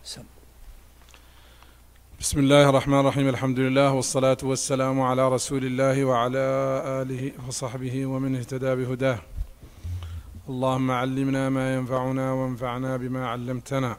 بسم الله الرحمن الرحيم. الحمد لله والصلاة والسلام على رسول الله وعلى آله وصحبه ومن اهتدى بهداه. اللهم علمنا ما ينفعنا وانفعنا بما علمتنا.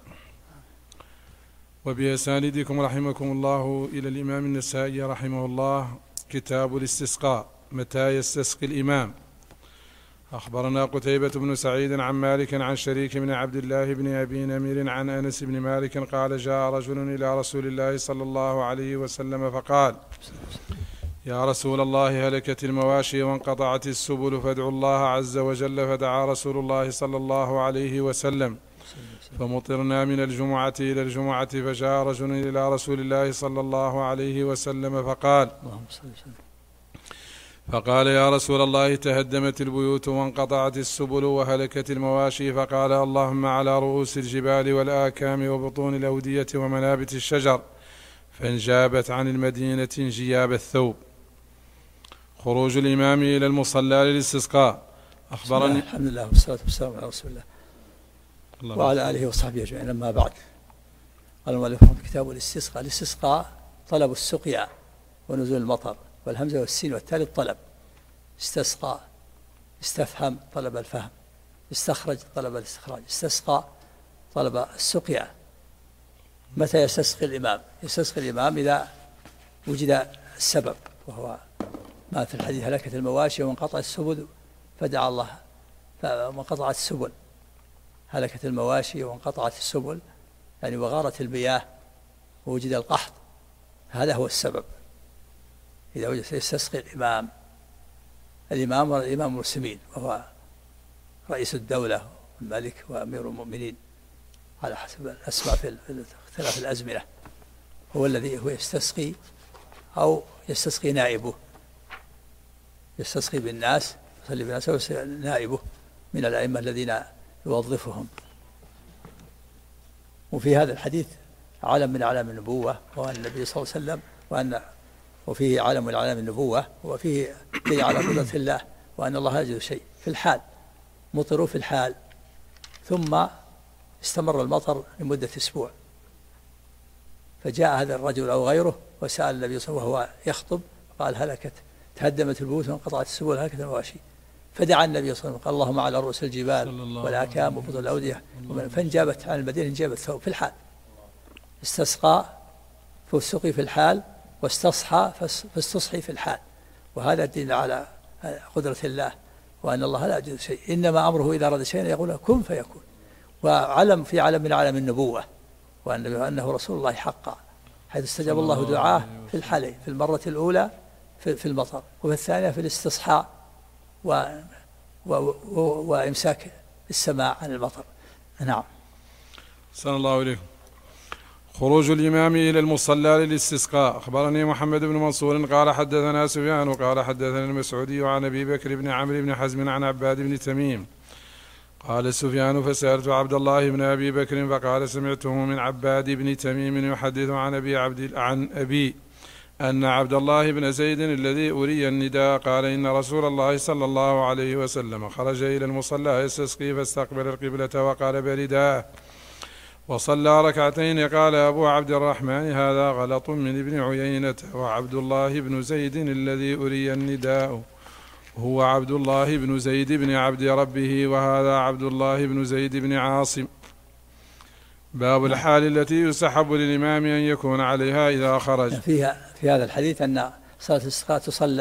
وبأسانيدكم رحمكم الله إلى الإمام النسائي رحمه الله. كتاب الاستسقاء. متى يستسقي الإمام؟ أخبرنا قتيبة بن سعيد عن مالك عن شريك بن عبد الله بن أبي نمير عن أنس بن مالك قال: جاء رجل إلى رسول الله صلى الله عليه وسلم فقال: يا رسول الله، هلكت المواشي وانقطعت السبل فادعوا الله عز وجل. فدعا رسول الله صلى الله عليه وسلم فمطرنا من الجمعة إلى الجمعة. فجاء رجل إلى رسول الله صلى الله عليه وسلم فقال: يا رسول الله، تهدمت البيوت وانقطعت السبل وهلكت المواشي. فقال: اللهم على رؤوس الجبال والآكام وبطون الأودية ومنابت الشجر. فانجابت عن المدينة انجياب الثوب. خروج الإمام إلى المصلى للاستسقاء. أخبرني. الحمد لله والصلاة والسلام على رسول الله وعلى آله وصحبه أجمعين. أما بعد، قال المؤلف في كتاب الاستسقاء. الاستسقاء طلب السقيا ونزول المطر، والهمزة والسين والتالي الطلب. استسقى استفهم طلب الفهم، استخرج طلب الاستخراج، استسقى طلب السقيا. متى يستسقي الإمام؟ يستسقي الإمام إذا وجد السبب، وهو ما في الحديث: هلكت المواشي وانقطع السبل فدعا الله. وانقطعت السبل، هلكت المواشي وانقطعت السبل يعني وغارت المياه ووجد القحط، هذا هو السبب. إذا وجد يستسقي الإمام والإمام المسلمين، وهو رئيس الدولة والملك وأمير المؤمنين على حسب الأسماء في اختلاف الأزمنة. هو الذي هو يستسقي، أو يستسقي نائبه، يستسقي بالناس، يصلي بالناس، أو نائبه من الأئمة الذين يوظفهم. وفي هذا الحديث علم من أعلام النبوة، وأن النبي صلى الله عليه وسلم، وفيه علم من أعلام النبوة، وفيه دليل على قدرة الله، وأن الله لا يجد شيء في الحال. مطروا في الحال، ثم استمر المطر لمدة أسبوع. فجاء هذا الرجل أو غيره وسأل النبي صلى الله عليه وسلم وهو يخطب، قال: تهدمت البيوت وانقطعت السبل هلكت المواشي. فدعا النبي صلى الله عليه وسلم قال: اللهم على رؤوس الجبال والآكام وبطون الأودية. فانجابت عن المدينة انجاب الثوب في الحال. استسقى فاستسقي في الحال، واستصحى فاستصحي في الحال. وهذا الدين على قدرة الله، وأن الله لا يجوز شيء، إنما أمره إذا أراد شيئا يقول كن فيكون. وعلم في علم من علم النبوة، وأنه رسول الله حقا، حيث استجاب الله دعاه في الحالين: في المرة الأولى في المطر، وفي الثانية في الاستصحاء وإمساك السماء عن المطر. نعم. صلى الله عليه. خروج الإمام إلى المصلى للاستسقاء. أخبرني محمد بن منصور قال حدثنا سفيان قال حدثنا المسعودي عن أبي بكر بن عمرو بن حزم عن عباد بن تميم قال سفيان: فسألت عبد الله بن أبي بكر فقال: سمعته من عباد بن تميم يحدث عن أبي أن عبد الله بن زيد الذي أري النداء قال: إن رسول الله صلى الله عليه وسلم خرج إلى المصلى يستسقي فاستقبل القبلة وقال برداه وصلى ركعتين. قال أبو عبد الرحمن: هذا غلط من ابن عيينة، وعبد الله بن زيد الذي أري النداء هو عبد الله بن زيد بن عبد ربه، وهذا عبد الله بن زيد بن عاصم. باب الحال التي يستحب للإمام أن يكون عليها إذا خرج. في هذا الحديث أن صلاة الاستسقاء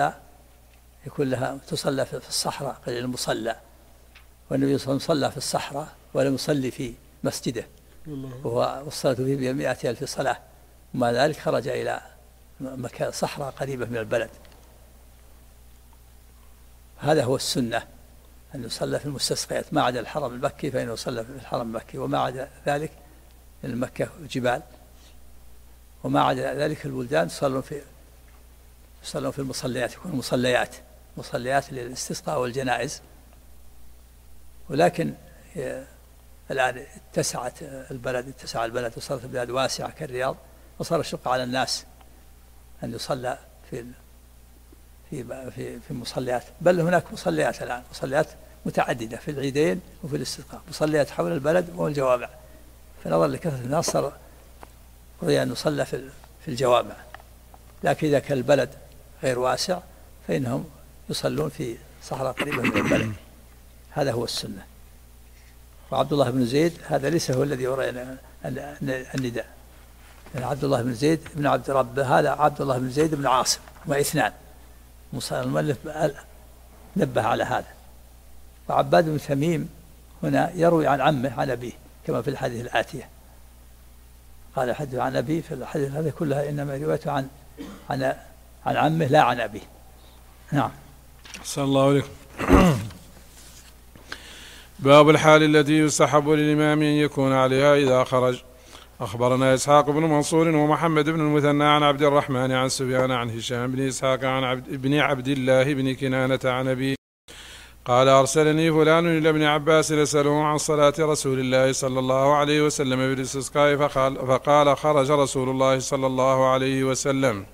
تصلى في الصحراء قليل المصلى، والنبي صلى الله عليه وسلم صلى في الصحراء ولم يصلي في مسجده، والصلاة فيه ب100,000 صلاة، ومع ذلك خرج إلى مكان صحراء قريبة من البلد. هذا هو السنة، أن يصلى في المستسقيات ما عدا الحرم المكي، فإنه يصلى في الحرم المكي، وما عدا ذلك المكة والجبال، وما عدا ذلك البلدان يصلون في المصليات، يكون مصليات للاستسقاء والجنائز. ولكن الآن اتسع البلد وصارت البلاد واسعة كالرياض، وصار الشق على الناس أن يصلى في مصليات، بل هناك مصليات الآن مصليات متعددة في العيدين وفي الاستسقاء، مصليات حول البلد والجوامع. فنظرا لكثرة الناس رضي أن يصلى في الجوامع، لكن إذا كان البلد غير واسع فإنهم يصلون في صحراء قريبة من البلد. هذا هو السنة. وعبد الله بن زيد هذا ليس هو الذي يرى النداء، يعني عبد الله بن زيد بن عبد ربه، هذا عبد الله بن زيد بن عاصم، هما اثنان. المؤلف نبه على هذا. وعباد بن تميم هنا يروي عن عمه عن أبيه كما في الحديث الآتية، قال حدث عن أبيه، في الحديث هذا كلها إنما روايته عن عمه لا عن أبيه. نعم. أحسن الله عليكم. باب الحال التي يستحب للإمام أن يكون عليها إذا خرج. أخبرنا إسحاق بن منصور ومحمد بن المثنى عن عبد الرحمن عن سفيان عن هشام بن إسحاق عن بن عبد الله بن كنانة عن أبيه قال أرسلني فلان إلى ابن عباس يسأله عن صلاة رسول الله صلى الله عليه وسلم بالاستسقاء فقال خرج رسول الله صلى الله عليه وسلم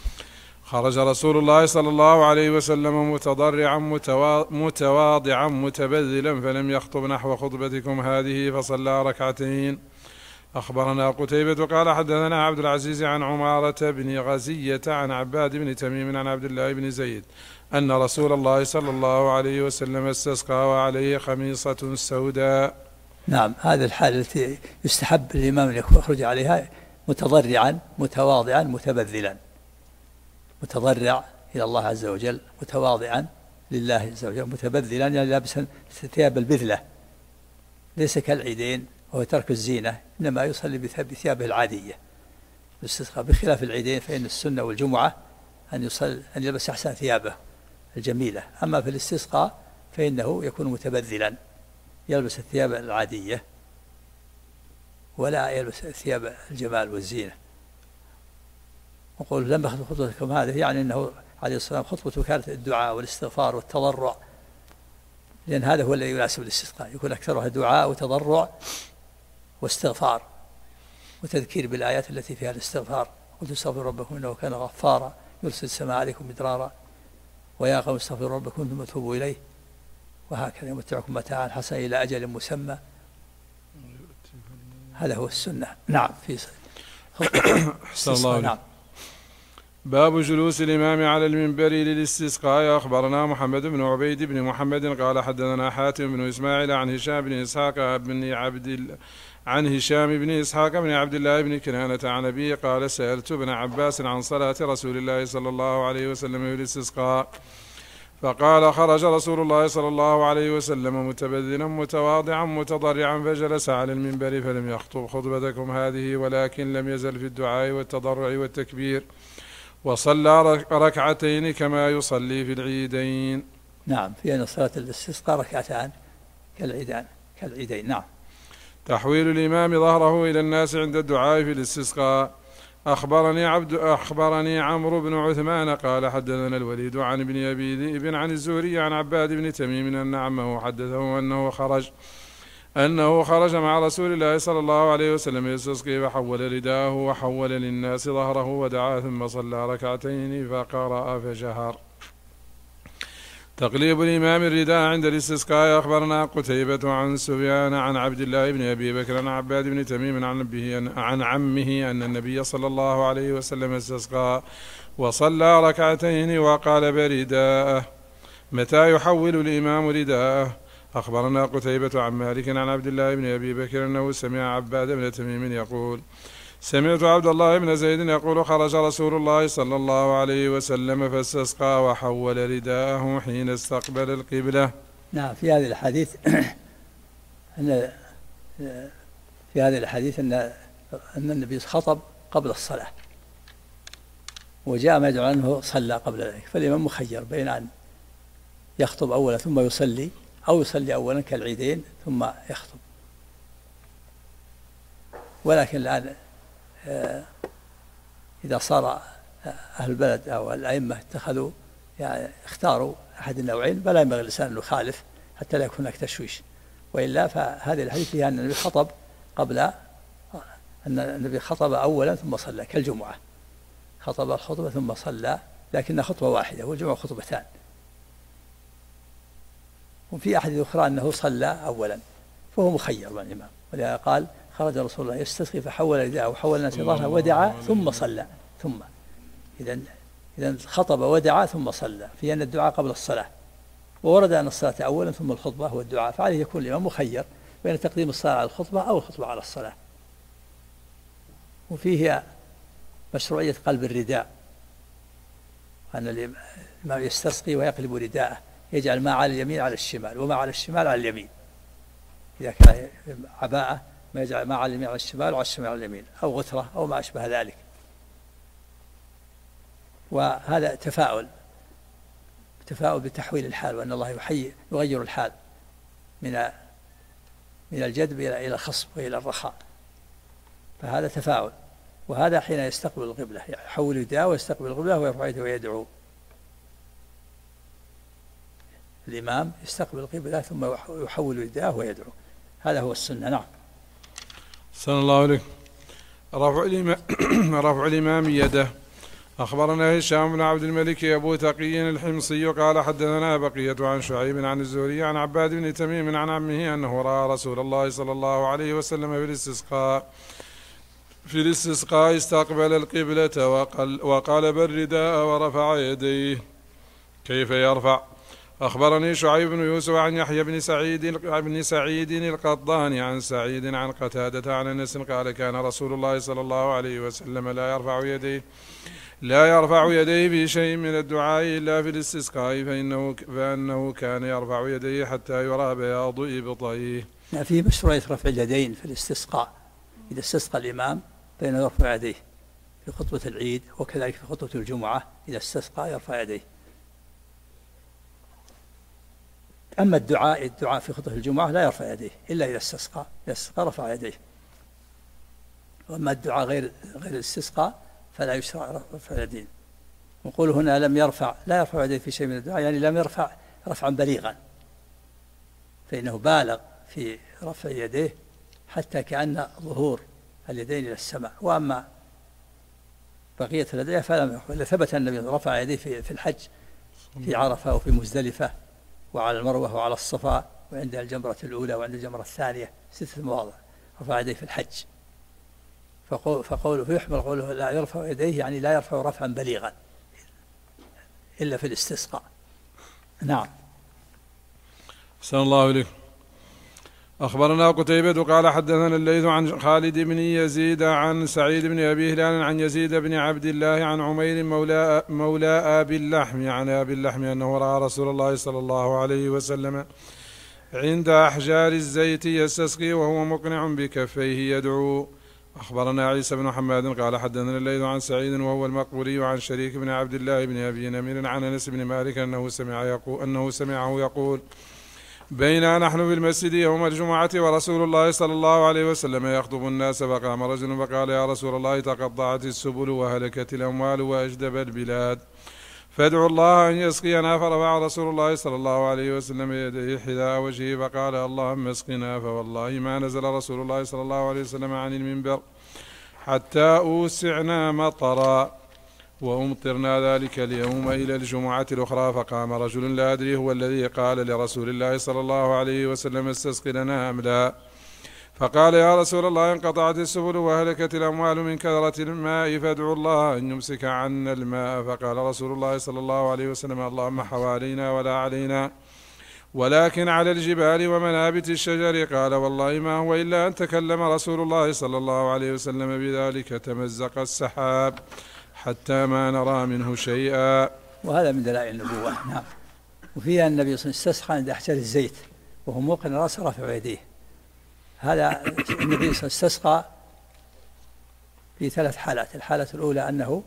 متضرعا متواضعا متبذلا فلم يخطب نحو خطبتكم هذه فصلى ركعتين. أخبرنا قتيبة قال حدثنا عبد العزيز عن عمارة بن غزية عن عباد بن تميم عن عبد الله بن زيد أن رسول الله صلى الله عليه وسلم استسقى وعليه خميصة سوداء. نعم. هذا الحال التي يستحب للإمام أن يخرج عليها متضرعا متواضعا متبذلا، متضرع إلى الله عز وجل، متواضعا لله عز وجل، متبذلا يعني لابسا ثياب البذلة ليس كالعيدين وهو ترك الزينة، إنما يصلي بثيابه العادية الاستسقاء، بخلاف العيدين فإن السنة والجمعة أن يلبس أحسن ثيابه الجميلة. أما في الاستسقاء فإنه يكون متبذلا، يلبس الثياب العادية ولا يلبس ثياب الجمال والزينة. وقول لما خطبتكم هذه يعني أنه عليه الصلاة والسلام خطبته كانت الدعاء والاستغفار والتضرع، لأن هذا هو الذي يناسب الاستسقاء، يكون أكثرها دعاء وتضرع واستغفار وتذكير بالآيات التي فيها الاستغفار. قلت استغفروا ربكم إنه كان غفارا يرسل السماء عليكم مدرارا ويا قوم استغفروا ربكم ثم توبوا إليه وهكذا يمتعكم متاعا حسنا إلى أجل مسمى. هذا هو السنة. نعم. في الله. نعم. باب جلوس الإمام على المنبر للاستسقاء. أخبرنا محمد بن عبيد بن محمد قال حدثنا حاتم بن إسماعيل عن هشام بن إسحاق بن عبد الله بن كنانة عن أبيه قال سألت ابن عباس عن صلاة رسول الله صلى الله عليه وسلم بالاستسقاء فقال خرج رسول الله صلى الله عليه وسلم متبذلا متواضعا متضرعا فجلس على المنبر فلم يخطب خطبتكم هذه ولكن لم يزل في الدعاء والتضرع والتكبير وصلى ركعتين كما يصلي في العيدين. نعم. في أن صلاة الاستسقاء ركعتان كالعيدين. نعم. تحويل الإمام ظهره إلى الناس عند الدعاء في الاستسقاء. أخبرني عمرو بن عثمان قال حدثنا الوليد عن ابن أبي ذئب عن الزهري عن عباد بن تميم أن عمه حدثه أنه خرج مع رسول الله صلى الله عليه وسلم يستسقي فحول رداءه وحول للناس ظهره ودعا ثم صلى ركعتين فقرأ فجهر. تقليب الإمام الرداء عند الاستسقاء. أخبرنا قتيبة عن سفيان عن عبد الله بن أبي بكر عن عباد بن تميم عن عمه أن النبي صلى الله عليه وسلم استسقى وصلى ركعتين وقال برداءه. متى يحول الإمام رداءه؟ أخبرنا قتيبة عن مالك عن عبد الله بن أبي بكر أنه سمع عباد بن تميم يقول سمعت عبد الله بن زيد يقول خرج رسول الله صلى الله عليه وسلم فاستسقى وحول رداءه حين استقبل القبلة. نعم. في هذه الحديث أن النبي خطب قبل الصلاة وجاء ما يدعو عنه صلى قبل ذلك، فالإمام مخير بين أن يخطب أولا ثم يصلي أو يصلي أولا كالعيدين ثم يخطب. ولكن الآن إذا صار أهل البلد أو الأئمة اتخذوا يعني اختاروا أحد النوعين فلا ينبغي الإنسان أن يخالف حتى لا يكون هناك تشويش. وإلا فهذه الحديث فيها أن النبي خطب أولا ثم صلى كالجمعة، خطب الخطبة ثم صلى لكن خطبة واحدة والجمعة خطبتان. وفي أحاديث أخرى أنه صلى أولا فهو مخير مع الإمام، ولهذا قال خرج رسول الله يستسقي فحول رداءه وحول الناس ظهره ودعا ثم صلى. ثم إذا خطب ودعا ثم صلى، في أن الدعاء قبل الصلاة، وورد أن الصلاة أولا ثم الخطبة والدعاء، فعليه يكون الإمام مخير بين تقديم الصلاة على الخطبة أو الخطبة على الصلاة. وفيه مشروعية قلب الرداء، أن الإمام يستسقي ويقلب رداءه، يجعل ما على اليمين على الشمال وما على الشمال على اليمين. إذا كان عباءة ما يجعل ما على اليمين على الشمال وعلى الشمال على اليمين، أو غترة أو ما أشبه ذلك. وهذا تفاؤل بتحويل الحال، وأن الله يغير الحال من الجدب إلى الخصب وإلى الرخاء، فهذا تفاؤل. وهذا حين يستقبل القبلة، يحول يداه ويستقبل القبلة ويرفع يده ويدعو. الإمام يستقبل القبلة ثم يحول يداه ويدعو، هذا هو السنة. نعم. صلى الله عليه. رفع الإمام يده. أخبرنا هشام بن عبد الملك أبو تقي الحمصي قال حدثنا بقية عن شعيب عن الزهري عن عباد بن تميم عن عمه أنه رأى رسول الله صلى الله عليه وسلم في الاستسقاء استقبل القبلة وقلب الرداء ورفع يديه. كيف يرفع؟ أخبرني شعيب بن يوسف عن يحيى بن سعيد القطان عن سعيد عن قتادة عن أنس قال كان رسول الله صلى الله عليه وسلم لا يرفع يديه في شيء من الدعاء إلا في الاستسقاء، فإنه كان يرفع يديه حتى يرى بياض إبطيه. في مشروعية رفع اليدين في الاستسقاء، إذا استسقى الإمام فإنه يرفع يديه في خطبة العيد، وكذلك في خطبة الجمعة إذا استسقى يرفع يديه. أما الدعاء في خطبة الجمعة لا يرفع يديه إلا إذا استسقى رفع يديه. وأما الدعاء غير الاستسقاء فلا يشرع رفع يديه. نقول هنا لا يرفع يديه في شيء من الدعاء، يعني لم يرفع رفعا بليغا، فإنه بالغ في رفع يديه حتى كأن ظهور اليدين إلى السماء. وأما بقية الأدعية فلم يرفع. ثبت أن النبي رفع يديه في الحج، في عرفة وفي مزدلفة وعلى المروة وعلى الصفا وعند الجمرة الأولى وعند الجمرة الثانية، 6 مواضع رفع يديه في الحج. فيحمل قوله لا يرفع يديه يعني لا يرفع رفعا بليغا إلا في الاستسقاء. نعم. أحسن الله إليك. أخبرنا قتيبة قال حدثنا الليث عن خالد بن يزيد عن سعيد بن أبي هلال عن يزيد بن عبد الله عن عمير مولى أبي اللحم عن أبي اللحم أنه رأى رسول الله صلى الله عليه وسلم عند أحجار الزيت يستسقي وهو مقنع بكفيه يدعو. أخبرنا عيسى بن حماد قال حدثنا الليث عن سعيد وهو المقبوري عن شريك بن عبد الله بن أبي نمير عن أنس بن مالك أنه سمعه يقول بينا نحن في المسجد يوم الجمعة ورسول الله صلى الله عليه وسلم يخطب الناس، فقام رجل فقال يا رسول الله تقطعت السبل وهلكت الأموال وأجدب البلاد، فادعوا الله أن يسقينا. فرفع رسول الله صلى الله عليه وسلم يديه حذاء وجهه فقال اللهم اسقنا، فوالله ما نزل رسول الله صلى الله عليه وسلم عن المنبر حتى أوسعنا مطرا وأمطرنا ذلك اليوم إلى الجمعة الأخرى. فقام رجل لا أدري هو الذي قال لرسول الله صلى الله عليه وسلم استسق لنا أم لا، فقال يا رسول الله انقطعت السبل وهلكت الأموال من كثرة الماء، فادعوا الله أن يمسك عنا الماء. فقال رسول الله صلى الله عليه وسلم اللهم حوالينا ولا علينا ولكن على الجبال ومنابت الشجر. قال والله ما هو إلا أن تكلم رسول الله صلى الله عليه وسلم بذلك تمزق السحاب حتى ما نرى منه شيئا. وهذا من دلائل النبوة. نعم. وفيها النبي صلى الله عليه وسلم استسقى عند أحجار الزيت وهو موقن رأسه رافع يديه. هذا النبي صلى الله عليه وسلم استسقى في 3 حالات. الحالة الأولى أنه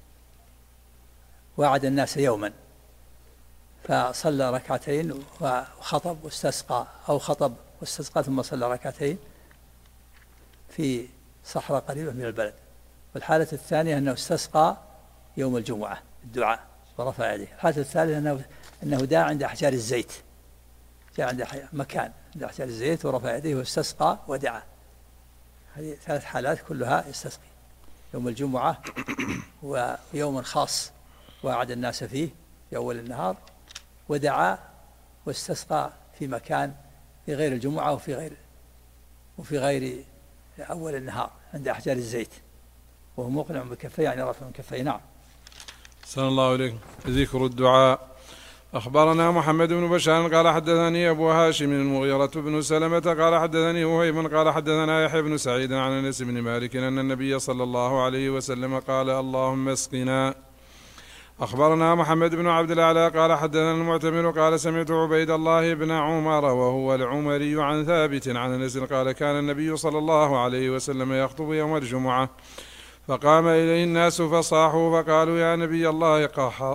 وعد الناس يوما فصلى ركعتين وخطب واستسقى، أو خطب واستسقى ثم صلى ركعتين في صحراء قريبة من البلد. والحالة الثانية أنه استسقى يوم الجمعة الدعاء ورفع يديه. الحالة الثالثة أنه دعا عند أحجار الزيت، جاء عند مكان عند أحجار الزيت ورفع يديه واستسقى ودعا. هذه 3 حالات كلها يستسقي، يوم الجمعة ويوم خاص وعد الناس فيه في أول النهار، ودعا واستسقى في مكان في غير الجمعة وفي غير أول النهار عند أحجار الزيت وهو مقنع بكفيه يعني رفع من كفيه. نعم. صلى الله عليه. ذكر الدعاء. أخبرنا محمد بن بشار قال حدثني أبو هاشم المغيرة بن سلمة قال حدثني وهيب قال حدثنا يحيى بن سعيد عن أنس بن مالك أن النبي صلى الله عليه وسلم قال اللهم اسقنا. أخبرنا محمد بن عبد الأعلى قال حدثنا المعتمر قال سمعت عبيد الله بن عمر وهو العمري عن ثابت عن أنس قال كان النبي صلى الله عليه وسلم يخطب يوم الجمعة فقام إليه الناس فصاحوا فقالوا يا نبي الله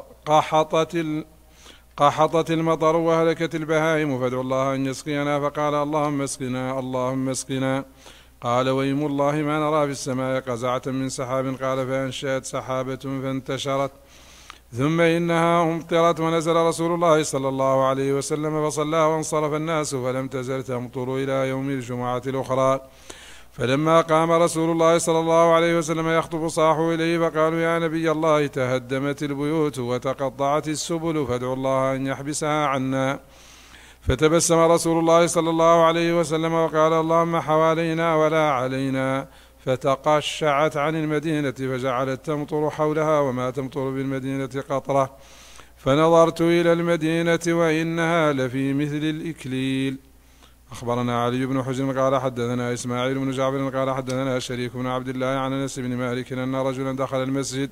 قحطت المطر وهلكت البهائم فادعوا الله أن يسقينا. فقال اللهم اسقنا اللهم اسقنا. قال ويم الله ما نرى في السماء قزعة من سحاب. قال فأنشأت سحابة فانتشرت ثم إنها أمطرت ونزل رسول الله صلى الله عليه وسلم فصلى وانصرف الناس فلم تزل تمطر إلى يوم الجمعة الأخرى. فلما قام رسول الله صلى الله عليه وسلم يخطب صاحوا إليه فقالوا يا نبي الله تهدمت البيوت وتقطعت السبل فادعوا الله أن يحبسها عنا. فتبسم رسول الله صلى الله عليه وسلم وقال اللهم حوالينا ولا علينا. فتقشعت عن المدينة فجعلت تمطر حولها وما تمطر بالمدينة قطرة. فنظرت إلى المدينة وإنها لفي مثل الإكليل. أخبرنا علي بن حجر قال حدثنا إسماعيل بن جعفر قال حدثنا شريك بن عبد الله عن أنس بن مالك أن رجلا دخل المسجد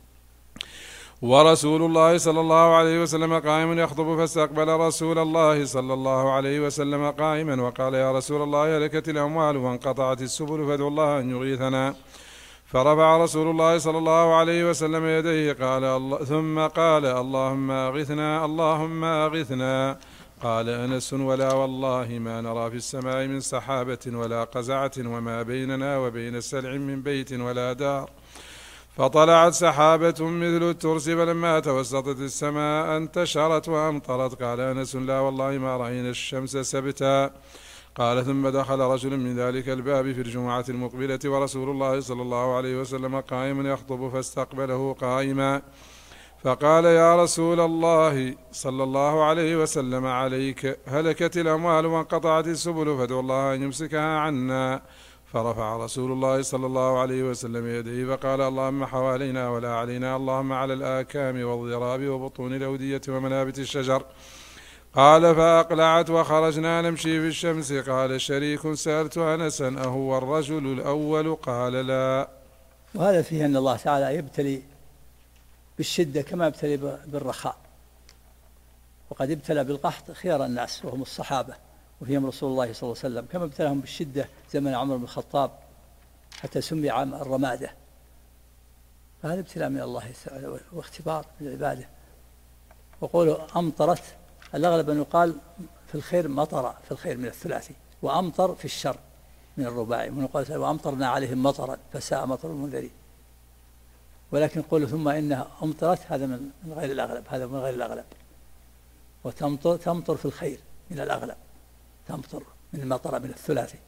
ورسول الله صلى الله عليه وسلم قائم يخطب فاستقبل رسول الله صلى الله عليه وسلم قائما وقال يا رسول الله هلكت الأموال وانقطعت السبل فادعوا الله أن يغيثنا. فرفع رسول الله صلى الله عليه وسلم يديه ثم قال اللهم أغثنا اللهم أغثنا. قال أنس ولا والله ما نرى في السماء من سحابة ولا قزعة وما بيننا وبين السلع من بيت ولا دار. فطلعت سحابة مثل الترس فلما توسطت السماء انتشرت وأمطرت. قال أنس لا والله ما رأينا الشمس سبتا. قال ثم دخل رجل من ذلك الباب في الجمعة المقبلة ورسول الله صلى الله عليه وسلم قائم يخطب فاستقبله قائما فقال يا رسول الله صلى الله عليه وسلم عليك هلكت الأموال وانقطعت السبل فادعوا الله أن يمسكها عنا. فرفع رسول الله صلى الله عليه وسلم يديه فقال اللهم حوالينا ولا علينا اللهم على الآكام والضراب وبطون الأودية ومنابت الشجر. قال فأقلعت وخرجنا نمشي في الشمس. قال شريك سألت أنسا أهو الرجل الأول؟ قال لا. وهذا فيه أن الله تعالى يبتلي بالشدة كما يبتلي بالرخاء. وقد ابتلى بالقحط خيار الناس وهم الصحابة وفيهم رسول الله صلى الله عليه وسلم كما ابتلاهم بالشدة زمن عمر بن الخطاب حتى سمي عام الرمادة. فهذا ابتلاء من الله واختبار من العبادة. وقوله أمطرت الأغلب أن يقال في الخير مطر في الخير من الثلاثي وأمطر في الشر من الرباعي من يقال وأمطرنا عليهم مطرا فساء مطر المنذرين. ولكن قوله ثم إنها أمطرت هذا من غير الأغلب هذا من غير الأغلب. وتمطر في الخير من الأغلب تمطر من المطر من الثلاثي.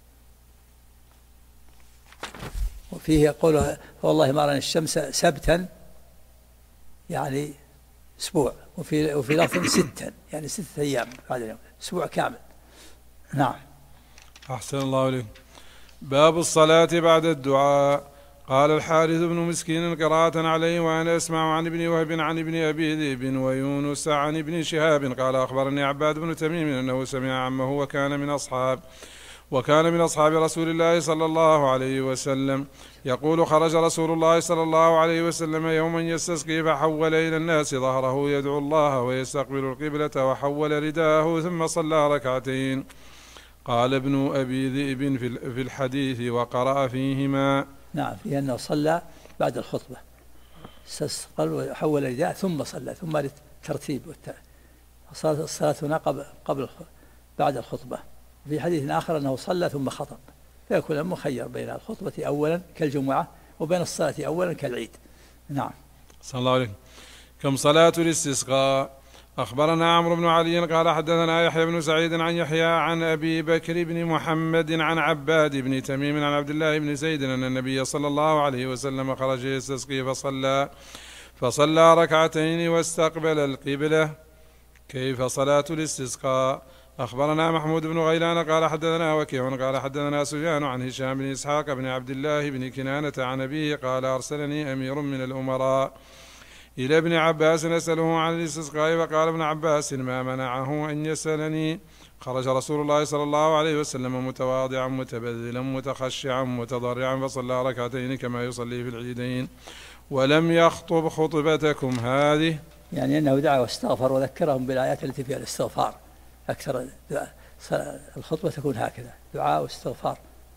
وفيه يقول والله ما رأينا الشمس سبتا يعني أسبوع وفي لفظ ستا يعني 6 أيام هذا اليوم أسبوع كامل. نعم. أحسن الله إليك. باب الصلاة بعد الدعاء. قال الحارث بن مسكين قراءة عليه وأنا أسمع عن ابن وهب عن ابن أبي ذئب ويونس عن ابن شهاب قال أخبرني عباد بن تميم أنه سمع عمه وكان من أصحاب رسول الله صلى الله عليه وسلم يقول خرج رسول الله صلى الله عليه وسلم يوما يستسقي فحول إلى الناس ظهره يدعو الله ويستقبل القبلة وحول رداءه ثم صلى ركعتين. قال ابن أبي ذئب في الحديث وقرأ فيهما. نعم فيه أنه صلى بعد الخطبة استسقى وحول رداءه ثم صلى ثم للترتيب الصلاة هنا بعد الخطبة. في حديث آخر أنه صلى ثم خطب فيكون مخير بين الخطبة أولا كالجمعة وبين الصلاة أولا كالعيد. نعم. صلى الله عليه. كم صلاة الاستسقاء. أخبرنا عمرو بن علي قال حدثنا يحيى بن سعيد عن يحيى عن أبي بكر بن محمد عن عباد بن تميم عن عبد الله بن زيد أن النبي صلى الله عليه وسلم خرج يستسقي فصلى ركعتين واستقبل القبلة. كيف صلاة الاستسقاء. أخبرنا محمود بن غيلان قال حدثنا وكيع قال حدثنا سفيان عن هشام بن إسحاق بن عبد الله بن كنانة عن أبيه قال أرسلني أمير من الأمراء إلى ابن عباس نسأله عن الاستسقاء، فقال ابن عباس ما منعه أن يسألني. خرج رسول الله صلى الله عليه وسلم متواضعا متبذلا متخشعا متضرعا فصلى ركعتين كما يصلي في العيدين ولم يخطب خطبتكم هذه، يعني أنه دعا واستغفر وذكرهم بالآيات التي فيها الاستغفار. أكثر الخطبة تكون هكذا، دعاء واستغفار.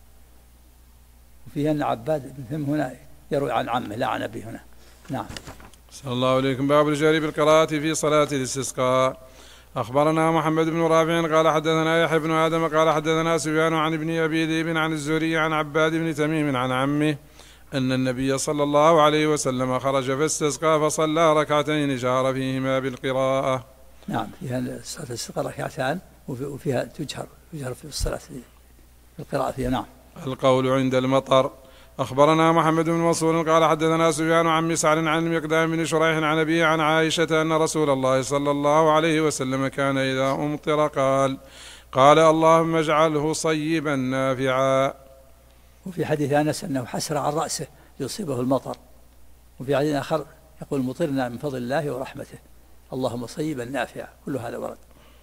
وفيها أن عباد بن ثم هنا يروي عن عمه لا عن أبيه هنا. نعم. صلى الله عليكم. باب الجهر بالقراءة في صلاة الاستسقاء. أخبرنا محمد بن رافع قال حدثنا يحيى بن آدم قال حدثنا سفيان عن ابن أبي ذئب عن الزهري عن عباد بن تميم عن عمه أن النبي صلى الله عليه وسلم خرج فاستسقى فصلى ركعتين جهر فيهما بالقراءة. نعم، فيها صلاة الاستسقاء ركعتان وفيها تجهر في الصلاة في القراءة فيها. نعم. القول عند المطر. أخبرنا محمد بن منصور قال حدثنا سفيان عن مسعر عن المقدام بن شريح عن أبيه عن عائشة أن رسول الله صلى الله عليه وسلم كان إذا أمطر قال اللهم اجعله صيبا نافعا. وفي حديث أنس أنه حسر عن رأسه ليصيبه المطر. وفي حديث آخر يقول مطرنا من فضل الله ورحمته اللهم صيبا نافعا. كل هذا ورد.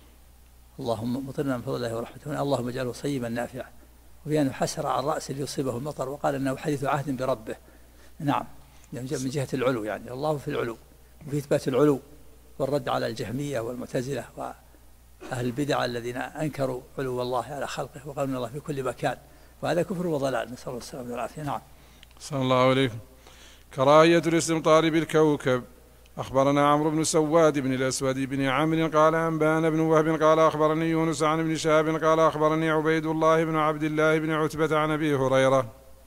اللهم مطرنا من فضل الله ورحمته اللهم اجعله صيبا نافعا. وفي أنه حسر عن رأسه ليصيبه المطر وقال أنه حديث عهد بربه. نعم، من جهة العلو، يعني الله في العلو، وفي إثبات العلو والرد على الجهمية والمعتزلة وأهل البدع الذين أنكروا علو الله على خلقه وقالوا أن الله في كل مكان، وهذا كفر وضلال، نسأل الله السلامة والعافية. نعم. صلى الله عليكم. كراهية الاستمطار بالكوكب. أخبرنا عمرو بن سواد بن الأسود بن عمرو قال أنبانا بن وهب قال أخبرني يونس عن ابن شهاب قال أخبرني عبيد الله بن عبد الله بن عتبة عن أبي هريرة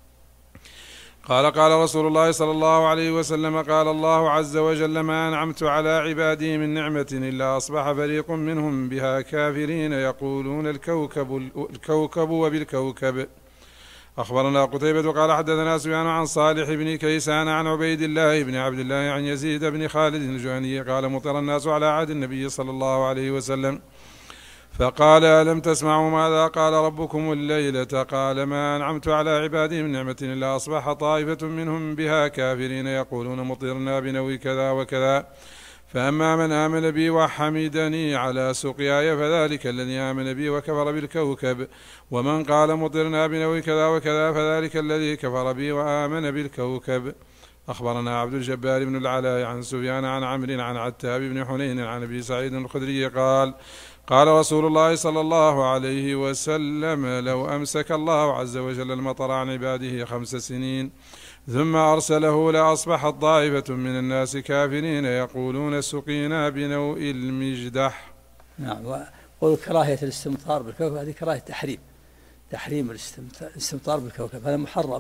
قال رسول الله صلى الله عليه وسلم قال الله عز وجل ما أنعمت على عبادي من نعمة إلا أصبح فريق منهم بها كافرين يقولون الكوكب وبالكوكب. أخبرنا قتيبة قال حدثنا سفيان عن صالح بن كيسان عن عبيد الله بن عبد الله عن يزيد بن خالد الجهني قال مطر الناس على عهد النبي صلى الله عليه وسلم فقال ألم تسمعوا ماذا قال ربكم الليلة قال ما أنعمت على عبادي من نعمة إلا أصبح طائفة منهم بها كافرين يقولون مطرنا بنوي كذا وكذا فأما من آمن بي وحمدني على سقياي فذلك الذي آمن بي وكفر بالكوكب ومن قال مطرنا بنوي كذا وكذا فذلك الذي كفر بي وآمن بالكوكب. أخبرنا عبد الجبار بن العلاء عن سفيان عن عمرو عن عتاب بن حنين عن أبي سعيد الخدري قال رسول الله صلى الله عليه وسلم لو أمسك الله عز وجل المطر عن عباده 5 سنين ثم أرسله لأصبحت طائفة من الناس كافرين يقولون سقينا بنوء المجدح. نعم. وقول كراهية الاستمطار بالكوكب هذه كراهية تحريم الاستمطار بالكوكب، هذا محرم.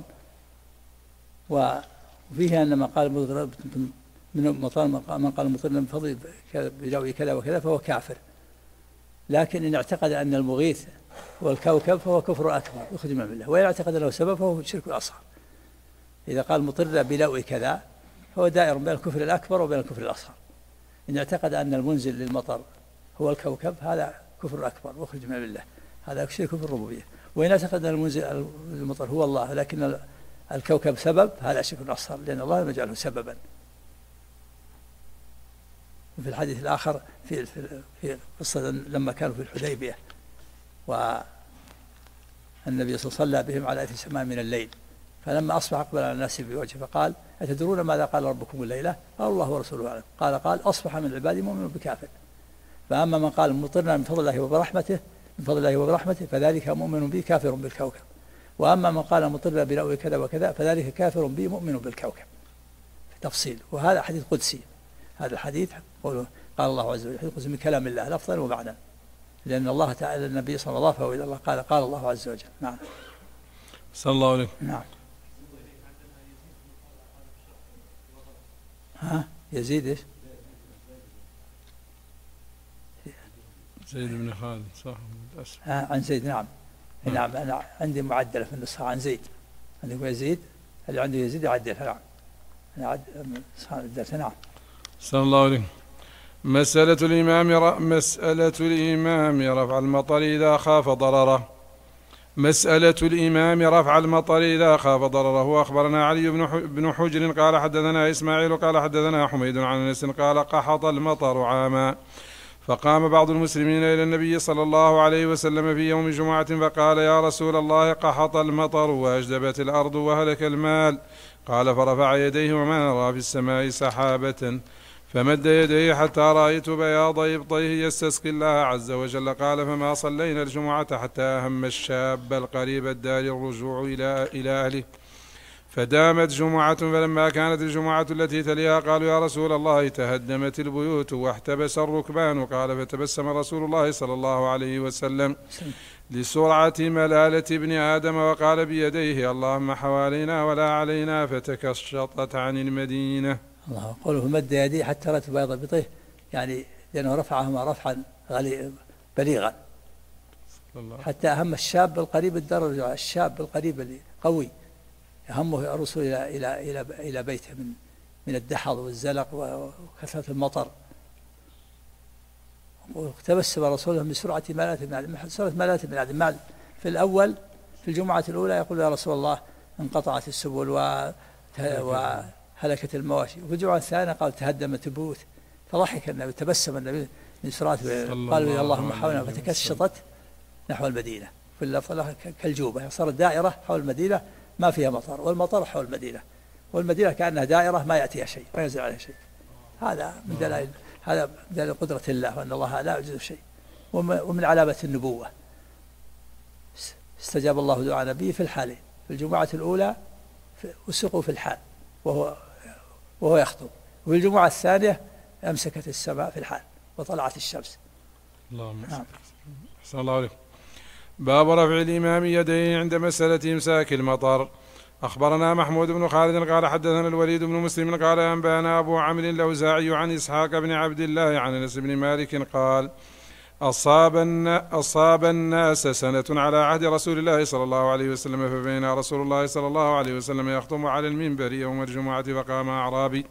وفيه أن من قال مطرنا من فضل بنوء كذا وكذا فهو كافر، لكن إن اعتقد أن المغيث هو الكوكب فهو كفر أكبر يخرج من الملة، وإن اعتقد أنه سبب فهو شرك أصغر. إذا قال مطرنا بنوء كذا فهو دائر بين الكفر الأكبر وبين الكفر الأصغر. إن اعتقد أن المنزل للمطر هو الكوكب هذا كفر أكبر يخرج من الملة، هذا شرك في الربوبية. وإن اعتقد أن المنزل للمطر هو الله لكن الكوكب سبب هذا شرك أصغر، لأن الله لم يجعله سببا. وفي الحديث الآخر في قصة لما كانوا في الحديبية والنبي صلى الله عليه وسلم صلى بهم على أثر سماء من الليل، فلما أصبح أقبل على الناس بوجهه فقال أتدرون ماذا قال ربكم الليلة؟ قال الله ورسوله أعلم. قال أصبح من عبادي مؤمن بكافر. فأما من قال مطرنا من فضل الله وبرحمته فذلك مؤمن بي كافر بالكوكب. وأما من قال مطرنا بنوء كذا وكذا فذلك كافر بي مؤمن بالكوكب. تفصيل. وهذا حديث قدسي، هذا الحديث قال الله عز وجل حديث قدسي من كلام الله لفظا ومعنى، لأن الله تعالى النبي صلى الله عليه وسلم إلى الله قال الله عز وجل. نعم. صلى الله عليه. نعم. يزيد ايش؟ زيد بن خالد صح. عن زيد. نعم. نعم أنا عندي معدلة في النسخة عن زيد، عندكم يزيد، اللي عنده يزيد يعدلها. نعم أنا عدلتها. نعم. صلى الله عليه. مسألة الإمام رفع المطر إذا خاف ضرره. مسألة الإمام رفع المطر إذا خاف ضرره. أخبرنا علي بن حجر قال حدثنا إسماعيل قال حدثنا حميد عن أنس قال قحط المطر عاما، فقام بعض المسلمين إلى النبي صلى الله عليه وسلم في يوم جمعة فقال يا رسول الله قحط المطر وأجدبت الأرض وهلك المال. قال فرفع يديه وما نرى في السماء سحابة، فمد يديه حتى رأيت بياض إبطيه يستسقي الله عز وجل. قال فما صلينا الجمعة حتى أهم الشاب القريب الدار الرجوع إلى أهله، فدامت جمعة. فلما كانت الجمعة التي تليها قالوا يا رسول الله تهدمت البيوت واحتبس الركبان. قال فتبسم رسول الله صلى الله عليه وسلم لسرعة ملالة ابن آدم وقال بيديه اللهم حوالينا ولا علينا، فتكشطت عن المدينة. الله قوله مد يديه حتى رأت بياض إبطيه، يعني لأنه رفعهما رفعا بليغا حتى أهم الشاب القريب الدار، الشاب القريب القوي يهمه الرسول إلى بيته من الدحض والزلق وكثرة المطر. وتبسم رسوله من سرعة ملالة بن آدم. في الأول في الجمعة الأولى يقول يا رسول الله انقطعت السبل وهلكت المواشي، وفي الجمعة الثانية قال تهدمت البيوت، فضحك النبي تبسم النبي من سرعة قال يا اللهم حولنا، فتكشطت نحو المدينة في اللفظ كالجوبة، صارت دائرة حول المدينة ما فيها مطر، والمطر حول المدينة، والمدينة كأنها دائرة ما يأتيها شيء ما ينزل عليها شيء. هذا من دلائل قدرة الله وأن الله لا يعجزه شيء، ومن علامة النبوة. استجاب الله دعاء نبيه في الحالين، في الجمعة الأولى وسقوا في الحال وهو يخطب، وفي الجمعة الثانية أمسكت السماء في الحال وطلعت الشمس. اللهم أحسن الله عليكم. باب رفع الإمام يديه عند مسألة إمساك المطر. أخبرنا محمود بن خالد قال حدثنا الوليد بن مسلم قال أنبانا أبو عمرو الأوزاعي عن إسحاق بن عبد الله عن أنس بن مالك قال أصاب الناس سنة على عهد رسول الله صلى الله عليه وسلم، فبين رسول الله صلى الله عليه وسلم يخطب على المنبر يوم الجمعة فقام أعرابي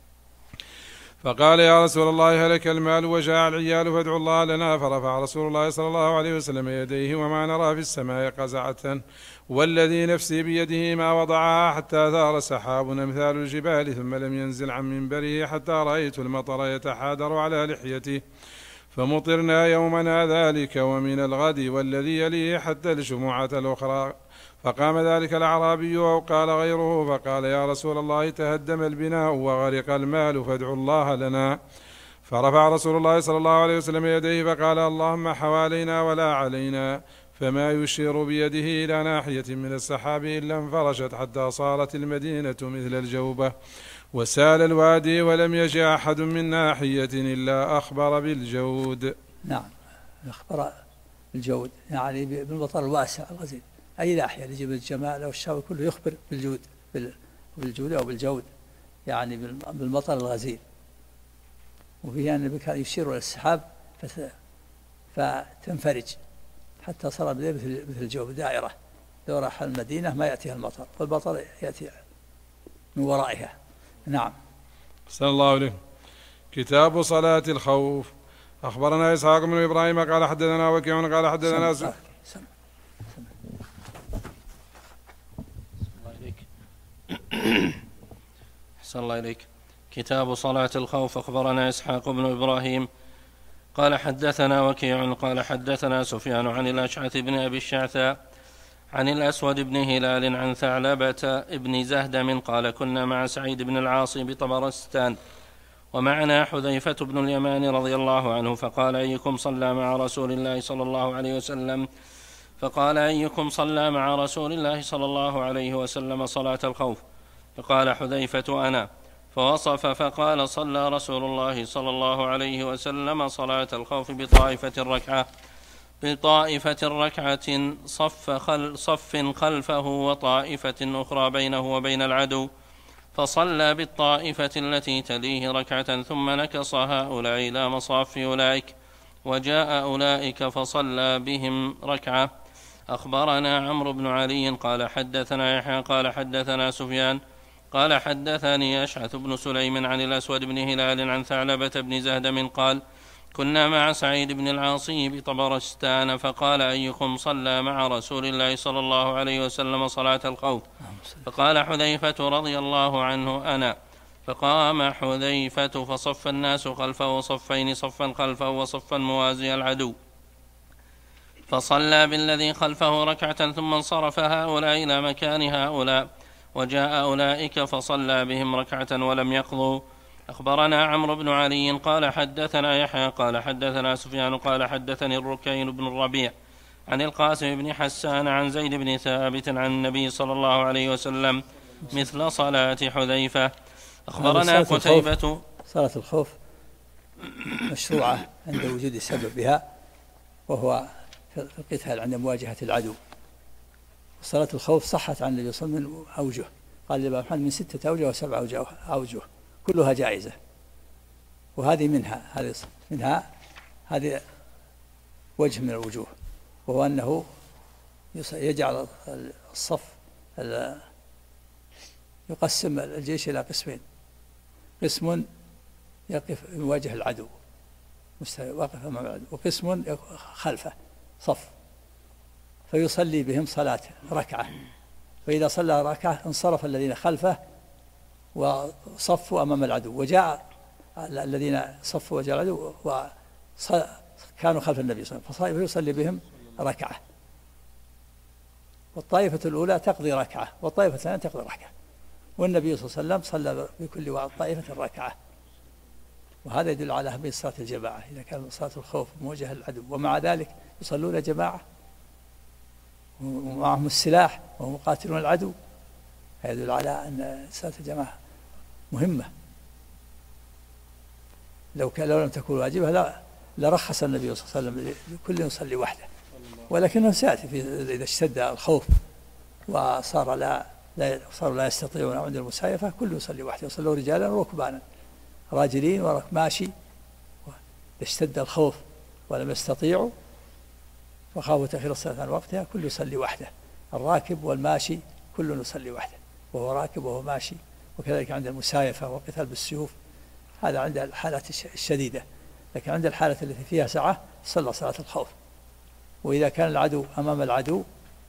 فقال يا رسول الله هلك المال وجاء العيال فادعوا الله لنا. فرفع رسول الله صلى الله عليه وسلم يديه وما نرى في السماء قزعة، والذي نفسي بيده ما وضعها حتى ثار سحاب أمثال الجبال، ثم لم ينزل عن منبره حتى رأيت المطر يتحادر على لحيته، فمطرنا يومنا ذلك ومن الغد والذي يليه حتى الجمعة الأخرى. فقام ذلك الأعرابي أو قال غيره فقال يا رسول الله تهدم البناء وغرق المال فادعوا الله لنا. فرفع رسول الله صلى الله عليه وسلم يديه فقال اللهم حوالينا ولا علينا، فما يشير بيده إلى ناحية من السحاب إلا انفرشت حتى صارت المدينة مثل الجوبة وسال الوادي ولم يجئ أحد من ناحية إلا أخبر بالجود. نعم، أخبر بالجود يعني بالمطر الواسع الغزير، أي ناحية يجب الجمال أو الشاور كله يخبر بالجود أو بالجود، يعني بالمطر الغزير. وفيه أن كان يشير إلى السحاب فتنفرج حتى صار مثل الجوب دائرة، لو راح المدينة ما يأتيها المطر والمطر يأتي من ورائها. نعم. صلى الله عليه. كتاب صلاة الخوف. أخبرنا إسحاق بن إبراهيم قال حدثنا وكيع قال حدثنا أحسن الله إليك. كتاب صلاة الخوف. أخبرنا إسحاق بن إبراهيم قال حدثنا وكيع قال حدثنا سفيان عن الأشعث بن أبي الشعثاء عن الأسود بن هلال عن ثعلبة بن زهدم قال كنا مع سعيد بن العاص بطبرستان ومعنا حذيفة بن اليمان رضي الله عنه، فقال أيكم صلى مع رسول الله صلى الله عليه وسلم صلاة الخوف؟ فقال حذيفة أنا، فوصف فقال صلى رسول الله صلى الله عليه وسلم صلاة الخوف بطائفة ركعة صف خلفه وطائفة أخرى بينه وبين العدو، فصلى بالطائفة التي تليه ركعة ثم نكص هؤلاء إلى مصاف أولئك وجاء أولئك فصلى بهم ركعة. أخبرنا عمرو بن علي قال حدثنا يحيى قال حدثنا سفيان قال حدثني أشعث بن سليم عن الأسود بن هلال عن ثعلبة بن زهدم قال كنا مع سعيد بن العاصي بطبرستان فقال أيكم صلى مع رسول الله صلى الله عليه وسلم صلاة الخوف؟ فقال حذيفة رضي الله عنه أنا. فقام حذيفة فصف الناس خلفه صفين، صفا خلفه وصفا موازي العدو، فصلى بالذي خلفه ركعة ثم انصرف هؤلاء إلى مكان هؤلاء، وجاء أولئك فصلى بهم ركعة ولم يقضوا. أخبرنا عمرو بن علي قال حدثنا يحيى قال حدثنا سفيان قال حدثني الركين بن الربيع عن القاسم بن حسان عن زيد بن ثابت عن النبي صلى الله عليه وسلم مثل صلاة حذيفة. أخبرنا قتيبة. صلاة الخوف مشروعة عند وجود سببها، وهو في القتال عند مواجهة العدو. صلاة الخوف صحت عن النبي صلى الله عليه وسلم من أوجه، قال الإمام أحمد من 6 أوجه و7 أوجه كلها جائزة، وهذه منها هذه وجه من الوجوه، وهو أنه يجعل الصف يقسم الجيش إلى قسمين، قسم يقف يواجه العدو واقف أمام العدو، وقسم خلفه صف فيصلي بهم صلاة ركعة، فإذا صلى ركعة انصرف الذين خلفه وصفوا أمام العدو، وجاء الذين صفوا وجاء العدو وكانوا خلف النبي صلى الله عليه وسلم فيصلي بهم ركعة، والطائفة الأولى تقضي ركعة والطائفة الثانية تقضي ركعة، والنبي صلى الله عليه وسلم صلى بكل طائفة ركعة. وهذا يدل على أهمية صلاة الجماعة إذا كان صلاة الخوف مواجهة للعدو، ومع ذلك يصلون جماعة ومعهم السلاح وهم يقاتلون العدو، يدل على أن صلاة الجماعة مهمة. لو لم تكن واجبة لرخص النبي صلى الله عليه وسلم لكل يصلي وحده، ولكنه سيأتي إذا اشتد الخوف وصاروا لا يستطيعون عند المسايفة كل يصلي وحده، يصلوا رجالا وركبانا، راجلين وماشي، إذا اشتد الخوف ولم يستطيعوا وخافوا تأخير الصلاة عن وقتها كل يصلي وحده، الراكب والماشي كل يصلي وحده، وهو راكب وهو ماشي. وكذلك عند المسايفة والقتال بالسيوف، هذا عند الحالات الشديدة، لكن عند الحالة التي فيها سعة صلى صلاة الخوف. وإذا كان العدو أمام العدو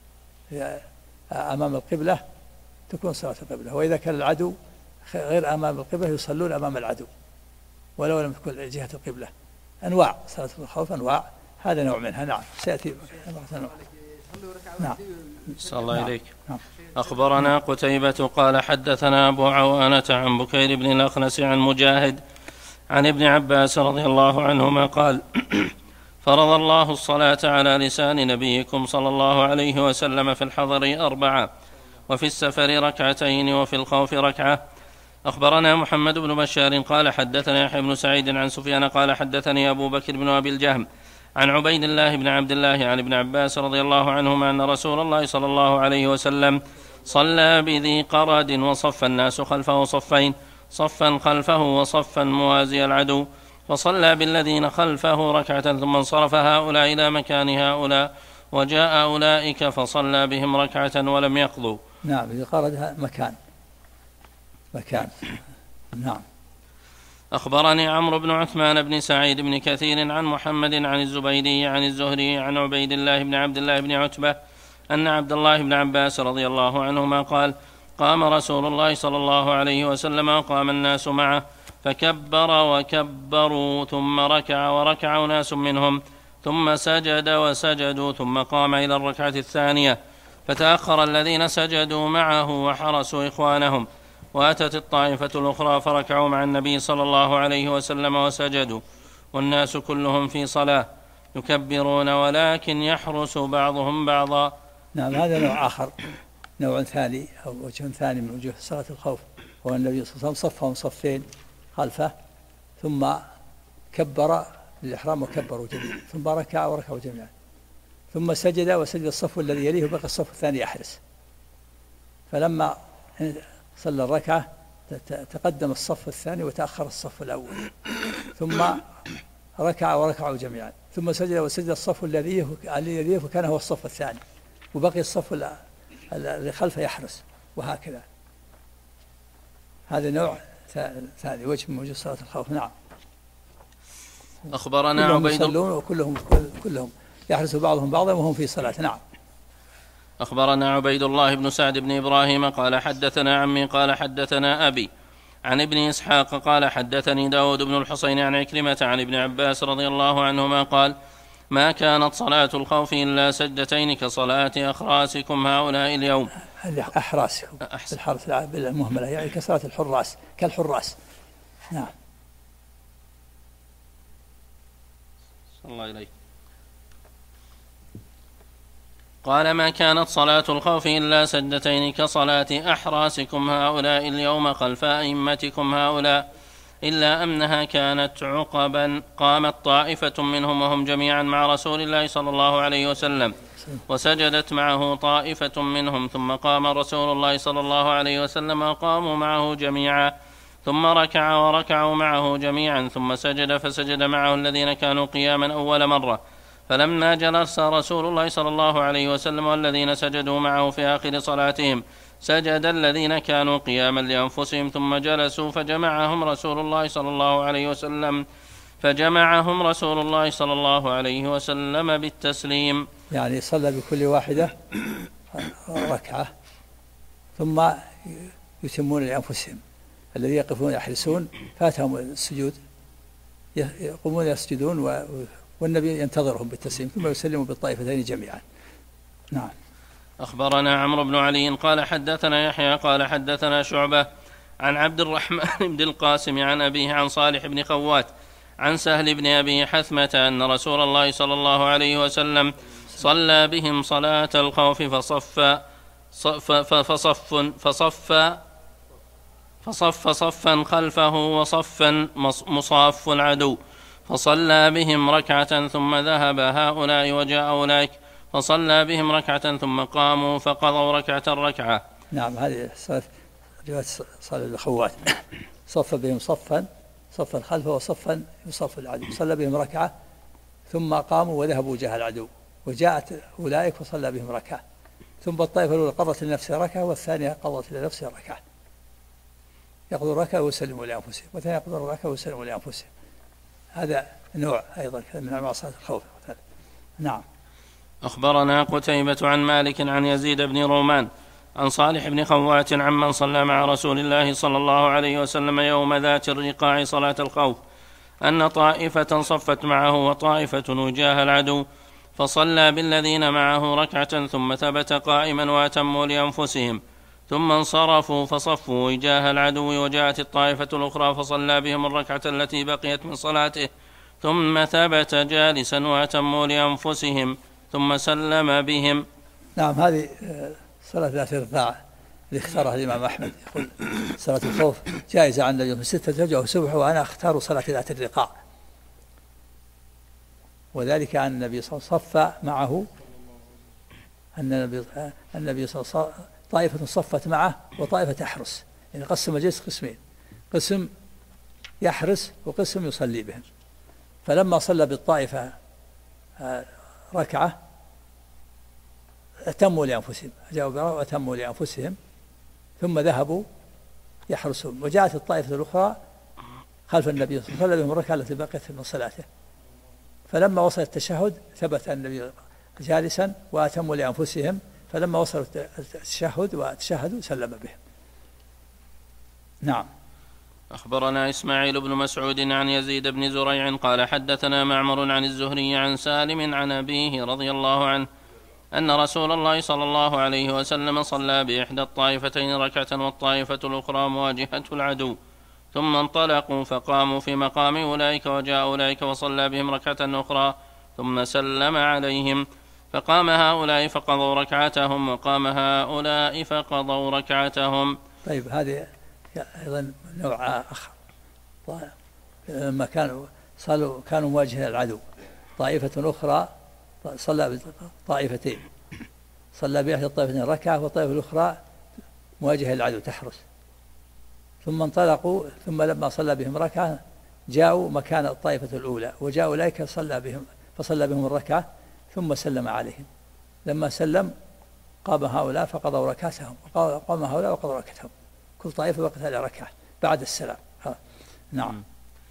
أمام القبلة تكون صلاة القبلة، وإذا كان العدو غير أمام القبلة يصلون أمام العدو ولو لم تكن جهة القبلة. أنواع صلاة الخوف أنواع، هذا نوع منها. نعم سيأتي. نعم صلى الله عليك. أخبرنا قتيبة قال حدثنا أبو عوانة عن بكير بن الأخنس عن مجاهد عن ابن عباس رضي الله عنهما قال فرض الله الصلاة على لسان نبيكم صلى الله عليه وسلم في الحضر 4 وفي السفر 2 وفي الخوف 1. أخبرنا محمد بن بشار قال حدثنا يحيى بن سعيد عن سفيان قال حدثني أبو بكر بن أبي الجهم عن عبيد الله بن عبد الله عن ابن عباس رضي الله عنهما أن رسول الله صلى الله عليه وسلم صلى بذي قرد وصف الناس خلفه صفين، صفا خلفه وصفا موازي العدو، فصلى بالذين خلفه ركعة ثم انصرف هؤلاء إلى مكان هؤلاء، وجاء أولئك فصلى بهم ركعة ولم يقضوا. نعم ذي قرد مكان. نعم. أخبرني عمرو بن عثمان بن سعيد بن كثير عن محمد عن الزبيدي عن الزهري عن عبيد الله بن عبد الله بن عتبة أن عبد الله بن عباس رضي الله عنهما قال قام رسول الله صلى الله عليه وسلم وقام الناس معه فكبر وكبروا ثم ركع وركع ناس منهم ثم سجد وسجدوا ثم قام إلى الركعة الثانية فتأخر الذين سجدوا معه وحرسوا إخوانهم، وأتت الطائفة الأخرى فركعوا مع النبي صلى الله عليه وسلم وسجدوا والناس كلهم في صلاة يكبرون ولكن يحرس بعضهم بعضا. نعم هذا نوع آخر، نوع ثاني أو وجه ثاني من وجوه صلاة الخوف، وهو النبي صلى الله عليه وسلم صفهم صفين خلفه ثم كبر للإحرام وكبروا جميعا ثم ركع وركعوا جميعا ثم سجد وسجد الصف الذي يليه وبقى الصف الثاني يحرس، فلما صلى الركعة تقدم الصف الثاني وتأخر الصف الأول ثم ركع وركعوا جميعا ثم سجد وسجد الصف الذي يليه وكان هو الصف الثاني وبقي الصف الذي خلفه يحرس، وهكذا. هذا نوع ثاني وجه من وجوه صلاة الخوف. نعم. أخبرنا عبيد الله وكلهم يحرس بعضهم بعضا وهم في صلاة. نعم. أخبرنا عبيد الله بن سعد بن إبراهيم قال حدثنا عمي قال حدثنا أبي عن ابن إسحاق قال حدثني داود بن الحصين عن عكرمة عن ابن عباس رضي الله عنهما قال ما كانت صلاة الخوف إلا سجدتين كصلاة أخراسكم هؤلاء اليوم. أحراسكم الحرف بالمهملة يعني كصلاة الحراس كالحراس. نعم. صلى الله عليه. قال ما كانت صلاة الخوف إلا سجدتين كصلاة أحراسكم هؤلاء اليوم خلف أئمتكم هؤلاء إلا أنها كانت عقبا قامت طائفة منهم وهم جميعا مع رسول الله صلى الله عليه وسلم وسجدت معه طائفة منهم ثم قام رسول الله صلى الله عليه وسلم وقاموا معه جميعا ثم ركع وركعوا معه جميعا ثم سجد فسجد معه الذين كانوا قياما أول مرة فلما جلس رسول الله صلى الله عليه وسلم والذين سجدوا معه في آخر صلاتهم سجد الذين كانوا قياما لأنفسهم ثم جلسوا فجمعهم رسول الله صلى الله عليه وسلم بالتسليم. يعني صلى بكل واحدة ركعة ثم يتمون لأنفسهم الذين يقفون يحرسون فاتهم السجود يقومون يسجدون والنبي ينتظرهم بالتسليم ثم يسلموا بالطائفتين جميعا. نعم. أخبرنا عمرو بن علي قال حدثنا يحيى قال حدثنا شعبة عن عبد الرحمن بن القاسم عن أبيه عن صالح بن خوات عن سهل بن أبي حثمة أن رسول الله صلى الله عليه وسلم صلى بهم صلاة الخوف فصف صفا خلفه وصفا مصاف العدو فصلى بهم ركعة ثم ذهب هؤلاء وجاء أولئك فصلى بهم ركعة ثم قاموا فقضوا ركعة. نعم. هذه رواية صالح الخوات صف بهم صفا خلفه وصفا يصف العدو صلى بهم ركعة ثم قاموا وذهبوا وجاه العدو وجاءت أولئك فصلى بهم ركعة ثم الطائفة الأولى قضت لنفسها ركعة والثانية قضت لنفسها ركعة يقضوا ركعة ويسلموا لأنفسهم والثانية يقضوا ركعة ويسلموا لأنفسهم. هذا نوع أيضا من أنواع صلاة الخوف. نعم. أخبرنا قتيبة عن مالك عن يزيد بن رومان عن صالح بن خوات عمن صلى مع رسول الله صلى الله عليه وسلم يوم ذات الرقاع صلاة الخوف أن طائفة صفت معه وطائفة وجاه العدو فصلى بالذين معه ركعة ثم ثبت قائما وأتموا لأنفسهم ثم انصرفوا فصفوا وجاه العدو وجاءت الطائفة الأخرى فصلى بهم الركعة التي بقيت من صلاته ثم ثبت جالسا وأتموا لأنفسهم ثم سلم بهم. نعم. هذه صلاة ذات الرقاع اللي اختارها الإمام أحمد يقول صلاة الخوف جائزة عن النبي 6 ركعة وسبح وأنا أختار صلاة ذات الرقاع وذلك أن النبي صلى الله عليه وسلم صف معه النبي صلى الله عليه وسلم طائفة صفت معه وطائفة تحرس يعني قسم الجيش قسمين قسم يحرس وقسم يصلي بهم فلما صلى بالطائفة ركعة أتموا لأنفسهم أجابوا وأتموا لأنفسهم ثم ذهبوا يحرسون وجاءت الطائفة الأخرى خلف النبي صلى الله عليه وسلم بهم الركعة التي بقيت من صلاته فلما وصل التشهد ثبت النبي جالسا وأتموا لأنفسهم فلما وصلوا التشهد وتشهدوا سلم بهم. نعم. أخبرنا إسماعيل بن مسعود عن يزيد بن زريع قال حدثنا معمر عن الزهري عن سالم عن أبيه رضي الله عنه أن رسول الله صلى الله عليه وسلم صلى بإحدى الطائفتين ركعة والطائفة الأخرى مواجهة العدو ثم انطلقوا فقاموا في مقام أولئك وجاء أولئك وصلى بهم ركعة أخرى ثم سلم عليهم فقام هؤلاء فقضوا ركعتهم وقام هؤلاء فقضوا ركعتهم. طيب هذه أيضا نوع آخر لما كانوا مواجهة العدو طائفة أخرى صلى بطائفتين صلى بإحدى الطائفتين ركعة والطائفة الأخرى مواجهة العدو تحرس ثم انطلقوا ثم لما صلى بهم ركعة جاءوا مكان الطائفة الأولى وجاء أولئك فصلى بهم الركعة ثم سلم عليهم لما سلم قام هؤلاء فقضوا ركعتهم وقام هؤلاء وقضوا ركعتهم كل طائفة بقت على ركعة بعد السلام. نعم.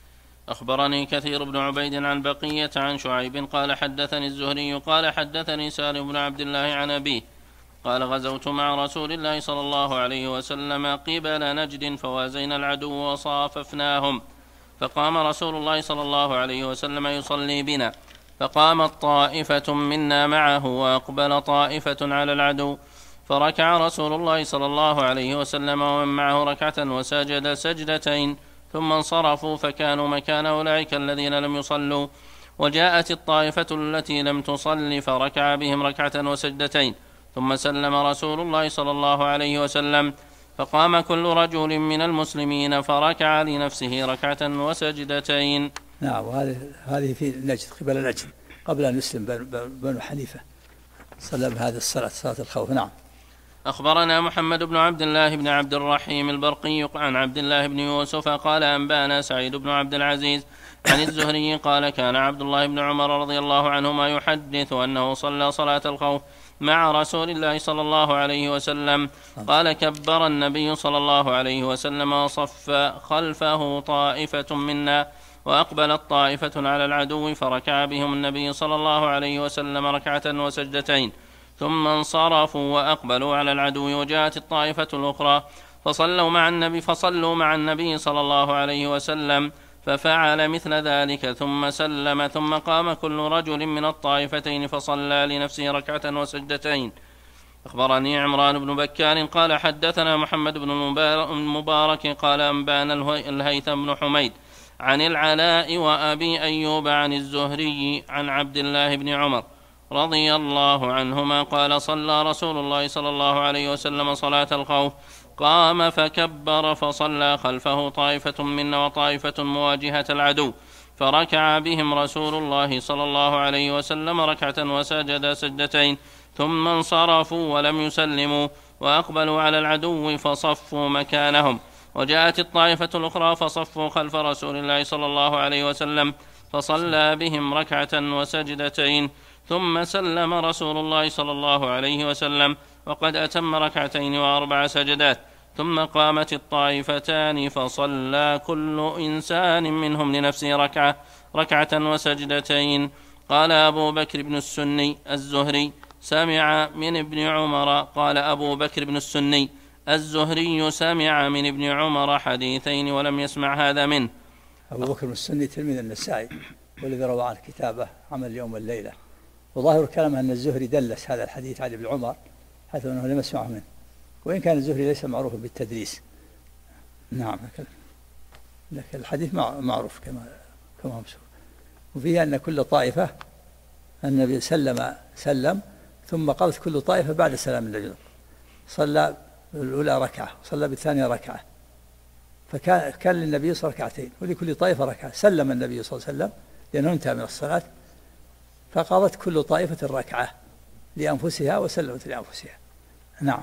أخبرني كثير بن عبيد عن بقية عن شعيب قال حدثني الزهري قال حدثني سالم بن عبد الله عن أبيه قال غزوت مع رسول الله صلى الله عليه وسلم قبل نجد فوازينا العدو وصاففناهم، فقام رسول الله صلى الله عليه وسلم يصلي بنا، فقامت طائفة منا معه وأقبل طائفة على العدو، فركع رسول الله صلى الله عليه وسلم ومن معه ركعة وسجد سجدتين، ثم انصرفوا فكانوا مكان أولئك الذين لم يصلوا، وجاءت الطائفة التي لم تصل فركع بهم ركعة وسجدتين، ثم سلم رسول الله صلى الله عليه وسلم، فقام كل رجل من المسلمين فركع لنفسه ركعة وسجدتين. نعم. وهذه في نجد، قبل نجد، قبل أن يسلم بنو حنيفة صلى بهذه الصلاة، صلاة الخوف. نعم. أخبرنا محمد بن عبد الله بن عبد الرحيم البرقي عن عبد الله بن يوسف قال أنبانا سعيد بن عبد العزيز عن الزهري قال كان عبد الله بن عمر رضي الله عنهما يحدث أنه صلى صلاة الخوف مع رسول الله صلى الله عليه وسلم، قال كبر النبي صلى الله عليه وسلم وصف خلفه طائفة منا، وأقبلت طائفة على العدو فركع بهم النبي صلى الله عليه وسلم ركعة وسجدتين، ثم انصرفوا وأقبلوا على العدو، وجاءت الطائفة الأخرى فصلوا مع النبي صلى الله عليه وسلم، ففعل مثل ذلك ثم سلم، ثم قام كل رجل من الطائفتين فصلى لنفسه ركعة وسجدتين. أخبرني عمران بن بكار قال حدثنا محمد بن المبارك قال أنبانا الهيثم بن حميد عن العلاء وأبي أيوب عن الزهري عن عبد الله بن عمر رضي الله عنهما قال صلى رسول الله صلى الله عليه وسلم صلاة الخوف، قام فكبر فصلى خلفه طائفة منا وطائفة مواجهة العدو، فركع بهم رسول الله صلى الله عليه وسلم ركعة وسجد سجدتين، ثم انصرفوا ولم يسلموا وأقبلوا على العدو فصفوا مكانهم، وجاءت الطائفة الأخرى فصفوا خلف رسول الله صلى الله عليه وسلم فصلى بهم ركعة وسجدتين، ثم سلم رسول الله صلى الله عليه وسلم وقد أتم ركعتين وأربع سجدات، ثم قامت الطائفتان فصلى كل إنسان منهم لنفسه ركعة وسجدتين. قال أبو بكر بن السني الزهري سمع من ابن عمر، قال أبو بكر بن السني الزهري سمع من ابن عمر حديثين ولم يسمع هذا منه. أبو بكر بن السني تلميذ النسائي والذي روى عن كتابه عمل اليوم والليلة، وظاهر الكلام أن الزهري دلس هذا الحديث عن ابن عمر حيث أنه لم يسمعه منه، وإن كان الزهري ليس معروفا بالتدريس. نعم. لكن الحديث معروف كما مشهور، وفيه أن كل طائفة النبي سلم ثم قامت كل طائفة بعد سلام النبي، صلى الأولى ركعة صلى بالثانية ركعة، فكان للنبي ركعتين ولكل طائفة ركعة، سلم النبي صلى الله عليه وسلم لأنه انتهى من الصلاة، فقضت كل طائفة ركعة لأنفسها وسلمت لأنفسها. نعم.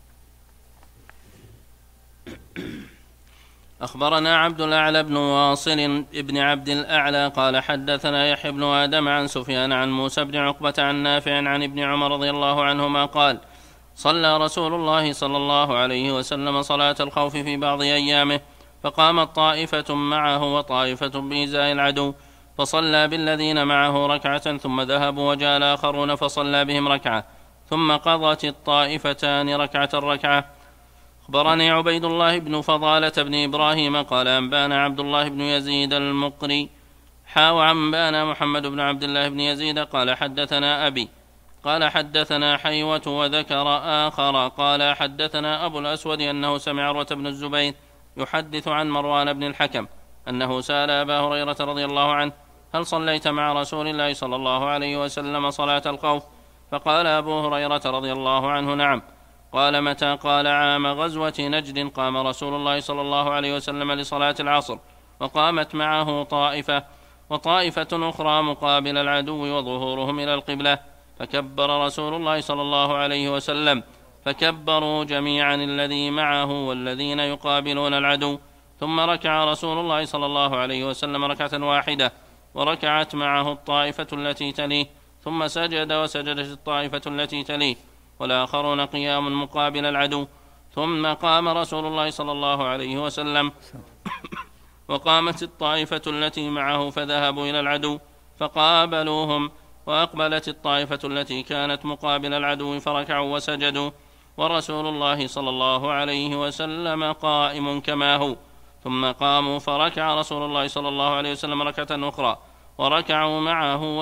أخبرنا عبد الأعلى بن واصل ابن عبد الأعلى قال حدثنا يحيى بن آدم عن سفيان عن موسى بن عقبة عن نافع عن ابن عمر رضي الله عنهما قال صلى رسول الله صلى الله عليه وسلم صلاة الخوف في بعض أيامه، فقامت طائفة معه وطائفة بإزاء العدو، فصلى بالذين معه ركعة ثم ذهبوا، وجاء الآخرون فصلى بهم ركعة، ثم قضت الطائفتان ركعة. أخبرني عبيد الله بن فضالة بن إبراهيم قال أنبانا عبد الله بن يزيد المقري أنبانا محمد بن عبد الله بن يزيد قال حدثنا أبي قال حدثنا حيوة وذكر آخر قال حدثنا أبو الأسود أنه سمع عروة بن الزبير يحدث عن مروان بن الحكم أنه سأل أبا هريرة رضي الله عنه هل صليت مع رسول الله صلى الله عليه وسلم صلاة الخوف؟ فقال أبو هريرة رضي الله عنه نعم. قال متى؟ قال عام غزوة نجد قام رسول الله صلى الله عليه وسلم لصلاة العصر، وقامت معه طائفة وطائفة أخرى مقابل العدو وظهورهم إلى القبلة، فكبر رسول الله صلى الله عليه وسلم، فكبروا جميعا الذي معه والذين يقابلون العدو، ثم ركع رسول الله صلى الله عليه وسلم ركعة واحدة، وركعت معه الطائفة التي تليه، ثم سجد وسجدت الطائفة التي تليه، والآخرون قيام مقابل العدو، ثم قام رسول الله صلى الله عليه وسلم وقامت الطائفة التي معه فذهبوا إلى العدو فقابلوهم، وأقبلت الطائفة التي كانت مقابل العدو فركعوا وسجدوا، ورسول الله صلى الله عليه وسلم قائم كما هو. ثم قاموا فركع رسول الله صلى الله عليه وسلم ركعة أخرى وركعوا معه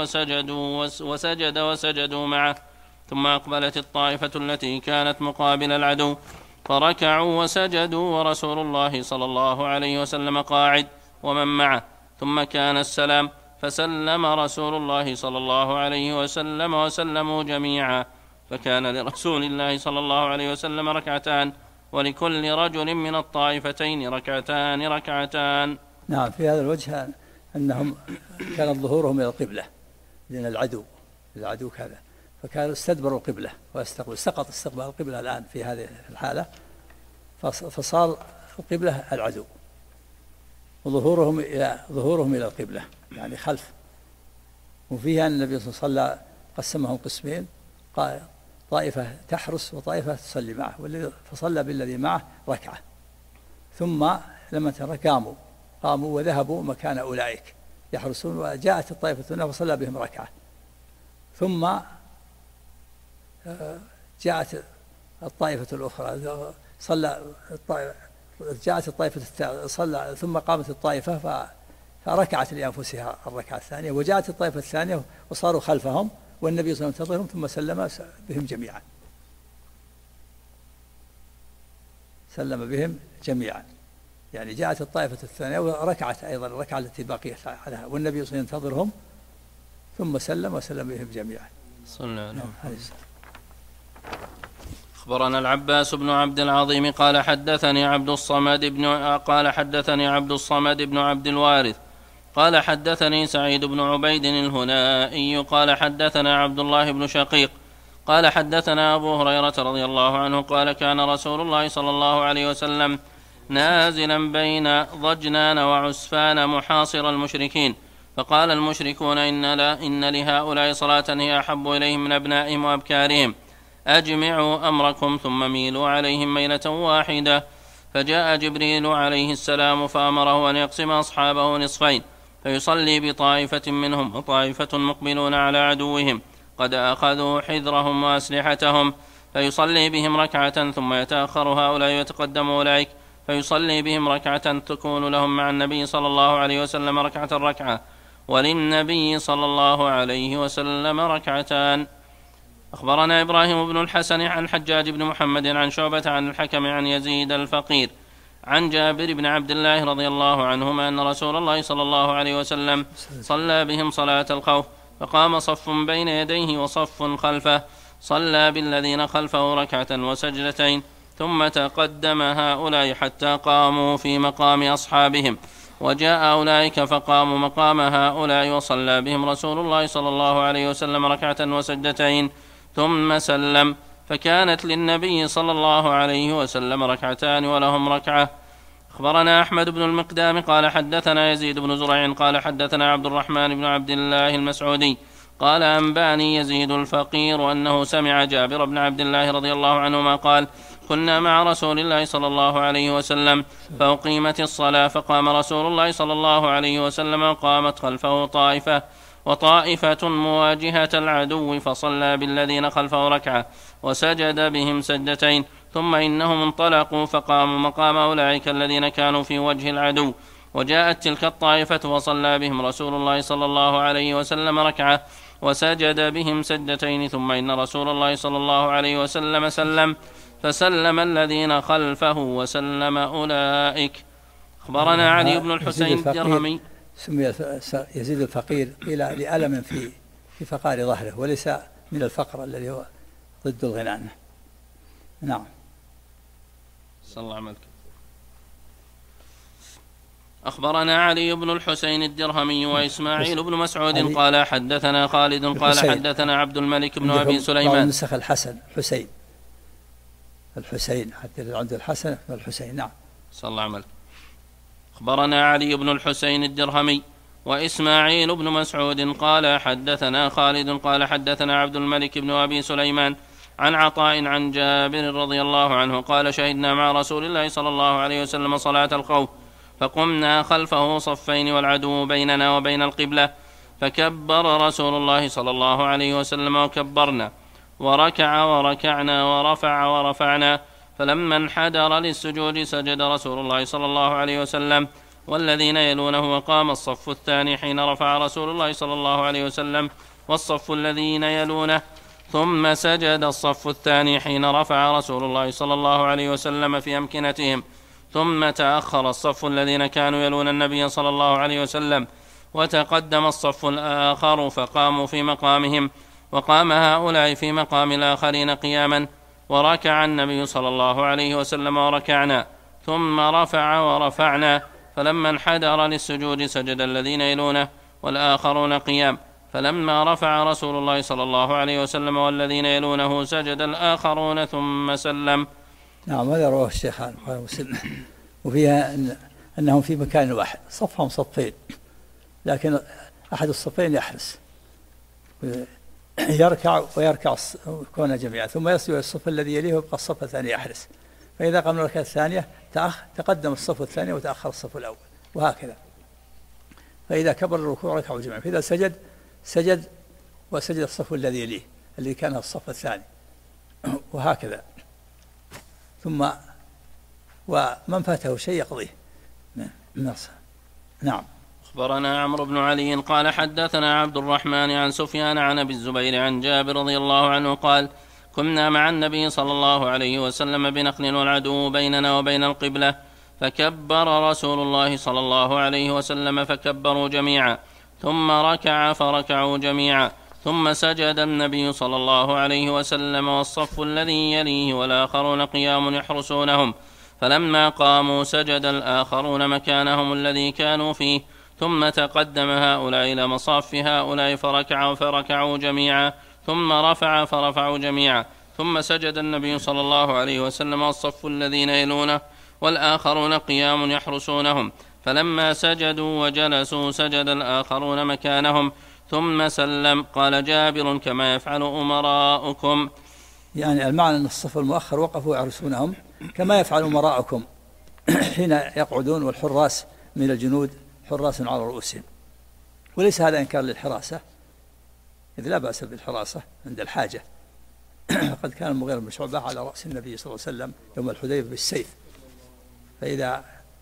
وسجدوا معه. ثم أقبلت الطائفة التي كانت مقابل العدو فركعوا وسجدوا، ورسول الله صلى الله عليه وسلم قاعد ومن معه. ثم كان السلام فسلم رسول الله صلى الله عليه وسلم وسلموا جميعا، فكان لرسول الله صلى الله عليه وسلم ركعتان، ولكل رجل من الطائفتين ركعتان. نعم، في هذا الوجه أنهم كان ظهورهم إلى القبلة، لأن العدو كذا، فكانوا استدبروا القبلة سقط استقبال القبلة الآن في هذه الحالة، فصار القبلة العدو، وظهورهم إلى القبلة يعني خلف. وفيها أن النبي صلى الله عليه وسلم قسمهم قسمين، طائفة تحرس وطائفة تصلي معه، فصلى بالذي معه ركعة، ثم لما قاموا وذهبوا مكان أولئك يحرسون، وجاءت الطائفة الثانية فصلى بهم ركعة، ثم جاءت الطائفة الأخرى جاءت الطائفة الثالثة صلى، ثم قامت الطائفة فركعت لأنفسها الركعة الثانية، وجاءت الطائفة الثانية وصاروا خلفهم والنبي صلى الله عليه وسلم ينتظرهم، ثم سلم بهم جميعا. يعني جاءت الطائفة الثانية وركعت أيضا الركعة التي بقيت عليها، والنبي صلى الله عليه وسلم ينتظرهم، ثم وسلم بهم جميعا. صلى الله عليه وسلم. أخبرنا العباس بن عبد العظيم قال حدثني عبد الصمد بن عبد الوارث قال حدثني سعيد بن عبيد الهنائي قال حدثنا عبد الله بن شقيق قال حدثنا أبو هريرة رضي الله عنه قال كان رسول الله صلى الله عليه وسلم نازلا بين ضجنان وعسفان محاصر المشركين، فقال المشركون إن لهؤلاء صلاة هي أحب إليهم من أبنائهم وأبكارهم، أجمعوا أمركم ثم ميلوا عليهم ميلة واحدة. فجاء جبريل عليه السلام فأمره أن يقسم أصحابه نصفين، فيصلي بطائفة منهم وطائفة مقبلون على عدوهم قد أخذوا حذرهم وأسلحتهم، فيصلي بهم ركعة ثم يتأخر هؤلاء ويتقدم أولئك، فيصلي بهم ركعة تكون لهم مع النبي صلى الله عليه وسلم ركعة، وللنبي صلى الله عليه وسلم ركعتان. أخبرنا إبراهيم بن الحسن عن حجاج بن محمد عن شعبة عن الحكم عن يزيد الفقير عن جابر بن عبد الله رضي الله عنهما أن رسول الله صلى الله عليه وسلم صلى بهم صلاة الخوف، فقام صف بين يديه وصف خلفه، صلى بالذين خلفه ركعة وسجدتين، ثم تقدم هؤلاء حتى قاموا في مقام أصحابهم، وجاء أولئك فقاموا مقام هؤلاء، وصلى بهم رسول الله صلى الله عليه وسلم ركعة وسجدتين ثم سلم، فكانت للنبي صلى الله عليه وسلم ركعتان ولهم ركعة. أخبرنا أحمد بن المقدام قال حدثنا يزيد بن زريع قال حدثنا عبد الرحمن بن عبد الله المسعودي قال أنباني يزيد الفقير أنه سمع جابر بن عبد الله رضي الله عنهما قال كنا مع رسول الله صلى الله عليه وسلم فأقيمت الصلاة، فقام رسول الله صلى الله عليه وسلم وقامت خلفه وطائفة مواجهة العدو، فصلى بالذين خلفه ركعة وسجد بهم سجدتين، ثم إنهم انطلقوا فقاموا مقام أولئك الذين كانوا في وجه العدو، وجاءت تلك الطائفة وصلى بهم رسول الله صلى الله عليه وسلم ركعة وسجد بهم سجدتين، ثم إن رسول الله صلى الله عليه وسلم سلم، فسلم الذين خلفه وسلم أولئك. أخبرنا علي بن الحسين الدرهمي سمي يزيد الفقير إلى لألم في فقار ظهره، وليس من الفقر الذي هو ضد الغنى. نعم. صلى الله عليه وسلم. أخبرنا علي بن الحسين الدرهمي وإسماعيل بن مسعود قال حدثنا خالد قال حدثنا عبد الملك بن أبي سليمان. نسخ الحسن الحسين حتى عند الحسن والحسين. نعم. صلى الله عليه وسلم. أخبرنا علي بن الحسين الدرهمي وإسماعيل بن مسعود قال حدثنا خالد قال حدثنا عبد الملك بن أبي سليمان عن عطاء عن جابر رضي الله عنه قال شهدنا مع رسول الله صلى الله عليه وسلم صلاة الخوف فقمنا خلفه صفين والعدو بيننا وبين القبلة فكبر رسول الله صلى الله عليه وسلم وكبرنا وركع وركعنا ورفع ورفعنا فلما انحدر للسجود سجد رسول الله صلى الله عليه وسلم والذين يلونه وقام الصف الثاني حين رفع رسول الله صلى الله عليه وسلم والصف الذين يلونه ثم سجد الصف الثاني حين رفع رسول الله صلى الله عليه وسلم في أمكنتهم ثم تأخر الصف الذين كانوا يلون النبي صلى الله عليه وسلم وتقدم الصف الآخر فقاموا في مقامهم وقام هؤلاء في مقام الآخرين قياما وركع النبي صلى الله عليه وسلم وركعنا ثم رفع ورفعنا فلما انحدر للسجود سجد الذين يلونه والآخرون قيام فلما رفع رسول الله صلى الله عليه وسلم والذين يلونه سجد الآخرون ثم سلم. نعم هذا رواه الشيخان البخاري ومسلم وفيها أنهم في مكان واحد صفهم صفين لكن أحد الصفين يحرس يركع ويركع كون جميعا ثم يصل إلى الصف الذي يليه ويبقى الصف الثاني يحرس فإذا قام الركعة الثانية تقدم الصف الثاني وتأخر الصف الأول وهكذا فإذا كبر الركوع ركعوا جميعا فإذا سجد وسجد الصف الذي يليه الذي كان الصف الثاني وهكذا ثم ومن فاته شيء يقضيه. نعم. أخبرنا عمرو بن علي قال حدثنا عبد الرحمن عن سفيان عن أبي الزبير عن جابر رضي الله عنه قال كنا مع النبي صلى الله عليه وسلم بنخل والعدو بيننا وبين القبلة فكبر رسول الله صلى الله عليه وسلم فكبروا جميعا ثم ركع فركعوا جميعا ثم سجد النبي صلى الله عليه وسلم والصف الذي يليه والآخرون قيام يحرسونهم فلما قاموا سجد الآخرون مكانهم الذي كانوا فيه ثم تقدم هؤلاء إلى مصاف هؤلاء فركعوا جميعا ثم رفع فرفعوا جميعا ثم سجد النبي صلى الله عليه وسلم والصف الذين يلونه والآخرون قيام يحرسونهم فلما سجدوا وجلسوا سجد الآخرون مكانهم ثم سلم. قال جابر كما يفعل أمراؤكم يعني المعنى أن الصف المؤخر وقفوا يحرسونهم كما يفعل أمراؤكم حين يقعدون والحراس من الجنود حراس على رؤوسهم وليس هذا إنكار للحراسة إذ لا بأس بالحراسة عند الحاجة قد كان المغيرة بن شعبة على رأس النبي صلى الله عليه وسلم يوم الحديبية بالسيف فإذا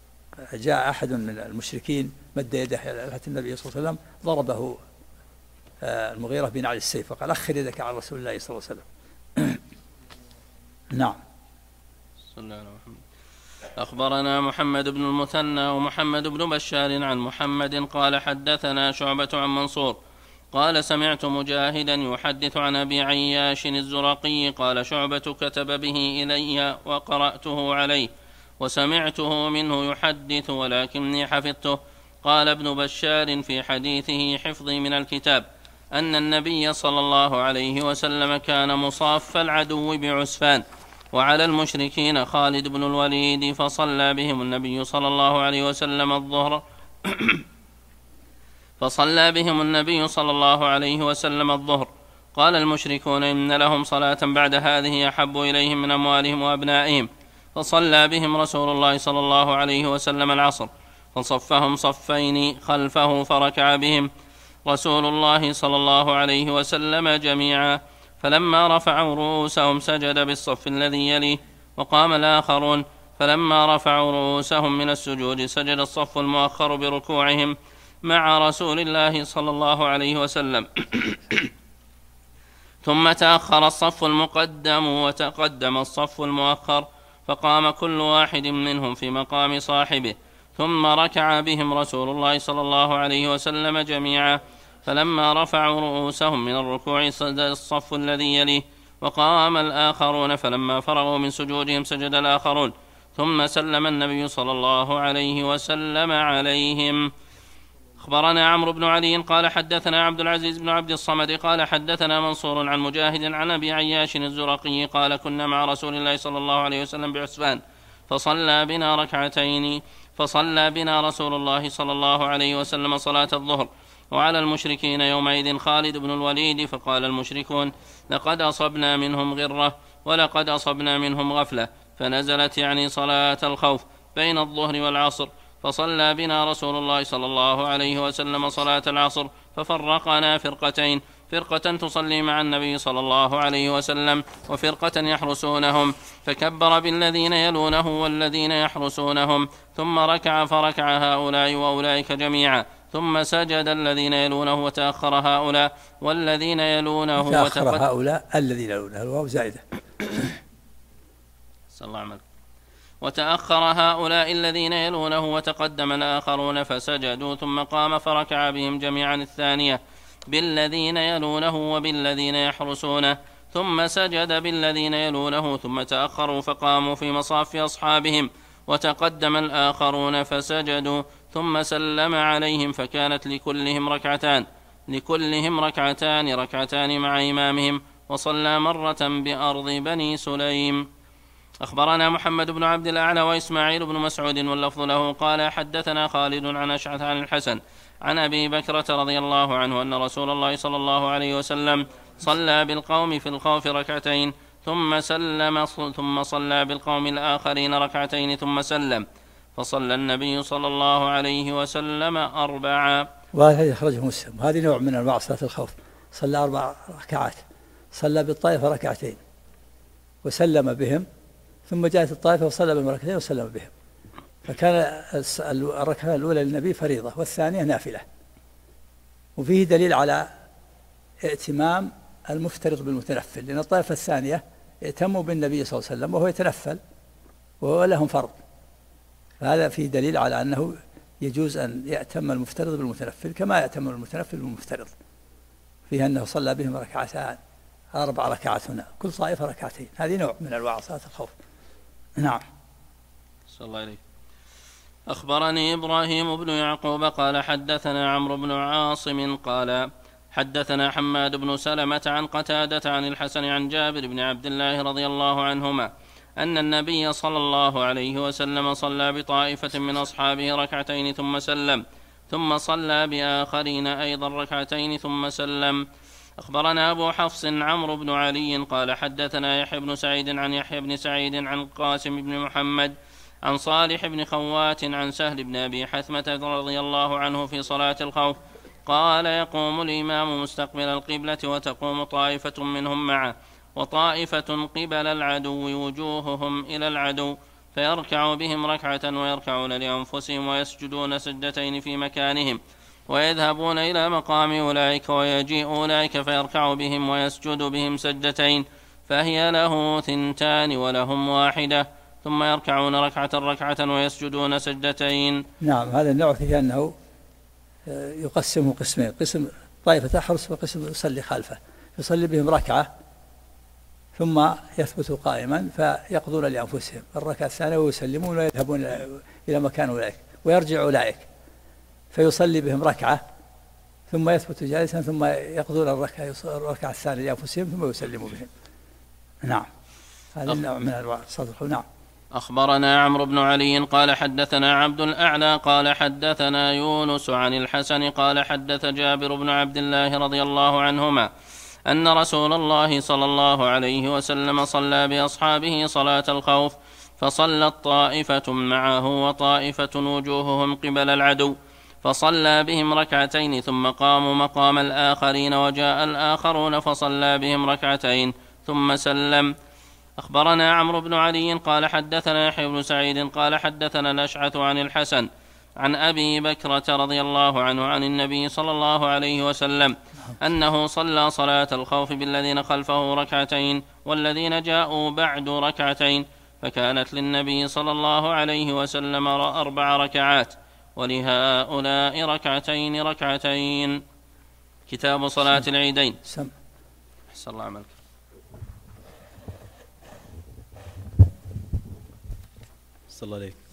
جاء أحد من المشركين مد يده إلى النبي صلى الله عليه وسلم ضربه المغيرة بنعل السيف فقال أخر يدك على رسول الله صلى الله عليه وسلم. نعم. صلى الله عليه وسلم. أخبرنا محمد بن المثنى ومحمد بن بشار عن محمد قال حدثنا شعبة عن منصور قال سمعت مجاهدا يحدث عن أبي عياش الزرقي قال شعبة كتب به إلي وقرأته عليه وسمعته منه يحدث ولكني حفظته. قال ابن بشار في حديثه حفظي من الكتاب أن النبي صلى الله عليه وسلم كان مصاف العدو بعسفان وعلى المشركين خالد بن الوليد فصلى بهم النبي صلى الله عليه وسلم الظهر قال المشركون إن لهم صلاة بعد هذه أحب إليهم من أموالهم وأبنائهم فصلى بهم رسول الله صلى الله عليه وسلم العصر فصفهم صفين خلفه فركع بهم رسول الله صلى الله عليه وسلم جميعا فلما رفعوا رؤوسهم سجد بالصف الذي يليه وقام الآخرون فلما رفعوا رؤوسهم من السجود سجد الصف المؤخر بركوعهم مع رسول الله صلى الله عليه وسلم ثم تأخر الصف المقدم وتقدم الصف المؤخر فقام كل واحد منهم في مقام صاحبه ثم ركع بهم رسول الله صلى الله عليه وسلم جميعا فلما رفعوا رؤوسهم من الركوع سجد الصف الذي يليه وقام الآخرون فلما فرغوا من سجودهم سجد الآخرون ثم سلم النبي صلى الله عليه وسلم عليهم. أخبرنا عمرو بن علي قال حدثنا عبد العزيز بن عبد الصمد قال حدثنا منصور عن مجاهد عن أبي عياش الزرقي قال كنا مع رسول الله صلى الله عليه وسلم بعسفان فصلى بنا ركعتين فصلى بنا رسول الله صلى الله عليه وسلم صلاة الظهر وعلى المشركين يومئذ خالد بن الوليد. فقال المشركون: لقد أصبنا منهم غرة ولقد أصبنا منهم غفلة. فنزلت يعني صلاة الخوف بين الظهر والعصر، فصلى بنا رسول الله صلى الله عليه وسلم صلاة العصر، ففرقنا فرقتين: فرقة تصلي مع النبي صلى الله عليه وسلم وفرقة يحرسونهم، فكبر بالذين يلونه والذين يحرسونهم، ثم ركع فركع هؤلاء وأولئك جميعا، ثم سجد الذين يلونه وتأخر هؤلاء والذين يلونه تأخر هؤلاء الذين يلونه، الواو زائدة. صلى الله عليه وسلم. وتأخر هؤلاء الذين يلونه وتقدم الآخرون فسجدوا، ثم قام فركع بهم جميعا الثانية بالذين يلونه وبالذين يحرسونه، ثم سجد بالذين يلونه، ثم تأخروا فقاموا في مصاف أصحابهم، وتقدم الآخرون فسجدوا، ثم سلم عليهم، فكانت لكلهم ركعتان مع إمامهم، وصلى مرة بأرض بني سليم. أخبرنا محمد بن عبد الأعلى وإسماعيل بن مسعود واللفظ له قال: حدثنا خالد عن أشعث عن الحسن عن أبي بكرة رضي الله عنه أن رسول الله صلى الله عليه وسلم صلى بالقوم في الخوف ركعتين ثم سلم، ثم صلى بالقوم الآخرين ركعتين ثم سلم، فصلى النبي صلى الله عليه وسلم 4. وهذا يخرجه مسلم. هذه نوع من أنواع صلاة الخوف. صلى 4 ركعات، صلى بالطائفة ركعتين وسلم بهم، ثم جاءت الطائفة وصلى بهم ركعتين وسلم بهم. فكان الركعة الأولى للنبي فريضة والثانية نافلة. وفيه دليل على ائتمام المفترض بالمتنفل، لأن الطائفة الثانية ائتموا بالنبي صلى الله عليه وسلم وهو يتنفل وهو لهم فرض. فهذا فيه دليل على أنه يجوز أن يأتم المفترض بالمتنفل كما يأتم المتنفل بالمفترض، فيه أنه صلى بهم ركعتان 4 ركعات هنا، كل طائفة ركعتين. هذه نوع من أنواع صلاة الخوف. نعم. صلى الله عليه. أخبرني إبراهيم بن يعقوب قال حدثنا عمرو بن عاصم قال حدثنا حماد بن سلمة عن قتادة عن الحسن عن جابر بن عبد الله رضي الله عنهما أن النبي صلى الله عليه وسلم صلى بطائفة من أصحابه ركعتين ثم سلم، ثم صلى بآخرين أيضا ركعتين ثم سلم. أخبرنا أبو حفص عمرو بن علي قال حدثنا يحيى بن سعيد عن يحيى بن سعيد عن القاسم بن محمد عن صالح بن خوات عن سهل بن أبي حثمة رضي الله عنه في صلاة الخوف قال: يقوم الإمام مستقبل القبلة وتقوم طائفة منهم معه وطائفة قبل العدو وجوههم إلى العدو، فيركع بهم ركعة ويركعون لأنفسهم ويسجدون سجدتين في مكانهم، ويذهبون إلى مقام أولئك ويجيء أولئك فيركع بهم ويسجد بهم سجدتين، فهي له 2 ولهم 1، ثم يركعون ركعة ويسجدون سجدتين. نعم. هذا النوع فيه أنه يقسمه قسمين: قسم طائفة تحرس وقسم يصلي خلفه، يصلي بهم ركعة ثم يثبت قائما فيقضون لأنفسهم الركعة الثانية ويسلمون ويذهبون إلى مكان أولئك، ويرجع أولئك فيصلي بهم ركعة ثم يثبت جالسا ثم يقضون الركعة الثانية لأنفسهم ثم يسلموا بهم. نعم. هذا النوع من أنواع صلاة الخوف. نعم. أخبرنا عمرو بن علي قال حدثنا عبد الأعلى قال حدثنا يونس عن الحسن قال حدث جابر بن عبد الله رضي الله عنهما أن رسول الله صلى الله عليه وسلم صلى بأصحابه صلاة الخوف، فصلت طائفة معه وطائفة وجوههم قبل العدو، فصلى بهم ركعتين ثم قاموا مقام الآخرين، وجاء الآخرون فصلى بهم ركعتين ثم سلم. أخبرنا عمرو بن علي قال حدثنا يحيى بن سعيد قال حدثنا الأشعث عن الحسن عن أبي بكرة رضي الله عنه عن النبي صلى الله عليه وسلم أنه صلى صلاة الخوف بالذين خلفه ركعتين والذين جاءوا بعد ركعتين، فكانت للنبي صلى الله عليه وسلم 4 ركعات ولهؤلاء ركعتين. كتاب صلاة العيدين. أحسن الله عملك. صلى الله عليك.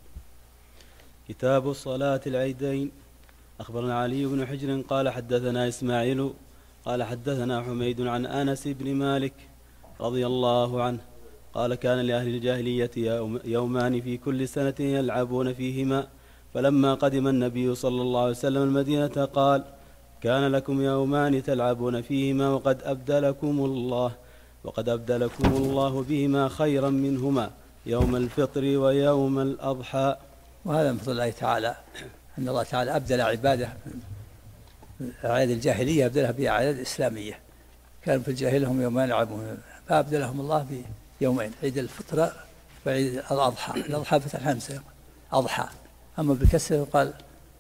كتاب صلاة العيدين. أخبرنا علي بن حجر قال حدثنا إسماعيل قال حدثنا حميد عن أنس بن مالك رضي الله عنه قال: كان لأهل الجاهلية يومان في كل سنة يلعبون فيهما، فلما قدم النبي صلى الله عليه وسلم المدينة قال: كان لكم يومان تلعبون فيهما وقد أبدلكم الله بهما خيرا منهما يوم الفطر ويوم الأضحى. وهذا من فضل الله تعالى أن الله تعالى أبدل عباده أعياد الجاهلية أبدلها بأعياد إسلامية. كانوا في الجاهلية هم يومان يلعبون فأبدلهم الله بيومين، عيد الفطر وعيد الأضحى. الأضحى فتح الهمزة أضحى، أما بالكسر يقال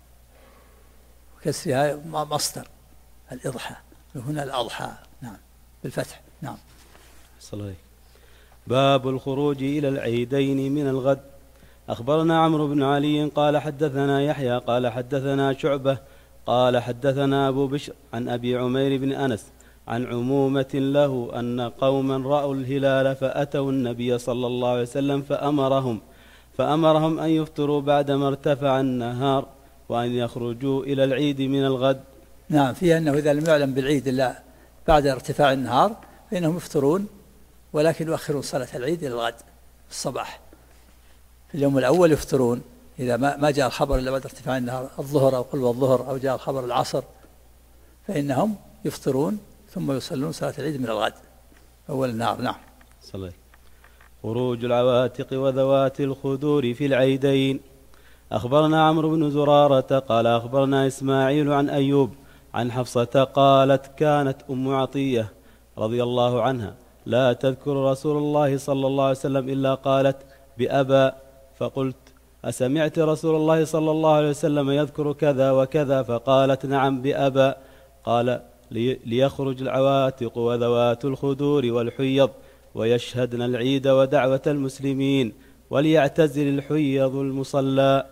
كسرها مصدر الإضحى، هنا الأضحى. نعم بالفتح. نعم. صلى. باب الخروج إلى العيدين من الغد. أخبرنا عمرو بن علي قال حدثنا يحيى قال حدثنا شعبة قال حدثنا أبو بشر عن أبي عمير بن أنس عن عمومة له أن قوما رأوا الهلال فأتوا النبي صلى الله عليه وسلم فأمرهم أن يفطروا بعدما ارتفع النهار وأن يخرجوا إلى العيد من الغد. نعم، فيها أنه إذا لم يعلم بالعيد إلا بعد ارتفاع النهار فإنهم يفطرون، ولكن يؤخرون صلاة العيد إلى الغد الصباح. في اليوم الأول يفطرون إذا ما جاء الخبر إلا بعد ارتفاع النهار، الظهر أو قلب الظهر أو جاء الخبر العصر، فإنهم يفطرون ثم يصلون صلاة العيد من الغد أول النهار. نعم. صلى. خروج العواتق وذوات الخدور في العيدين. أخبرنا عمرو بن زرارة قال أخبرنا إسماعيل عن أيوب عن حفصة قالت كانت أم عطية رضي الله عنها لا تذكر رسول الله صلى الله عليه وسلم إلا قالت بأبا، فقلت أسمعت رسول الله صلى الله عليه وسلم يذكر كذا وكذا؟ فقالت نعم بأبا. قال ليخرج العواتق وذوات الخدور والحيض ويشهدن العيد ودعوة المسلمين وليعتزل الحيض المصلى.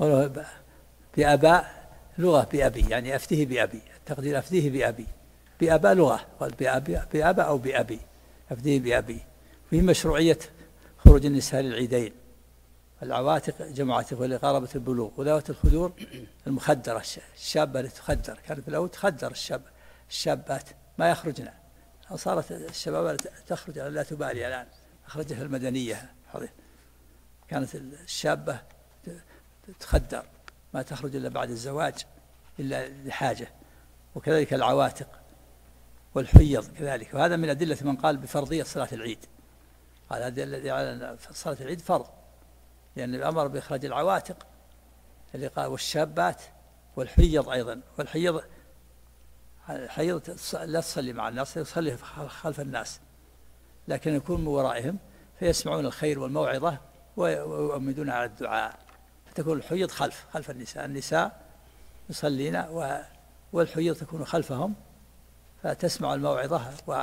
بأبا لغة بأبي، يعني أفتيه بأبي، التقدير أفتيه بأبي. بأبا لغة، قال بأبا أو بأبي، أفتيه بأبي. في مشروعية خروج النساء للعيدين. العواتق جمع عاتق لقاربة البلوغ، وذوات الخدور المخدرة الشابة اللي تخدر، كانت في الأول تخدر الشابات ما يخرجن، صارت الشباب تخرج لا تبالي الآن، أخرجها المدنية. كانت الشابة تخدر ما تخرج إلا بعد الزواج إلا لحاجة، وكذلك العواتق والحيض كذلك. وهذا من أدلة من قال بفرضية صلاة العيد، قال هذا الذي على صلاة العيد فرض، لأن الأمر بإخراج العواتق اللي قال والشابات والحيض أيضا. والحيض لا تصلي مع الناس، يصلي خلف الناس، لكن يكون من ورائهم فيسمعون الخير والموعظة ويؤمدون على الدعاء، فتكون الحيض خلف النساء يصلين والحيض تكون خلفهم فتسمع الموعظة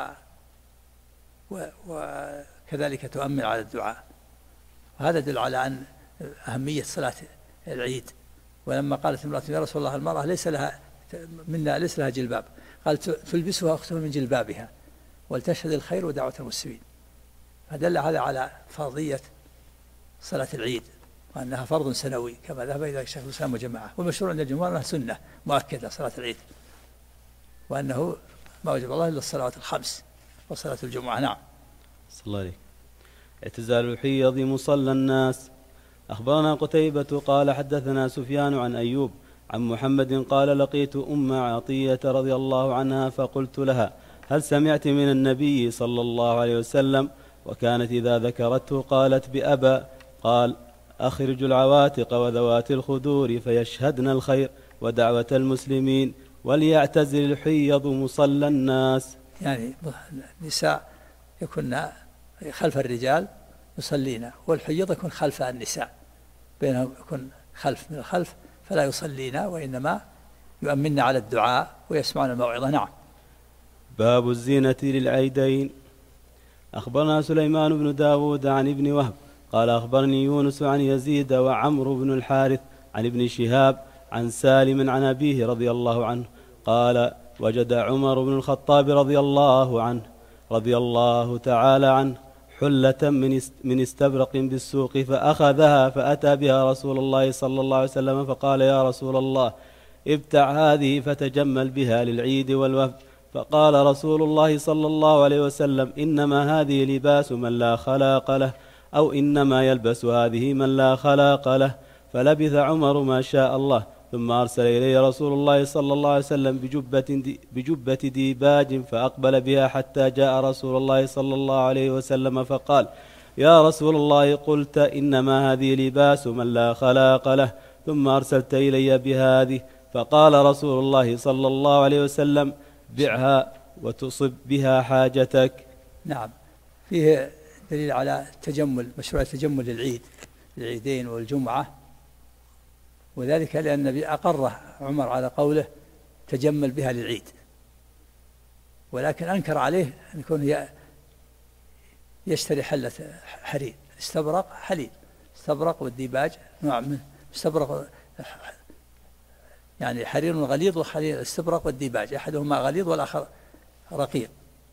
وكذلك تؤمن على الدعاء. وهذا يدل على أن أهمية صلاة العيد. ولما قالت امرأة يا رسول الله المرأة ليس لها جلباب، قال تلبسها أختها من جلبابها ولتشهد الخير ودعوة المسلمين، فدل هذا على فرضية صلاة العيد وأنها فرض سنوي كما ذهب إلى شيخ الإسلام وجماعة. والمشهور عند الجمهور أنها سنة مؤكدة صلاة العيد، وأنه ما وجب الله إلا الصلوات الخمس وصلاة الجمعة. نعم. صلى الله عليه. اعتزال الحيض مصلى الناس. أخبرنا قتيبة قال حدثنا سفيان عن أيوب عن محمد قال لقيت أم عطية رضي الله عنها فقلت لها هل سمعت من النبي صلى الله عليه وسلم؟ وكانت إذا ذكرته قالت بأبا. قال أخرج العواتق وذوات الخدور فيشهدن الخير ودعوة المسلمين وليعتزل الحيض مصلى الناس. يعني النساء يكون خلف الرجال يصلين، والحيض يكون خلف النساء، بينهم يكون من الخلف فلا يصلين وإنما يؤمن على الدعاء ويسمعون الموعظة. نعم. باب الزينة للعيدين. أخبرنا سليمان بن داود عن ابن وهب قال أخبرني يونس عن يزيد وعمرو بن الحارث عن ابن شهاب عن سالم عن أبيه رضي الله عنه قال وجد عمر بن الخطاب رضي الله تعالى عنه حلة من استبرق بالسوق فأخذها فأتى بها رسول الله صلى الله عليه وسلم فقال يا رسول الله ابتع هذه فتجمل بها للعيد والوفد. فقال رسول الله صلى الله عليه وسلم إنما هذه لباس من لا خلاق له، أو إنما يلبس هذه من لا خلاق له. فلبث عمر ما شاء الله ثم أرسل إلي رسول الله صلى الله عليه وسلم بجبة ديباج فأقبل بها حتى جاء رسول الله صلى الله عليه وسلم فقال: يا رسول الله، قلت إنما هذه لباس من لا خلاق له، ثم أرسلت إلي بهذه. فقال رسول الله صلى الله عليه وسلم: بعها وتصب بها حاجتك. نعم، فيه دليل على التجمل، مشروع التجمل للعيد، العيدين والجمعة، وذلك لأن النبي أقره عمر على قوله تجمل بها للعيد، ولكن أنكر عليه أن يكون يشتري حلة حرير، استبرق حليل، استبرق والديباج نوع من استبرق، يعني حرير غليظ وحرير استبرق والديباج، أحدهما غليظ والآخر رقيق.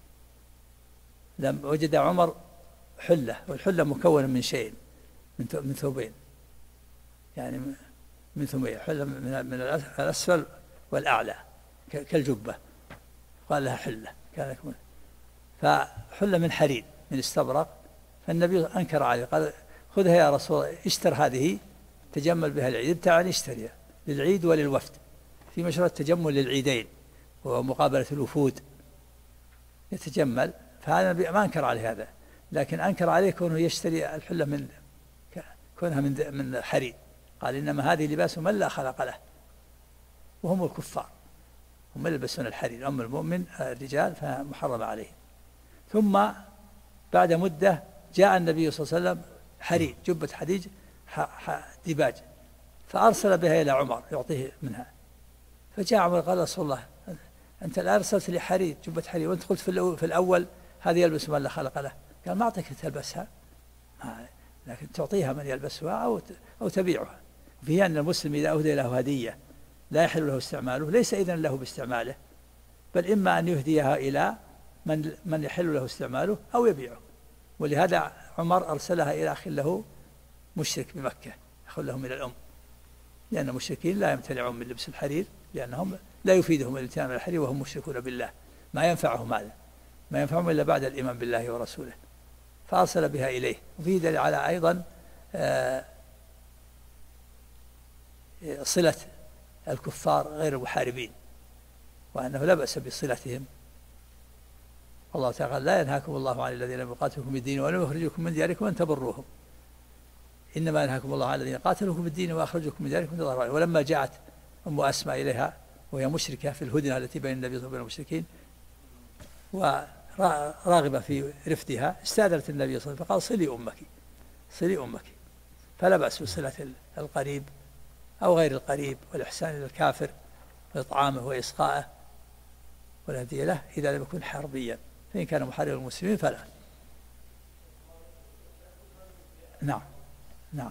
لم وجد عمر حلة، والحلة مكونة من شيء، من ثوبين، يعني من ثوبين، حلة من الأسفل والأعلى كالجبة، قال لها حلة، فحلة من حرير من استبرق. فالنبي أنكر عليه، قال: خذها يا رسول الله، اشتر هذه تجمل بها العيد، ابتعني اشتريها للعيد وللوفد، في مشروع التجمل للعيدين ومقابلة الوفود يتجمل. فهذا النبي ما أنكر عليه هذا، لكن أنكر عليه كونه يشتري الحلة كونها من حرير، قال: إنما هذه لباس من لا خلق له، وهم الكفار، هم يلبسون الحرير، أما المؤمن الرجال فمحرم عليه. ثم بعد مدة جاء النبي صلى الله عليه وسلم حرير، جبة حديد ديباج، فأرسل بها إلى عمر يعطيه منها. فجاء عمر قال: رسول الله، أنت الآن أرسلت لي حرير، جبة حرير، وأنت قلت في الأول هذه يلبس من لا خلق له. قال: ما أعطيك تلبسها، لكن تعطيها من يلبسها أو تبيعها. فيها أن المسلم إذا أهدي له هدية لا يحل له استعماله ليس إذن له باستعماله، بل إما أن يهديها إلى من يحل له استعماله أو يبيعه. ولهذا عمر أرسلها إلى أخ له مشرك بمكة، أخ له من الأم، لأن المشركين لا يمتنعون من لبس الحرير، لأنهم لا يفيدهم الامتناع من الحرير وهم مشركون بالله، ما ينفعهم هذا، ما ينفعهم إلا بعد الإيمان بالله ورسوله. فأرسل بها إليه. وفيه دليل على أيضا صلة الكفار غير المحاربين، وأنه لا بأس بصلتهم. الله تعالى: لا ينهاكم الله عن الذين لم يقاتلوكم بالدين ولم يخرجوكم من دياركم أن تبروهم، إنما ينهاكم الله عن الذين قاتلوكم بالدين وأخرجوكم من دياركم. ولما جاءت أم أسماء إليها وهي مشركة في الهدنة التي بين النبي وبين المشركين وراغبة في رفدها، استأذنت النبي صلى الله عليه وسلم فقال: صلي أمك، صلي أمك. فلا بأس بصلة القريب أو غير القريب، والإحسان إلى الكافر وإطعامه وإسقاءه والهدية له إذا لم يكن حربيا، فإن كان محارب المسلمين فلا. نعم. نعم.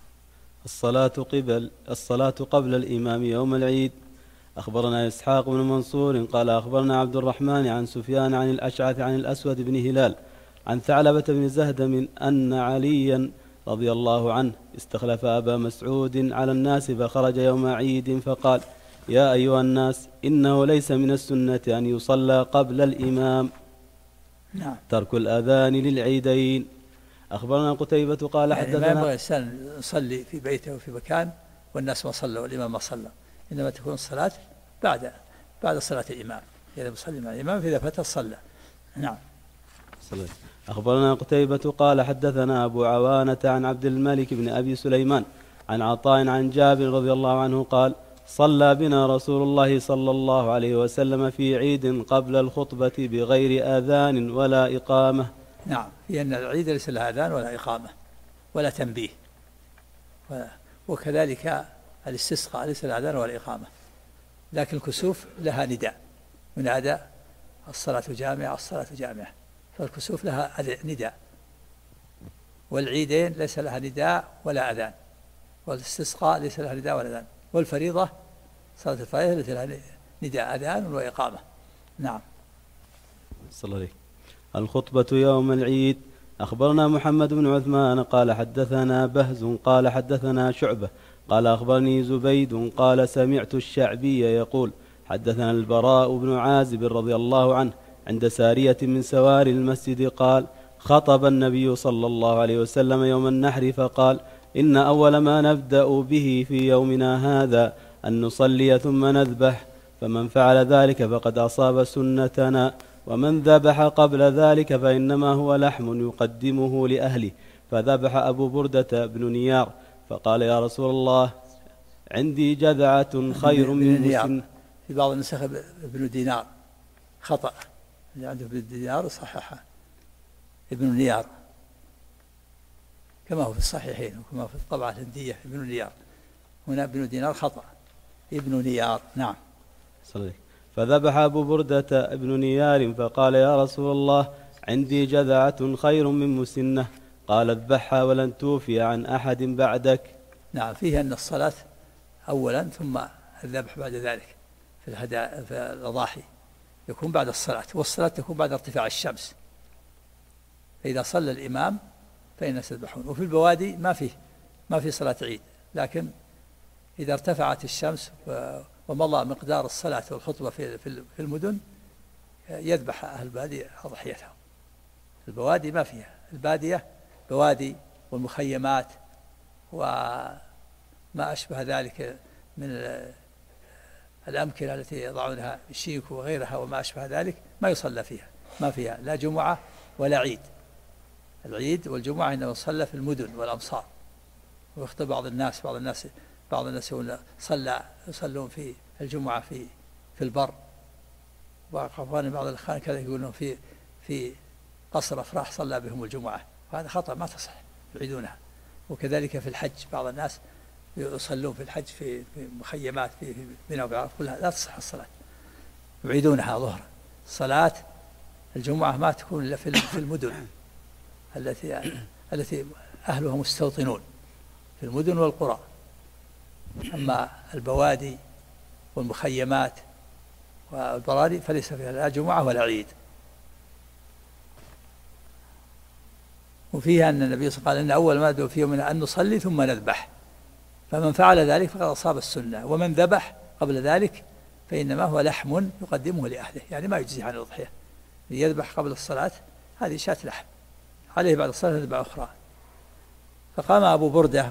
الصلاة قبل الإمام يوم العيد. أخبرنا إسحاق بن منصور قال أخبرنا عبد الرحمن عن سفيان عن الأشعث عن الأسود بن هلال عن ثعلبة بن زهدم أن عليا رضي الله عنه استخلف أبا مسعود على الناس فخرج يوم عيد فقال: يا أيها الناس، إنه ليس من السنة أن يصلى قبل الإمام. نعم. ترك الأذان للعيدين. أخبرنا قتيبة قال حدثنا، ما ينبغي الإنسان يصلي في بيته وفي مكان والناس ما صلوا والإمام ما صلى، إنما تكون الصلاة بعد صلاة الإمام، إذا يصلي مع الإمام فإذا فات صلى. نعم. أخبرنا قتيبة قال حدثنا أبو عوانة عن عبد الملك بن أبي سليمان عن عطاء عن جابر رضي الله عنه قال: صلى بنا رسول الله صلى الله عليه وسلم في عيد قبل الخطبة بغير آذان ولا إقامة. نعم، لأن العيد ليس له آذان ولا إقامة ولا تنبيه، وكذلك الاستسقاء ليس له آذان ولا إقامة، لكن الكسوف لها نداء، ينادى: الصلاة جامعة، الصلاة جامعة، فالكسوف لها نداء، والعيدين ليس لها نداء ولا أذان، والاستسقاء ليس لها نداء ولا أذان، والفريضة صلاة الفريضة ليس لها نداء أذان وإقامة. نعم. صلى الله عليه. الخطبة يوم العيد. أخبرنا محمد بن عثمان قال حدثنا بهز قال حدثنا شعبة قال أخبرني زبيد قال سمعت الشعبي يقول: حدثنا البراء بن عازب رضي الله عنه عند سارية من سواري المسجد قال: خطب النبي صلى الله عليه وسلم يوم النحر فقال: إن أول ما نبدأ به في يومنا هذا أن نصلي ثم نذبح، فمن فعل ذلك فقد أصاب سنتنا، ومن ذبح قبل ذلك فإنما هو لحم يقدمه لأهله. فذبح أبو بردة بن نيار فقال يا رسول الله عندي جذعة خير من مسن. في بعض النسخ ابن دينار خطأ، اللي عنده ابن دينار صححه ابن نيار كما هو في الصحيحين وكما في الطبعة الهندية ابن نيار، هنا ابن دينار خطأ ابن نيار. نعم. صحيح. فذبح أبو بردة ابن نيار فقال يا رسول الله عندي جذعة خير من مسنة، قال اذبحها ولن توفي عن أحد بعدك. نعم، فيه أن الصلاة أولا ثم الذبح بعد ذلك في الأضاحي يكون بعد الصلاة، والصلاة تكون بعد ارتفاع الشمس، فإذا صلى الإمام فإن الناس يذبحون. وفي البوادي ما في صلاة عيد، لكن إذا ارتفعت الشمس ومضى مقدار الصلاة والخطبة في المدن يذبح أهل البادية أضحيتهم. البوادي ما فيها، البادية بوادي والمخيمات وما أشبه ذلك من الأمكنة التي يضعونها الشيك وغيرها وما أشبه ذلك ما يصلى فيها، ما فيها لا جمعة ولا عيد. العيد والجمعة إنما يصلى في المدن والأمصار. ويخطئ بعض الناس يصلون في الجمعة في البر، وقفان بعض الإخوان كذا يقولون في قصر أفراح صلى بهم الجمعة، وهذا خطأ ما تصح، يعيدونها. وكذلك في الحج بعض الناس يصلون في الحج في مخيمات في منى وبعرف، كلها لا تصح الصلاة، يعيدونها ظهرا. صلاة الجمعة ما تكون إلا في المدن التي أهلها مستوطنون، في المدن والقرى. أما البوادي والمخيمات والبراري فليس فيها لا جمعة ولا عيد. وفيها أن النبي صلى الله عليه وسلم قال إن أول ما ندعو في يومنا أن نصلي ثم نذبح، فمن فعل ذلك فقد أصاب السنة، ومن ذبح قبل ذلك فإنما هو لحم يقدمه لأهله، يعني ما يجزي عن الأضحية. يذبح قبل الصلاة هذه شاة لحم، عليه بعد الصلاة ذبح أخرى. فقام أبو بردة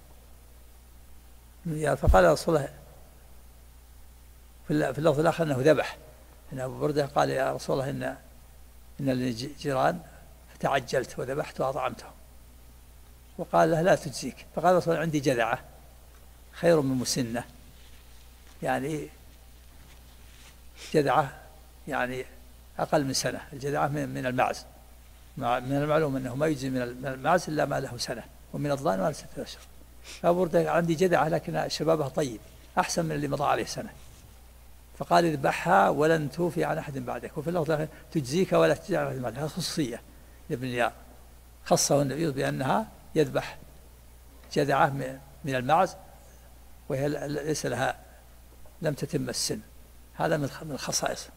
فقال يا رسول الله، في اللفظ الآخر أنه ذبح، إن أبو بردة قال يا رسول الله إن لي جيران فتعجلت وذبحت وأطعمتهم، وقال له لا تجزيك. فقال رسول الله عندي جذعة خير من مسنة، يعني جذعة يعني أقل من سنة. الجذعة من المعز، من المعلوم أنه ما يجزي من المعز إلا ما له سنة، ومن الضان ما له 6 أشهر. فأبو بردة عندي جذعة لكن شبابها طيب أحسن من اللي مضى عليه سنة، فقال اذبحها ولن توفي عن أحد بعدك. وفي اللفظ تجزيك ولا تجزي عن أحد بعدك، هذه خصوصية لابن نيار، خصه النبي بأنها يذبح جذعة من المعز وهي ليس لها لم تتم السن، هذا من الخصائص.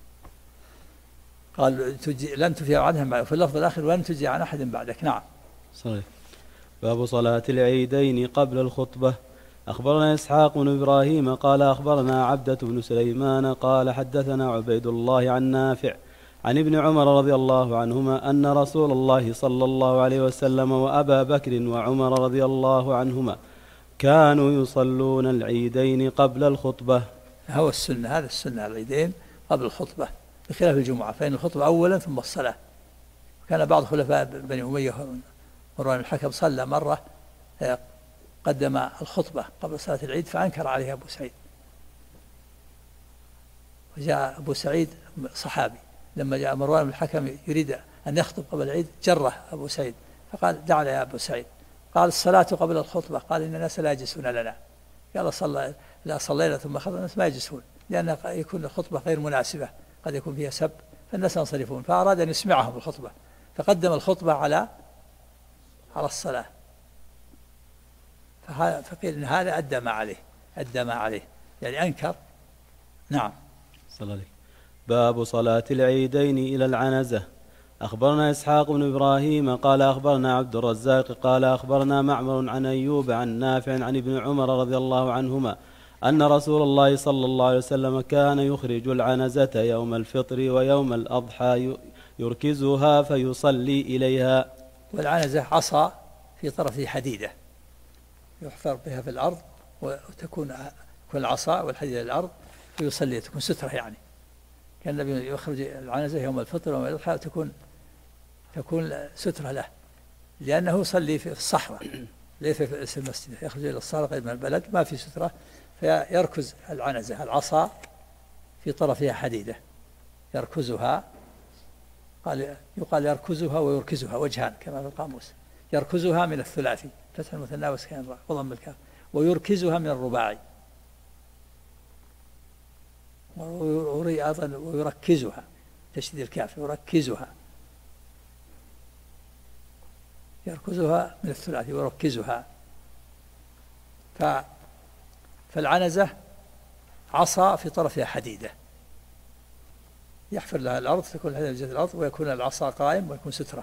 قال لن تفي عنها بعدك، وفي اللفظ الآخر ولن تجزي عن أحد بعدك. نعم. صحيح. باب صلاة العيدين قبل الخطبة. أخبرنا إسحاق بن إبراهيم قال أخبرنا عبدة بن سليمان قال حدثنا عبيد الله عن نافع عن ابن عمر رضي الله عنهما أن رسول الله صلى الله عليه وسلم وأبا بكر وعمر رضي الله عنهما كانوا يصلون العيدين قبل الخطبة. هو السنة، هذا السنة، العيدين قبل الخطبة بخلاف الجمعة، فإن الخطبة أولا ثم الصلاة. كان بعض خلفاء بني أمية مروان الحكم صلى مرة قدم الخطبة قبل صلاة العيد فأنكر عليه أبو سعيد، وجاء أبو سعيد صحابي لما جاء مروان الحكم يريد أن يخطب قبل العيد جره أبو سعيد فقال دعنا يا أبو سعيد. قال الصلاة قبل الخطبة، قال إن الناس لا يجلسون لنا. قال لا صلينا ثم خطبنا الناس ما يجلسون، لأن يكون الخطبة غير مناسبة، قد يكون فيها سب فالناس ينصرفون، فأراد أن يسمعهم الخطبة فقدم الخطبة على الصلاة، فقيل إن هذا أدى ما عليه يعني أنكر. نعم. صلى الله. باب صلاة العيدين إلى العنزة. أخبرنا إسحاق بن إبراهيم قال أخبرنا عبد الرزاق قال أخبرنا معمر عن أيوب عن نافع عن ابن عمر رضي الله عنهما أن رسول الله صلى الله عليه وسلم كان يخرج العنزة يوم الفطر ويوم الأضحى يركزها فيصلي إليها. والعنزة عصا في طرف حديدة يحفر بها في الأرض وتكون يكون العصا والحديد إلى الأرض فيصلي، تكون سترة يعني. كان النبي يخرج العنزة يوم الفطر ويوم الأضحى تكون سترة له، لأنه يصلي في الصحراء ليس في المسجد، يخرج إلى الصحراء قريب من البلد ما في سترة، فيركز العنزة العصا في طرفها حديدة يركزها، يقال يركزها ويركزها وجهان كما في القاموس، يركزها من الثلاثي فتح المثنى وسكن وضم الكاف، ويركزها من الرباعي، أيضا ويركزها تشديد الكاف يركزها، يركزها من الثلاثي ويركزها. فالعنزة عصا في طرفها حديدة يحفر لها الأرض، تكون الحديدة بجهة الأرض ويكون العصا قائم ويكون سترة.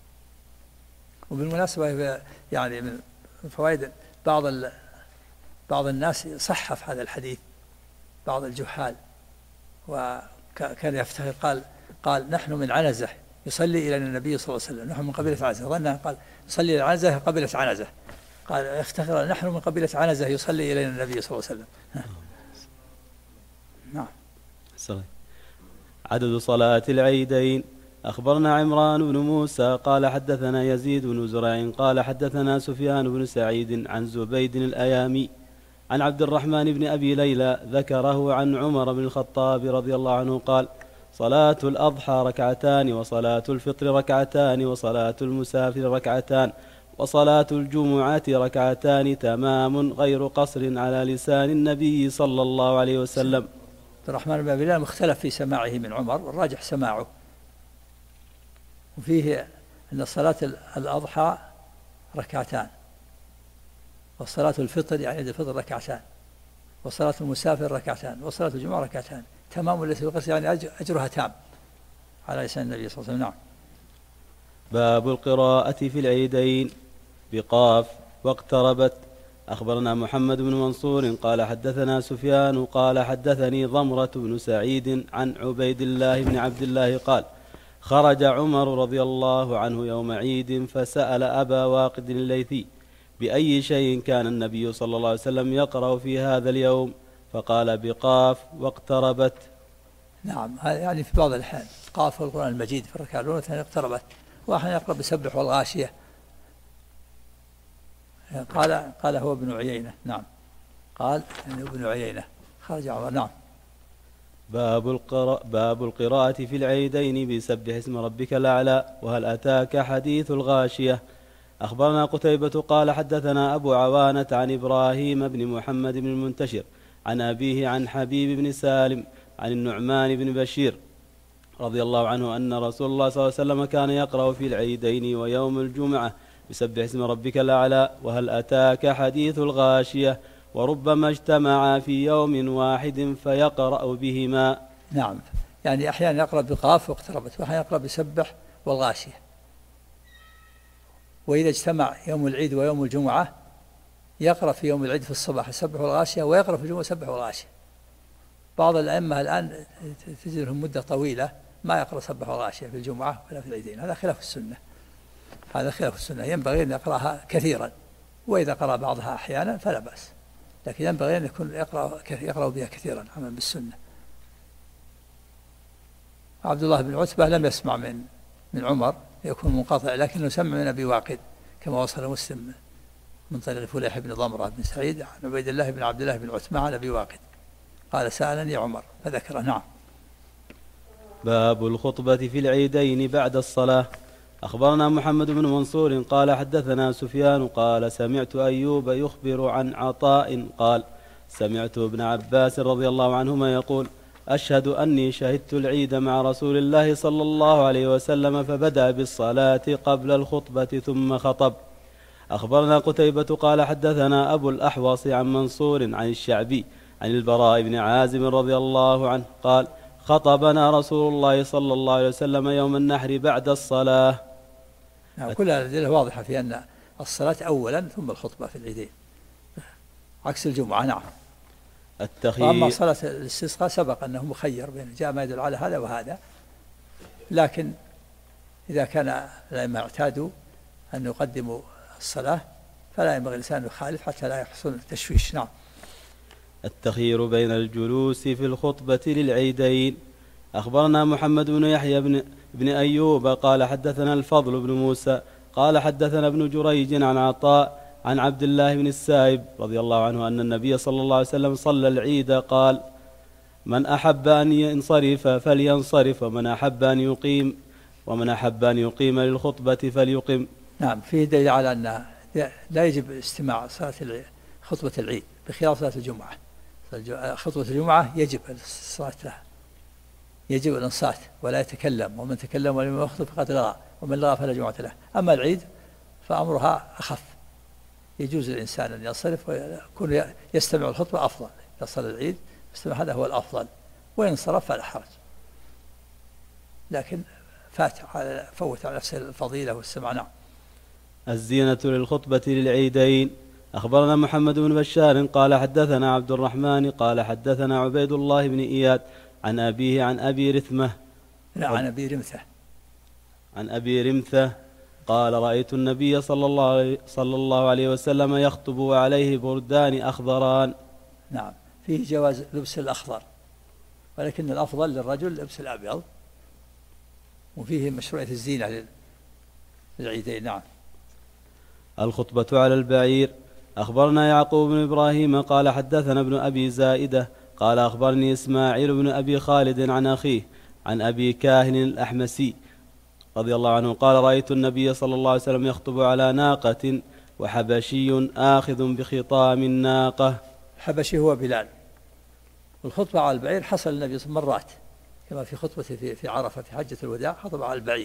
وبالمناسبة يعني من فوائد بعض الناس صحف هذا الحديث، بعض الجحال، وكان يفتخر قال نحن من عنزة يصلي إلى النبي صلى الله عليه وسلم، نحن من قبيلة عنزة، ظنها قال يصلي إلى عنزة قبيلة عنزة، قال يفتخر نحن من قبيلة عنزة يصلي إلى النبي صلى الله عليه وسلم. نعم. عدد صلاة العيدين. أخبرنا عمران بن موسى قال حدثنا يزيد بن زرع قال حدثنا سفيان بن سعيد عن زبيد الأيامي عن عبد الرحمن بن أبي ليلى ذكره عن عمر بن الخطاب رضي الله عنه قال: صلاة الأضحى ركعتان، وصلاة الفطر ركعتان، وصلاة المسافر ركعتان، وصلاة الجمعة ركعتان تمام غير قصر على لسان النبي صلى الله عليه وسلم. عبد الرحمن بن أبي ليلى مختلف في سماعه من عمر، والراجح سماعه، وفيه أن صلاة الأضحى ركعتان، وصلاة الفطر يعني عيد الفطر ركعتان، وصلاة المسافر ركعتان، وصلاة الجمعة ركعتان تمام التي القصر يعني أجرها تام على لسان النبي صلى الله عليه وسلم. نعم. باب القراءة في العيدين بقاف واقتربت. أخبرنا محمد بن منصور قال حدثنا سفيان قال حدثني ضمرة بن سعيد عن عبيد الله بن عبد الله قال: خرج عمر رضي الله عنه يوم عيد فسأل أبا واقد الليثي: بأي شيء كان النبي صلى الله عليه وسلم يقرأ في هذا اليوم؟ فقال: بقاف واقتربت. نعم، يعني في بعض الأحيان قاف القرآن المجيد في الركعة الأولى ثانية اقتربت، وأحيانا يقرأ بسبح والغاشية. قال هو ابن عيينة. نعم، قال يعني ابن عيينة خرج عمر. نعم. باب القراءة في العيدين بسبح اسم ربك الأعلى. وهل أتاك حديث الغاشية؟ أخبرنا قتيبة قال حدثنا أبو عوانة عن إبراهيم بن محمد بن المنتشر عن أبيه عن حبيب بن سالم عن النعمان بن بشير رضي الله عنه أن رسول الله صلى الله عليه وسلم كان يقرأ في العيدين ويوم الجمعة بسبح اسم ربك الأعلى وهل أتاك حديث الغاشية، وربما اجتمعا في يوم واحد فيقرأ بهما. نعم، يعني أحيانا يقرأ بقاف واقتربت، وأحيانا يقرأ بسبح والغاشية. وإذا اجتمع يوم العيد ويوم الجمعة يقرأ في يوم العيد في الصباح السبح والغاشية، ويقرأ في الجمعة السبح والغاشية. بعض الأئمة الآن تجدهم مدة طويلة ما يقرأ سبح والغاشية في الجمعة ولا في العيدين، هذا خلاف السنة. هذا خلاف السنة، ينبغي أن يقرأها كثيرا، وإذا قرأ بعضها أحيانا فلا بأس، لكن ينبغي أن يكون يقرأ بها كثيرا عملا بالسنة. عبد الله بن عتبة لم يسمع من عمر، يكون منقطع، لكنه سمع من أبي واقد كما وصل مسلم من طريق فليح بن ضمرة بن سعيد عن عبيد الله بن عبد الله بن عتبة عن أبي واقد قال: سألني عمر فذكره. نعم. باب الخطبة في العيدين بعد الصلاة. أخبرنا محمد بن منصور قال حدثنا سفيان قال سمعت أيوب يخبر عن عطاء قال: سمعت ابن عباس رضي الله عنهما يقول: أشهد أني شهدت العيد مع رسول الله صلى الله عليه وسلم فبدأ بالصلاة قبل الخطبة ثم خطب. أخبرنا قتيبة قال حدثنا أبو الأحوص عن منصور عن الشعبي عن البراء بن عازم رضي الله عنه قال: خطبنا رسول الله صلى الله عليه وسلم يوم النحر بعد الصلاة. كل الأدلة واضحة في أن الصلاة أولا ثم الخطبة في العيدين عكس الجمعة. نعم. وأما صلاة الاستسقاء سبق أنه مخير بين جاء ما يدل على هذا وهذا، لكن إذا كان الأئمة اعتادوا أن يقدموا الصلاة فلا ينبغي الإنسان أن يخالف حتى لا يحصل تشويش. نعم. التخيير بين الجلوس في الخطبة للعيدين. أخبرنا محمد بن يحيى بن أيوب قال حدثنا الفضل بن موسى قال حدثنا ابن جريج عن عطاء عن عبد الله بن السائب رضي الله عنه أن النبي صلى الله عليه وسلم صلى العيد قال: من أحب أن ينصرف فلينصرف، ومن أحب أن يقيم للخطبة فليقم. نعم، فيه دليل على أن لا يجب استماع خطبة العيد بخلاف صلاة الجمعة. خطبة الجمعة يجب الصلاة لها، يجب الإنصات ولا يتكلم، ومن تكلم ولم يخطب فقد لغى، ومن لغى فلا جمعة له. أما العيد فأمرها أخف، يجوز الإنسان أن ينصرف ويكون يستمع الخطبة أفضل. إذا صلى العيد يستمع هذا هو الأفضل، وإن انصرف فلا حرج، لكن فوت على نفسه الفضيلة والسمع. نعم. الزينة للخطبة للعيدين. أخبرنا محمد بن بشار قال حدثنا عبد الرحمن قال حدثنا عبيد الله بن إياد عن أبيه عن أبي رثمة عن أبي رمثة قال: رأيت النبي صلى الله عليه وسلم يخطب وعليه بردان أخضران. نعم، فيه جواز لبس الأخضر، ولكن الأفضل للرجل لبس الأبيض، وفيه مشروعية الزينة للعيدين. نعم. الخطبة على البعير. أخبرنا يعقوب بن إبراهيم قال حدثنا ابن أبي زائدة قال أخبرني إسماعيل بن أبي خالد عن أخيه عن أبي كاهن الأحمسي رضي الله عنه قال: رأيت النبي صلى الله عليه وسلم يخطب على ناقة وحبشي آخذ بخطام الناقة. حبشي هو بلال. والخطبة على البعير حصل النبي صلى الله عليه وسلم مرات، كما في خطبته في عرفة في حجة الوداع خطب على البعير.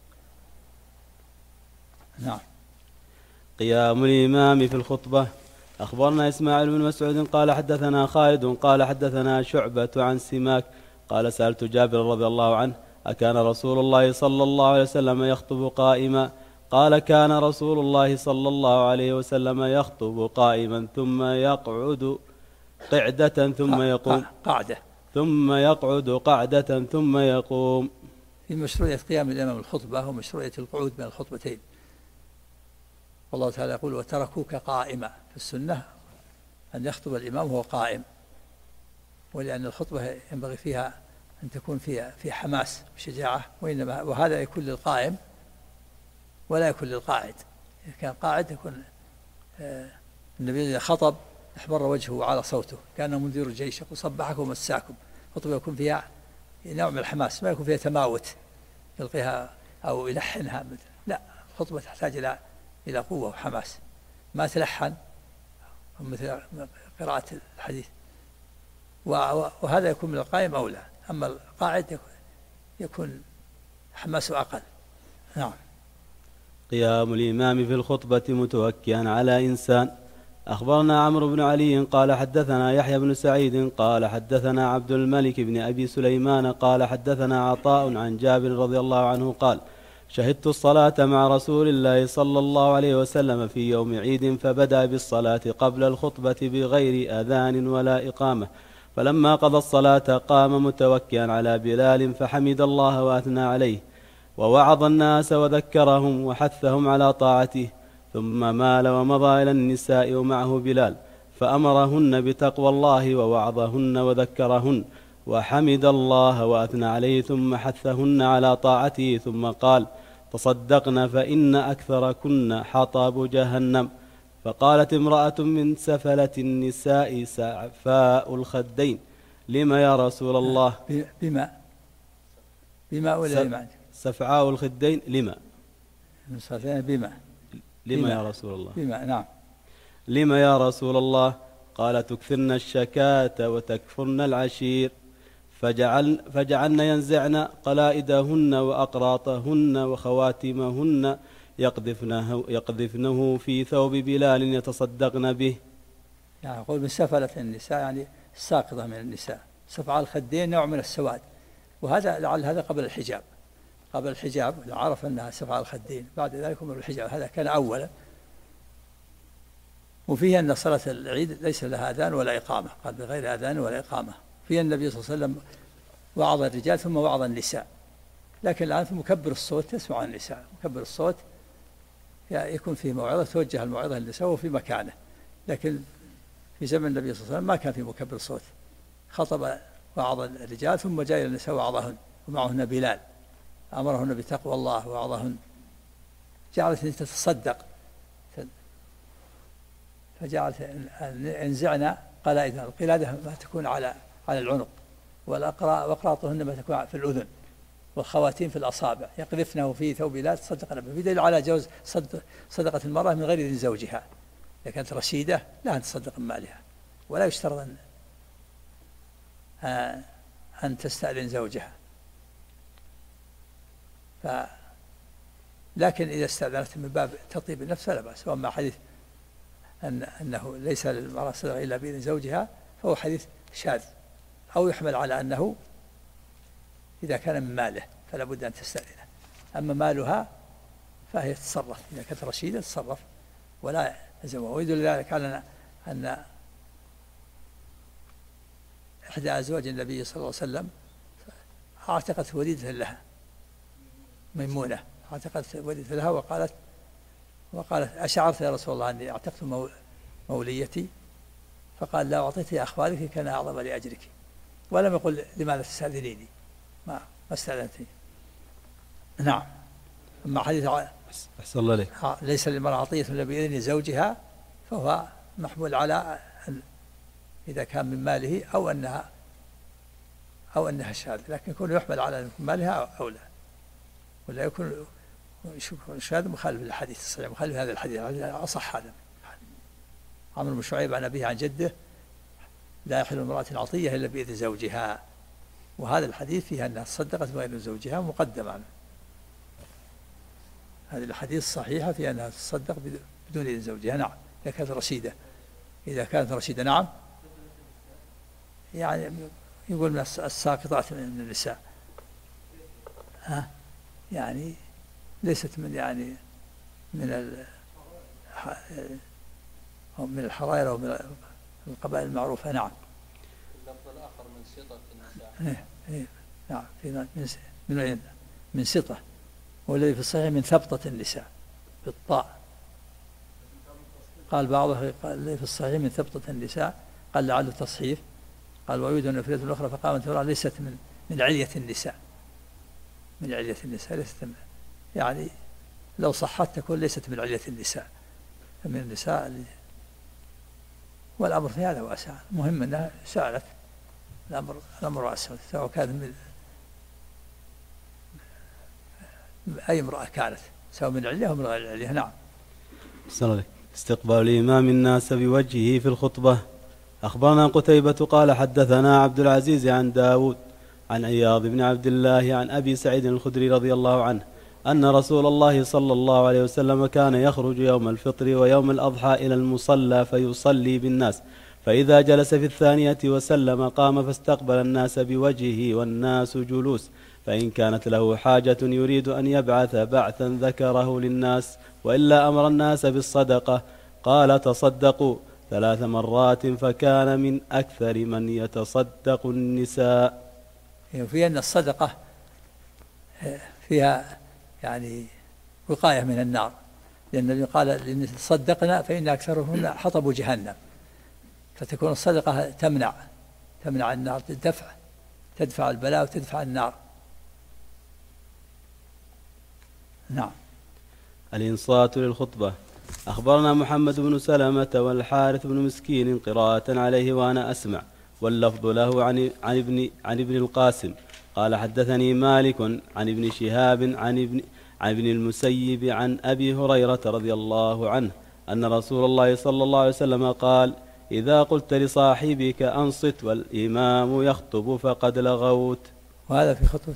نعم. قيام الإمام في الخطبة. أخبرنا إسماعيل بن مسعود قال حدثنا خالد قال حدثنا شعبة عن سماك قال: سألت جابر رضي الله عنه: أكان رسول الله صلى الله عليه وسلم يخطب قائما؟ قال: كان رسول الله صلى الله عليه وسلم يخطب قائما ثم يقعد قعدة ثم يقوم ثم يقعد قعدة ثم يقوم. في مشروعية قيام الإمام الخطبة ومشروعية القعود بين الخطبتين. والله تعالى يقول: وتركوك قائما. في السنة أن يخطب الإمام وهو قائم، ولأن الخطبة ينبغي فيها أن تكون في حماس وشجاعة، وهذا يكون للقائم ولا يكون للقاعد. إذا كان قاعد يكون النبي إذا خطب احمر وجهه وعلى صوته كأنه مدير الجيش يقول: صبحكم ومساكم. خطبة يكون فيها نوع من الحماس، ما يكون فيها تماوت يلقيها أو يلحنها. لا، الخطبة تحتاج إلى قوة وحماس، ما تلحن مثل قراءة الحديث، وهذا يكون من القائم أولى. أما القاعد يكون حماسه أقل. نعم. قيام الإمام في الخطبة متوكئا على إنسان. أخبرنا عمرو بن علي قال حدثنا يحيى بن سعيد قال حدثنا عبد الملك بن أبي سليمان قال حدثنا عطاء عن جابر رضي الله عنه قال: شهدت الصلاة مع رسول الله صلى الله عليه وسلم في يوم عيد، فبدأ بالصلاة قبل الخطبة بغير أذان ولا إقامة، فلما قضى الصلاة قام متوكئا على بلال فحمد الله وأثنى عليه، ووعظ الناس وذكرهم وحثهم على طاعته، ثم مال ومضى إلى النساء ومعه بلال، فأمرهن بتقوى الله ووعظهن وذكرهن وحمد الله وأثنى عليه، ثم حثهن على طاعته، ثم قال: تصدقن فإن أكثركن حطب جهنم. فقالت امرأة من سفلة النساء سعفاء الخدين: لما يا رسول الله؟ بما ولا بما؟ سفعاء الخدين. لما يا رسول الله؟ بما. نعم. لما يا رسول الله؟ قال: تكثرن الشكاة وتكفرن العشير. فجعلن ينزعن قلائدهن وأقراطهن وخواتمهن يقذفنه في ثوب بلال يتصدقن به. يعني يقول من سفلة النساء يعني الساقطة من النساء. سفع الخدين نوع من السواد، وهذا لعل هذا قبل الحجاب عرف أنها سفع الخدين، بعد ذلك من الحجاب، هذا كان أولا. وفيه أن صلاة العيد ليس لها أذان ولا إقامة، قال بغير أذان ولا إقامة. فيه النبي صلى الله عليه وسلم وعظ الرجال ثم وعظ النساء، لكن الآن في مكبر الصوت تسمع النساء. مكبر الصوت يكون فيه موعظة، توجه الموعظة للنساء وفي مكانه، لكن في زمن النبي صلى الله عليه وسلم ما كان في مكبر صوت، خطب بعض الرجال ثم جاء إلى النساء وعظهن، ومعهن بلال أمرهن بتقوى الله ووعظهن. جعلت تتصدق، فجعلت انزعنا قلائدهن، القلادة ما تكون على العنق، وأقراطهن ما تكون في الأذن، والخواتيم في الأصابع، يقذفنه في ثوب لا تصدقن به. في دليل على جواز صدقة المرأة من غير إذن زوجها، إذا كانت رشيدة لا أن تصدق من مالها، ولا يشترط أن تستأذن زوجها. لكن إذا استأذنت من باب تطيب النفس فلا بأس. وأما حديث أنه ليس للمرأة صدقة إلا بإذن زوجها فهو حديث شاذ، أو يحمل على أنه إذا كان من ماله فلا بد أن تستأذنه، أما مالها فهي تتصرف، إذا كانت رشيدة تتصرف ولا يلزمها. ويدل ذلك على أن إحدى أزواج النبي صلى الله عليه وسلم اعتقت وليدة لها، ميمونة اعتقت وليدة لها، وقالت أشعرت يا رسول الله أني اعتقت موليتي؟ فقال لا، أعطيت أخبارك كان أعظم لأجرك، ولم يقل لماذا تستأذنيني، ما استأذنتني. نعم. أما حديث أحسن الله عليك ليس للمرأة عطية إلا بإذن زوجها فهو محمول على إذا كان من ماله أو أنها شاذ، لكن يكون يحمل على من مالها أو لا، ولا يكون شاذ مخالف للحديث الصحيح، مخالف هذا الحديث أصح. هذا عمرو بن شعيب عن أبيه عن جده لا يحل امرأة عطية إلا بإذن زوجها، وهذا الحديث فيها أنها تصدقت بغير زوجها مقدم عنه. هذه الحديث صحيحة فيها أنها تصدق بدون إذن زوجها. نعم، إذا كانت رشيدة نعم، يعني يقول من الساقطات من النساء، يعني ليست من من الحرائر أو من القبائل المعروفة. نعم. اللفظ الآخر من سطة النساء. نعم، من سطة، والذي في الصحيح من ثبطة النساء بالطاء. قال بعضها الذي في الصحيح من ثبطة النساء، قال لعله تصحيف. قال ويريد أن فريدة الأخرى فقامت امرأة ليست من علية النساء، من علية النساء ليست يعني لو صحت تكون ليست من علية النساء، من النساء والأمر في هذا واسع. المهم أنها سألت، الأمر واسع، سواء كان من أي امرأة كانت، سواء من علية أو من غير علية. نعم. استقبال الإمام الناس بوجهه في الخطبة. أخبرنا قتيبة قال حدثنا عبد العزيز عن داود عن عياض بن عبد الله عن أبي سعيد الخدري رضي الله عنه أن رسول الله صلى الله عليه وسلم كان يخرج يوم الفطر ويوم الأضحى إلى المصلى فيصلي بالناس، فإذا جلس في الثانية وسلم قام فاستقبل الناس بوجهه والناس جلوس، فإن كانت له حاجة يريد أن يبعث بعثا ذكره للناس، وإلا أمر الناس بالصدقة. قال تصدقوا 3 مرات، فكان من أكثر من يتصدق النساء. في أن الصدقة فيها يعني وقاية من النار، لأن النبي قال إن تصدقنا فإن أكثرهن حطب جهنم، فتكون الصدقة تمنع النار، تدفع البلاء وتدفع النار. نعم. الإنصات للخطبة. أخبرنا محمد بن سلمة والحارث بن مسكين قراءة عليه وأنا أسمع، واللفظ له عن ابن القاسم قال حدثني مالك عن ابن شهاب عن ابن المسيب عن أبي هريرة رضي الله عنه أن رسول الله صلى الله عليه وسلم قال إذا قلت لصاحبك أنصت والإمام يخطب فقد لغوت. وهذا في خطبة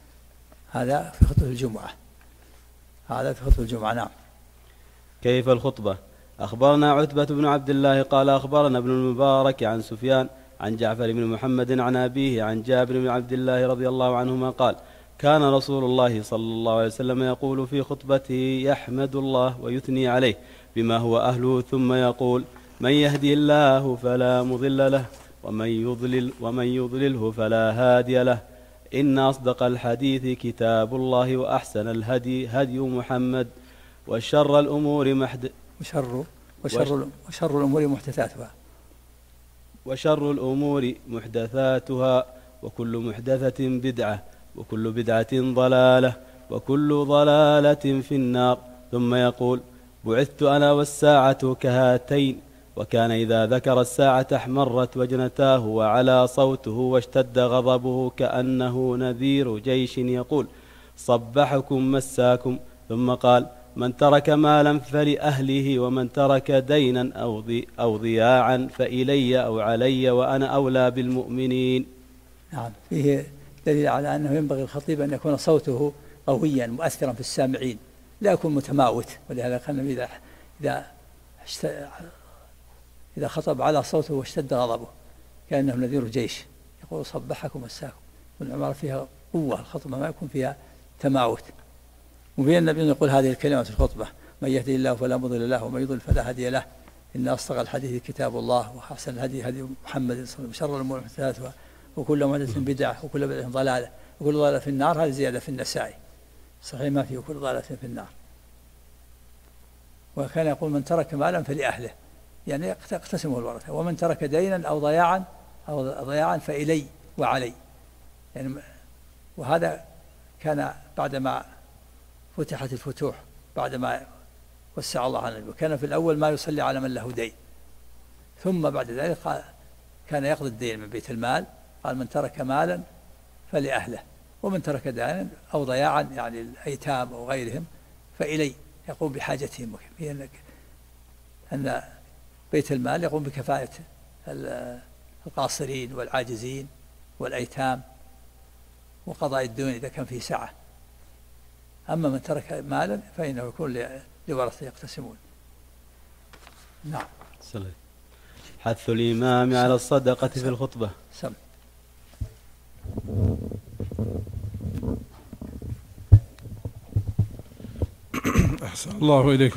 الجمعة. نعم. كيف الخطبة؟ أخبرنا عتبة بن عبد الله قال أخبرنا ابن المبارك عن سفيان عن جعفر بن محمد عن أبيه عن جابر بن عبد الله رضي الله عنهما قال كان رسول الله صلى الله عليه وسلم يقول في خطبته يحمد الله ويثني عليه بما هو أهله، ثم يقول من يهدي الله فلا مضل له ومن يضلله فلا هادي له، إن أصدق الحديث كتاب الله وأحسن الهدي هدي محمد وشر الأمور محدثاتها وشر الأمور محدثاتها وكل محدثة بدعة وكل بدعة ضلالة وكل ضلالة في النار. ثم يقول: بعثت أنا والساعة كهاتين. وكان إذا ذكر الساعة احمرت وجنتاه وعلى صوته واشتد غضبه كأنه نذير جيش يقول: صبحكم مساكم. ثم قال: من ترك مالا فلأهله، ومن ترك دينا أو ضياعا فإلي أو علي، وأنا أولى بالمؤمنين. نعم، فيه دليل على أنه ينبغي الخطيب أن يكون صوته قويا مؤثرا في السامعين، لا يكون متماوت. ولهذا كان إذا خطب على صوته واشتد غضبه كأنه نذير جيش يقول: صبحكم مساكم. والعبارة فيها قوة، الخطبة ما يكون فيها تماوت. وفي النبي يقول هذه الكلمات في الخطبة: من يهدي الله فلا مضل له ومن يضلل فلا هادي له. إن أصدق الحديث كتاب الله وأحسن الهدي هدي محمد صلى الله عليه وسلم وشر الأمور محدثاتها وكل محدثة بدعة وكل بدعة ضلالة وكل ضلالة في النار. هذه زيادة في النسائي، صحيح ما فيه كل ضلالة في النار. وكان يقول: من ترك مالا فلأهله، يعني يقتسمه الورثة. ومن ترك دينا أو ضياعا فإلي وعلي. يعني وهذا كان بعدما فتحت الفتوح، بعدما وسع الله على النبي. وكان في الأول ما يصلي على من له دين، ثم بعد ذلك كان يقضي الدين من بيت المال. قال: من ترك مالا فلأهله، ومن ترك دينا أو ضياعا يعني الأيتام أو غيرهم فإلي، يقوم بحاجتهم. أن بيت المال يقوم بكفاية القاصرين والعاجزين والأيتام وقضاء الدين إذا كان فيه سعة. أما من ترك مالا فإنه يكون لورثة يقتسمون. نعم. حث الإمام على الصدقة في الخطبة. أحسن الله إليكم.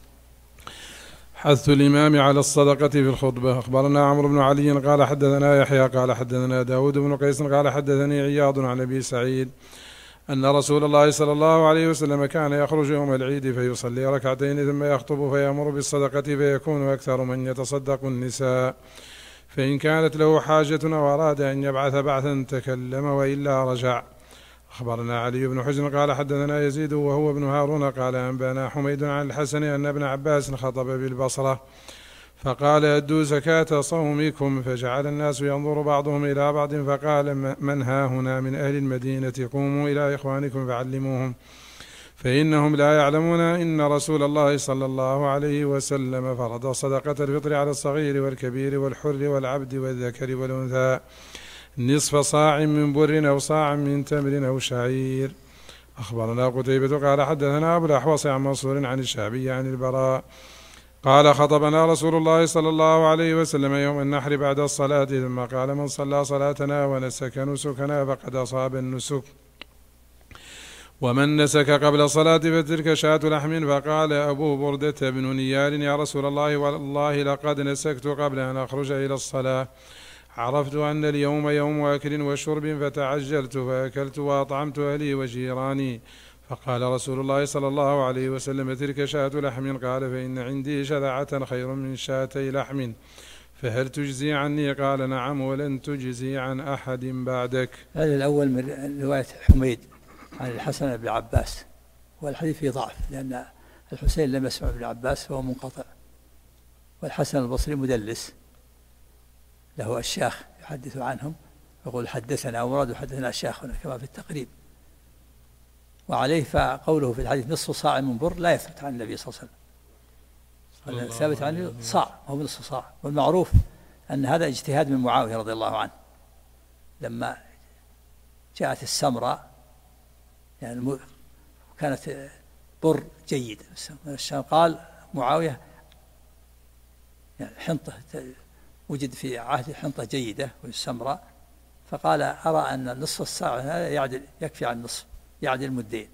حث الإمام على الصدقة في الخطبة. أخبرنا عمرو بن علي قال حدثنا يحيى قال حدثنا داود بن قيس قال حدثني عياض عن أبي سعيد أن رسول الله صلى الله عليه وسلم كان يخرج يوم العيد فيصلي ركعتين ثم يخطب فيأمر بالصدقة فيكون أكثر من يتصدق النساء، فإن كانت له حاجة أو أراد أن يبعث بعثا تكلم وإلا رجع. أخبرنا علي بن حجر قال حدثنا يزيد وهو ابن هارون قال أنبانا حميد عن الحسن أن ابن عباس خطب بالبصرة فقال: أدوا زكاة صومكم. فجعل الناس ينظر بعضهم إلى بعض فقال: من ها هنا من أهل المدينة قوموا إلى إخوانكم فعلموهم فإنهم لا يعلمون أن رسول الله صلى الله عليه وسلم فرض صدقة الفطر على الصغير والكبير والحر والعبد والذكر والأنثى نصف صاع من بر أو صاع من تمر أو شعير. أخبرنا قتيبة قال حدثنا أبو الأحوص عن منصور عن الشعبي عن البراء قال: خطبنا رسول الله صلى الله عليه وسلم يوم النحر بعد الصلاة ثم قال: من صلى صلاتنا ونسك نسكنا فقد أصاب النسك، ومن نسك قبل الصلاة فتلك شاة لحم. فقال أبو بردة بن نيار: يا رسول الله والله لقد نسكت قبل أن أخرج إلى الصلاة، عرفت أن اليوم يوم أكل وشرب فتعجلت فأكلت وأطعمت أهلي وجيراني. فقال رسول الله صلى الله عليه وسلم: تلك شاة لحم. قال: فإن عندي شذعة خير من شاتي لحم، فهل تجزي عني؟ قال: نعم، ولن تجزي عن أحد بعدك. هذا الأول من رواية حميد عن الحسن بن عباس، والحديث فيه ضعف لأن الحسين لم يسمع ابن عباس فهو منقطع، والحسن البصري مدلس له الشيخ يحدث عنهم يقول حدثنا ومراد حدثنا شيخنا كما في التقريب. وعليه فقوله في الحديث نصف صاع من بر لا يثبت عن النبي صلى الله عليه وسلم، ثابت عنه صاع وهو نصف صاع. والمعروف أن هذا اجتهاد من معاوية رضي الله عنه لما جاءت السمراء، يعني كانت بر جيد من الشام. قال معاوية يعني حنطة وجد في عهد حنطة جيدة والسمراء، فقال: أرى أن نصف الصاع هذا يعدل يكفي عن النصف، يعدل مدين،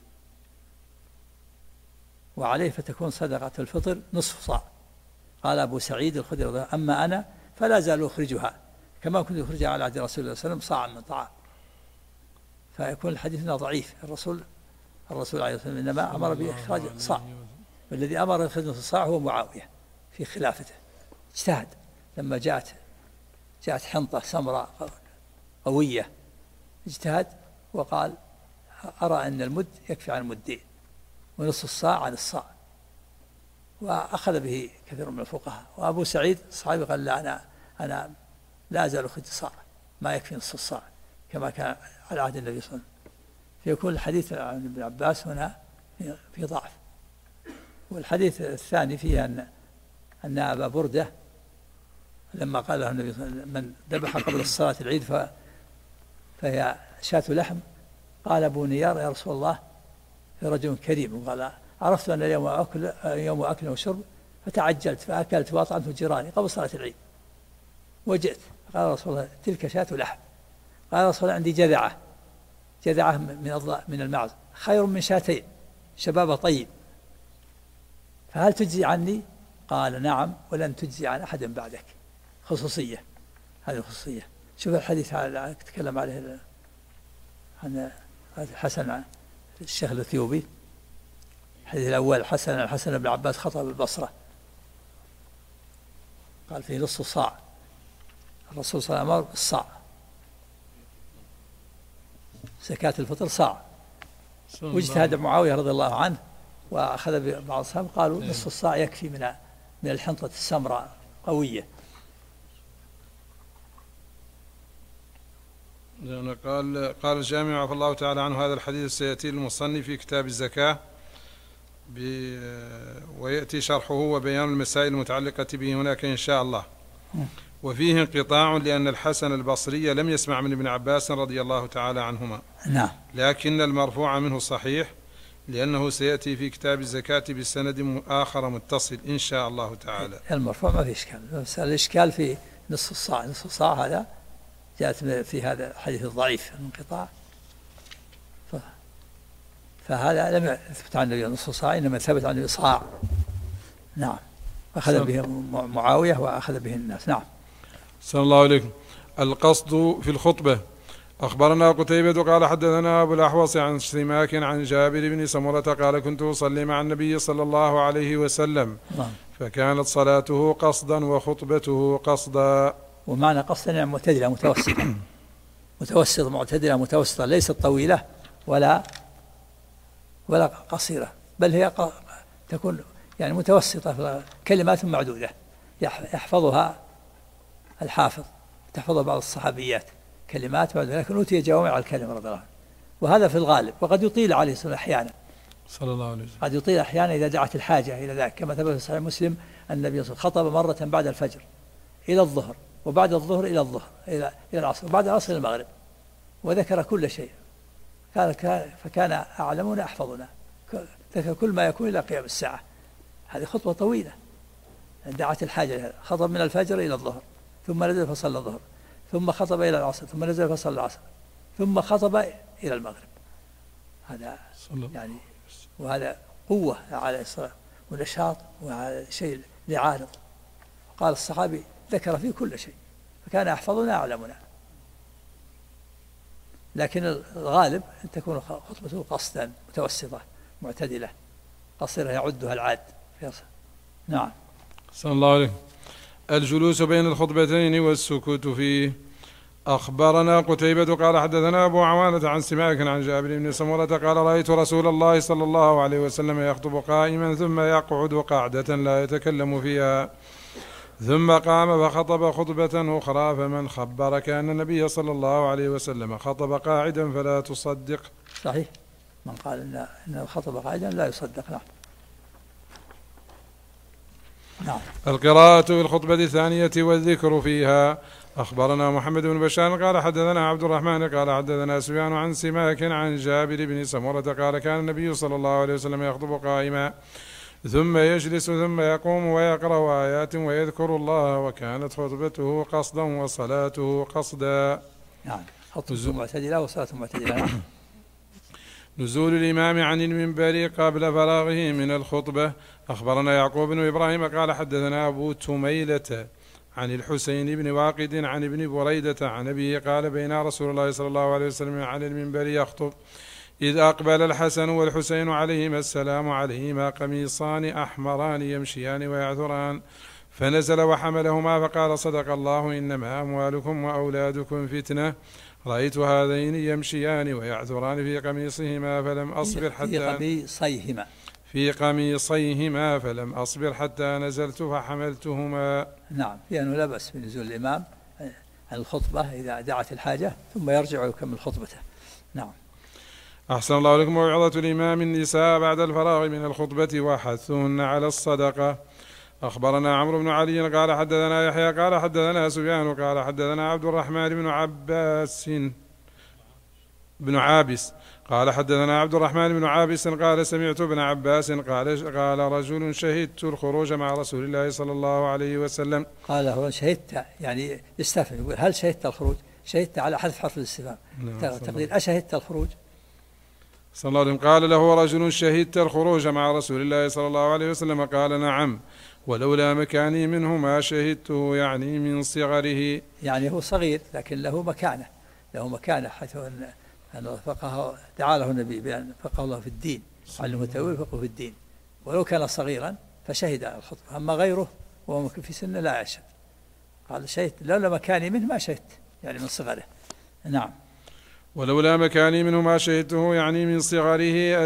وعليه فتكون صدقة الفطر نصف صاع. قال أبو سعيد الخدري رضي الله عنه: أما أنا فلا زال أخرجها كما كنت أخرجها على عهد رسول الله صلى الله عليه وسلم صاعا من طعام. فيكون الحديث ضعيف. الرسول عليه الصلاة والسلام إنما أمر بإخراج صاع، والذي أمر بإخراج نصف صاع هو معاوية في خلافته، اجتهد لما جاءت جاءت حنطة سمراء قوية، اجتهد وقال أرى أن المد يكفي عن المدين، ونصف الصاع عن الصاع، وأخذ به كثير من الفقهاء. وأبو سعيد الصحابي قال لا، أنا لا أزال أخرج صاع، ما يكفي نصف الصاع كما كان على عهد النبي صلى الله عليه وسلم. فيكون الحديث عن ابن عباس هنا في ضعف. والحديث الثاني فيه أن أبا بردة لما قال له النبي صلى الله عليه وسلم من ذبح قبل الصلاة العيد فهي شاة لحم، قال أبو نيار يا رسول الله رجل كريم، وقال عرفت أن اليوم يوم أكل وشرب فتعجلت فأكلت وأطعمت جيراني قبل صلاة العيد وجئت، قال رسول الله تلك شاة لحم. قال رسول الله عندي جذعة من المعز خير من شاتين شباب طيب، فهل تجزي عني؟ قال نعم ولن تجزي عن أحد بعدك. خصوصية، هذه الخصوصية. شوف الحديث تكلم عليه عن الحسن عن الشيخ الأثيوبي، الحديث الأول الحسن بن عباس خطب البصرة قال فيه نصف صاع، الرسول صلى الله عليه وسلم أمر بالصاع، زكاة الفطر صاع. واجتهد معاوية رضي الله عنه وأخذ بعض الصحابة قالوا نصف الصاع يكفي من الحنطة السمراء قوية. قال الجامع عفى الله تعالى عنه هذا الحديث سيأتي المصنف في كتاب الزكاة ويأتي شرحه وبيان المسائل المتعلقة به هناك إن شاء الله. وفيه انقطاع لأن الحسن البصري لم يسمع من ابن عباس رضي الله تعالى عنهما. نعم. لكن المرفوع منه صحيح لأنه سيأتي في كتاب الزكاة بسند آخر متصل إن شاء الله تعالى. المرفوع ما في إشكال، بس الإشكال في نصف الصاع هذا جاءت في هذا الحديث الضعيف الانقطاع، فهذا لم يثبت عن النبي نصف صاع، إنما ثبت عن النبي صاع. نعم. أخذ به معاوية وأخذ به الناس. نعم. صلى الله عليكم. القصد في الخطبة. أخبرنا قتيبة قال حدثنا أبو الأحوص عن سماك عن جابر بن سمرة قال كنت أصلي مع النبي صلى الله عليه وسلم فكانت صلاته قصدا وخطبته قصدا. ومعنى قصدا يعني معتدلة متوسطة معتدلة متوسطة، ليست طويلة ولا قصيرة، بل هي تكون يعني متوسطة، كلمات معدودة يحفظها الحافظ، تحفظها بعض الصحابيات كلمات معدودة، لكن أوتي جوامع الكلمة رضي الله عنه، وهذا في الغالب. وقد يطيل عليه الصلاة أحيانا صلى الله عليه وسلم، قد يطيل أحيانا إذا دعت الحاجة إلى ذلك، كما ثبت في صحيح مسلم أن النبي صلى الله عليه وسلم خطب مرة بعد الفجر إلى الظهر، وبعد الظهر إلى العصر، وبعد العصر إلى المغرب، وذكر كل شيء. فكان أعلمنا أحفظنا، ذكر كل ما يكون إلى قيام الساعة. هذه خطوة طويلة دعت الحاجة، خطب من الفجر إلى الظهر، ثم نزل فصلى الظهر، ثم خطب إلى العصر، ثم نزل فصلى العصر، ثم خطب إلى المغرب. هذا يعني وهذا قوة على الصلاة ونشاط وعلى شيء لعارض. قال الصحابي ذكر فيه كل شيء، فكان أحفظنا أعلمنا. لكن الغالب أن تكون خطبته قصدا متوسطة معتدلة، قصيرة يعدها العاد. نعم. صلى الله عليه. الجلوس بين الخطبتين والسكوت فيه. أخبرنا قتيبة قال حدثنا أبو عوانة عن سماك عن جابر بن سمرة قال رأيت رسول الله صلى الله عليه وسلم يخطب قائما ثم يقعد قعدة لا يتكلم فيها، ثم قام فخطب خطبة أخرى، فمن خبرك أن النبي صلى الله عليه وسلم خطب قاعدا فلا تصدق. صحيح، من قال إن خطب قاعدا لا يصدق. نعم. القراءة في الخطبة الثانية والذكر فيها. أخبرنا محمد بن بشار قال حدثنا عبد الرحمن قال حدثنا سفيان عن سماك عن جابر بن سمرة قال كان النبي صلى الله عليه وسلم يخطب قائما ثم يجلس ثم يقوم ويقرأ آيات ويذكر الله، وكانت خطبته قصدا وصلاته قصدا. نعم. خطبته معتدلة وصلاته معتدلة. نزول الإمام عن المنبر قبل فراغه من الخطبة. أخبرنا يعقوب بن إبراهيم قال حدثنا أبو تميلة عن الحسين بن واقد عن ابن بريدة عن أبيه قال بين رسول الله صلى الله عليه وسلم على المنبر يخطب إذ أقبل الحسن والحسين عليهما السلام عليهما قميصان أحمران يمشيان ويعثران، فنزل وحملهما فقال صدق الله إنما أموالكم وأولادكم فتنة. رأيت هذين يمشيان ويعثران في قميصهما فلم أصبر فلم أصبر حتى نزلت فحملتهما. نعم، في أنه لا بأس بنزول الإمام عن الخطبة إذا دعت الحاجة ثم يرجع ويكمل خطبته. نعم. أحسن الله لكم. موعظة الإمام النساء بعد الفراغ من الخطبة وحثهن على الصدقة. أخبرنا عمرو بن علي قال حدثنا يحيى قال حدثنا سفيان قال حدثنا عبد الرحمن بن عابس قال حدثنا عبد الرحمن بن عابس قال سمعت ابن عباس قال رجل شهدت الخروج مع رسول الله صلى الله عليه وسلم. قال هو شهدت يعني يستفهم، يقول هل شهدت الخروج؟ شهدت على حذف حرف الاستفهام، تقدير أشهدت الخروج؟ صلى الله عليه وسلم. قال له رجل شهدت الخروج مع رسول الله صلى الله عليه وسلم؟ قال نعم ولولا مكاني منه ما شهدته، يعني من صغره، يعني هو صغير لكن له مكانة حيث أن فقه دعا له النبي بأن فقه الله في الدين، علمه التأويل فقه في الدين، ولو كان صغيرا فشهد الخطبة. أما غيره وهو في سنه لا يشهد. قال شهدت لولا مكاني منه ما شهدت، يعني من صغره. نعم. ولولا مكاني منه ما شهدته، يعني من صغره.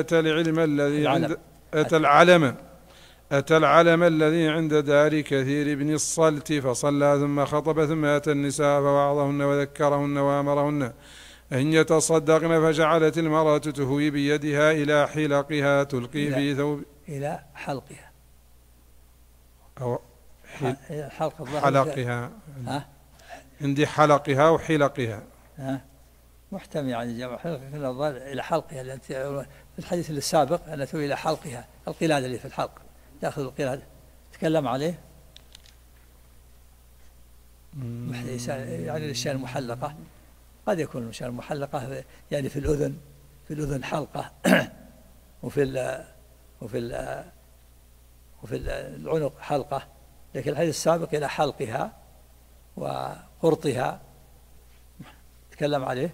أتى العلم الذي عند دار كثير بن الصلت فصلى ثم خطب ثم أتى النساء فوعظهن وذكرهن وأمرهن أن يتصدقن، فجعلت المرأة تهوي بيدها إلى حلقها تلقي في ثوب إلى حلقها أو حلقها عندي حلقها وحلقها محتمل، يعني جمع حلقها إلى حلقها، لأن في الحديث السابق أن تهوي إلى حلقها، القلادة اللي في الحلق يأخذ القلادة تكلم عليه يعني الأشياء المحلقة. قد يكون الأشياء المحلقة يعني في الأذن حلقة وفي العنق حلقة، لكن الحديث السابق إلى حلقها وقرطها تكلم عليه.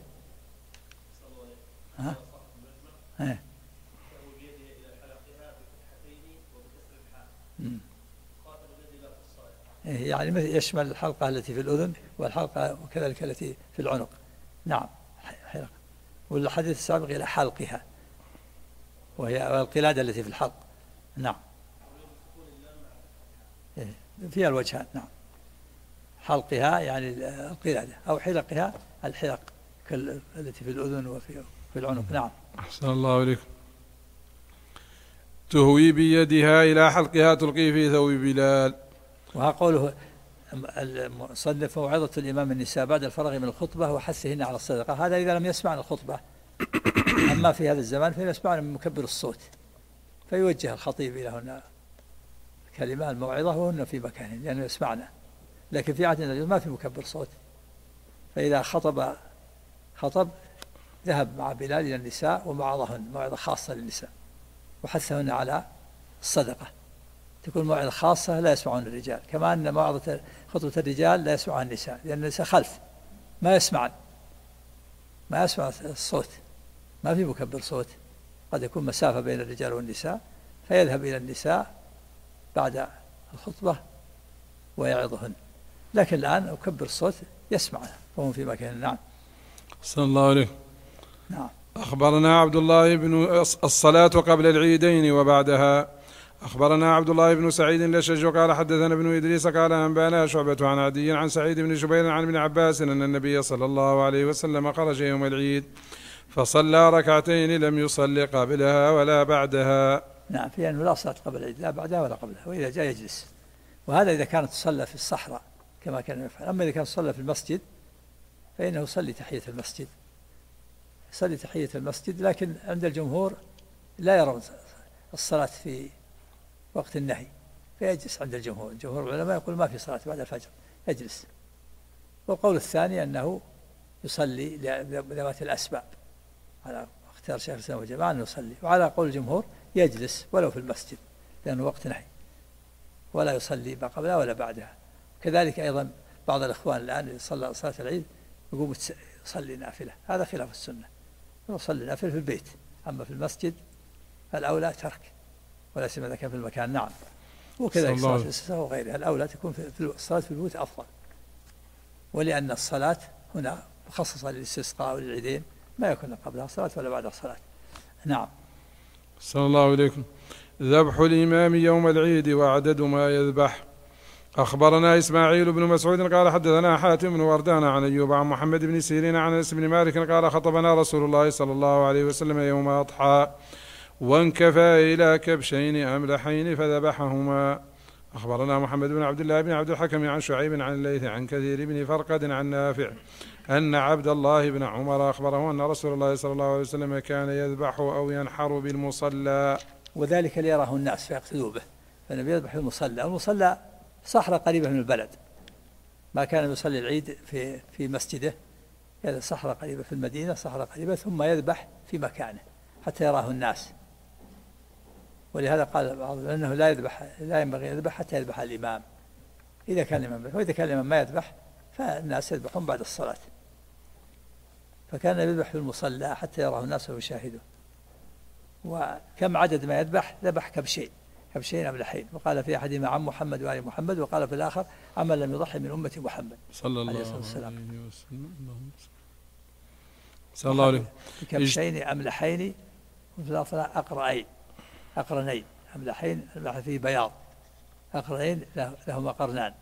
يعني يشمل الحلقة التي في الأذن والحلقة وكذلك التي في العنق. نعم حلقة. والحديث السابق إلى حلقها وهي القلادة التي في الحلق. نعم فيها الوجهان. نعم حلقها يعني القلادة، أو حلقها الحلق التي في الأذن وفي العنق. نعم. أحسن الله إليكم. تهوي بيدها إلى حلقها تلقي في ثوب بلال. وها قوله المصنف موعظة الإمام النساء بعد الفراغ من الخطبة وحثهن على الصدقة، هذا إذا لم يسمع الخطبة. أما في هذا الزمان فإن يسمعن من مكبر الصوت فيوجه الخطيب إليهن كلمة الموعظة وهن في مكانهن لأنه يسمعنا. لكن في عهدنا اليوم ما في مكبر صوت، فإذا خطب ذهب مع بلال إلى النساء وموعظهن موعظة خاصة للنساء وحثهن على الصدقة، تكون موعظة خاصة لا يسمعون الرجال، كما أن موعظة خطبة الرجال لا يسمعها النساء، لأن النساء خلف ما يسمع الصوت، ما في مكبر صوت، قد يكون مسافة بين الرجال والنساء، فيذهب إلى النساء بعد الخطبة ويعظهن. لكن الآن مكبر الصوت يسمعها وهم في مكان. نعم. صلى الله عليه. نعم. أخبرنا عبد الله بن الصلاة قبل العيدين وبعدها. أخبرنا عبد الله بن سعيد الأشج قال حدثنا ابن إدريس قال أنبانا شعبة عن عدي عن سعيد بن جبير عن ابن عباس أن النبي صلى الله عليه وسلم خرج يوم العيد فصلى ركعتين لم يصل قبلها ولا بعدها. نعم، في أنه لا صلاة قبل العيد لا بعدها ولا قبلها، وإذا جاء يجلس. وهذا إذا كانت تصلى في الصحراء كما كان يفعل. أما إذا كان صلى في المسجد فإنه يصلي تحية المسجد، يصلي تحية المسجد، لكن عند الجمهور لا يرون الصلاة في وقت النهي فيجلس. عند جمهور العلماء يقول ما في صلاة بعد الفجر، يجلس. والقول الثاني أنه يصلي لذوات الأسباب، على اختيار شيخ الإسلام وجماعة أنه يصلي. وعلى قول الجمهور يجلس ولو في المسجد لأنه وقت نهي، ولا يصلي ما قبلها ولا بعدها. كذلك أيضا بعض الإخوان الآن يصلى صلاة العيد يقوم يصلي نافلة، هذا خلاف السنة، يصلي نافلة في البيت. أما في المسجد فالأولى ترك، ولا سيما إذا كان في المكان. نعم. وكذلك صلاة الاستسقاء وغيرها الأولى تكون في الصلاة في البيوت أفضل، ولأن الصلاة هنا مخصصة للاستسقاء وللعيدين، ما يكون قبلها صلاة ولا بعدها صلاة. نعم. صلى الله عليكم. ذبح الإمام يوم العيد وعدد ما يذبح. أخبرنا إسماعيل بن مسعود قال حدثنا حاتم بن وردان عن أيوب عن محمد بن سيرين عن أنس بن مالك قال خطبنا رسول الله صلى الله عليه وسلم يوم أضحى وانكفى إلى كبشين أملحين فذبحهما. أخبرنا محمد بن عبد الله بن عبد الحكم عن شعيب عن الليث عن كثير بن فرقد عن نافع أن عبد الله بن عمر أخبره أن رسول الله صلى الله عليه وسلم كان يذبح أو ينحر بالمصلى، وذلك ليراه الناس فيقتدوا به، فالنبي يذبح المصلى، والمصلى صحراء قريبة من البلد، ما كان يصلي العيد في مسجده، هذا صحراء قريبة في المدينة، صحراء قريبة، ثم يذبح في مكانه حتى يراه الناس. ولهذا قال بعضهم أنه لا ينبغي يذبح حتى يذبح الإمام إذا كان الإمام، وإذا كان الإمام ما يذبح فالناس يذبحون بعد الصلاة. فكان يذبح في المصلى حتى يراه الناس ويشاهدوا. وكم عدد ما يذبح؟ ذبح كبشين أملحين، وقال في أحدهما عن محمد وآل محمد، وقال في الآخر عمن لم يضحي من أمة محمد صلى الله عليه وسلم. صلى الله عليه. كبشين أملحين، وفي الآخر أقرنين أملحين، فيه بياض، أقرنين لهما قرنان.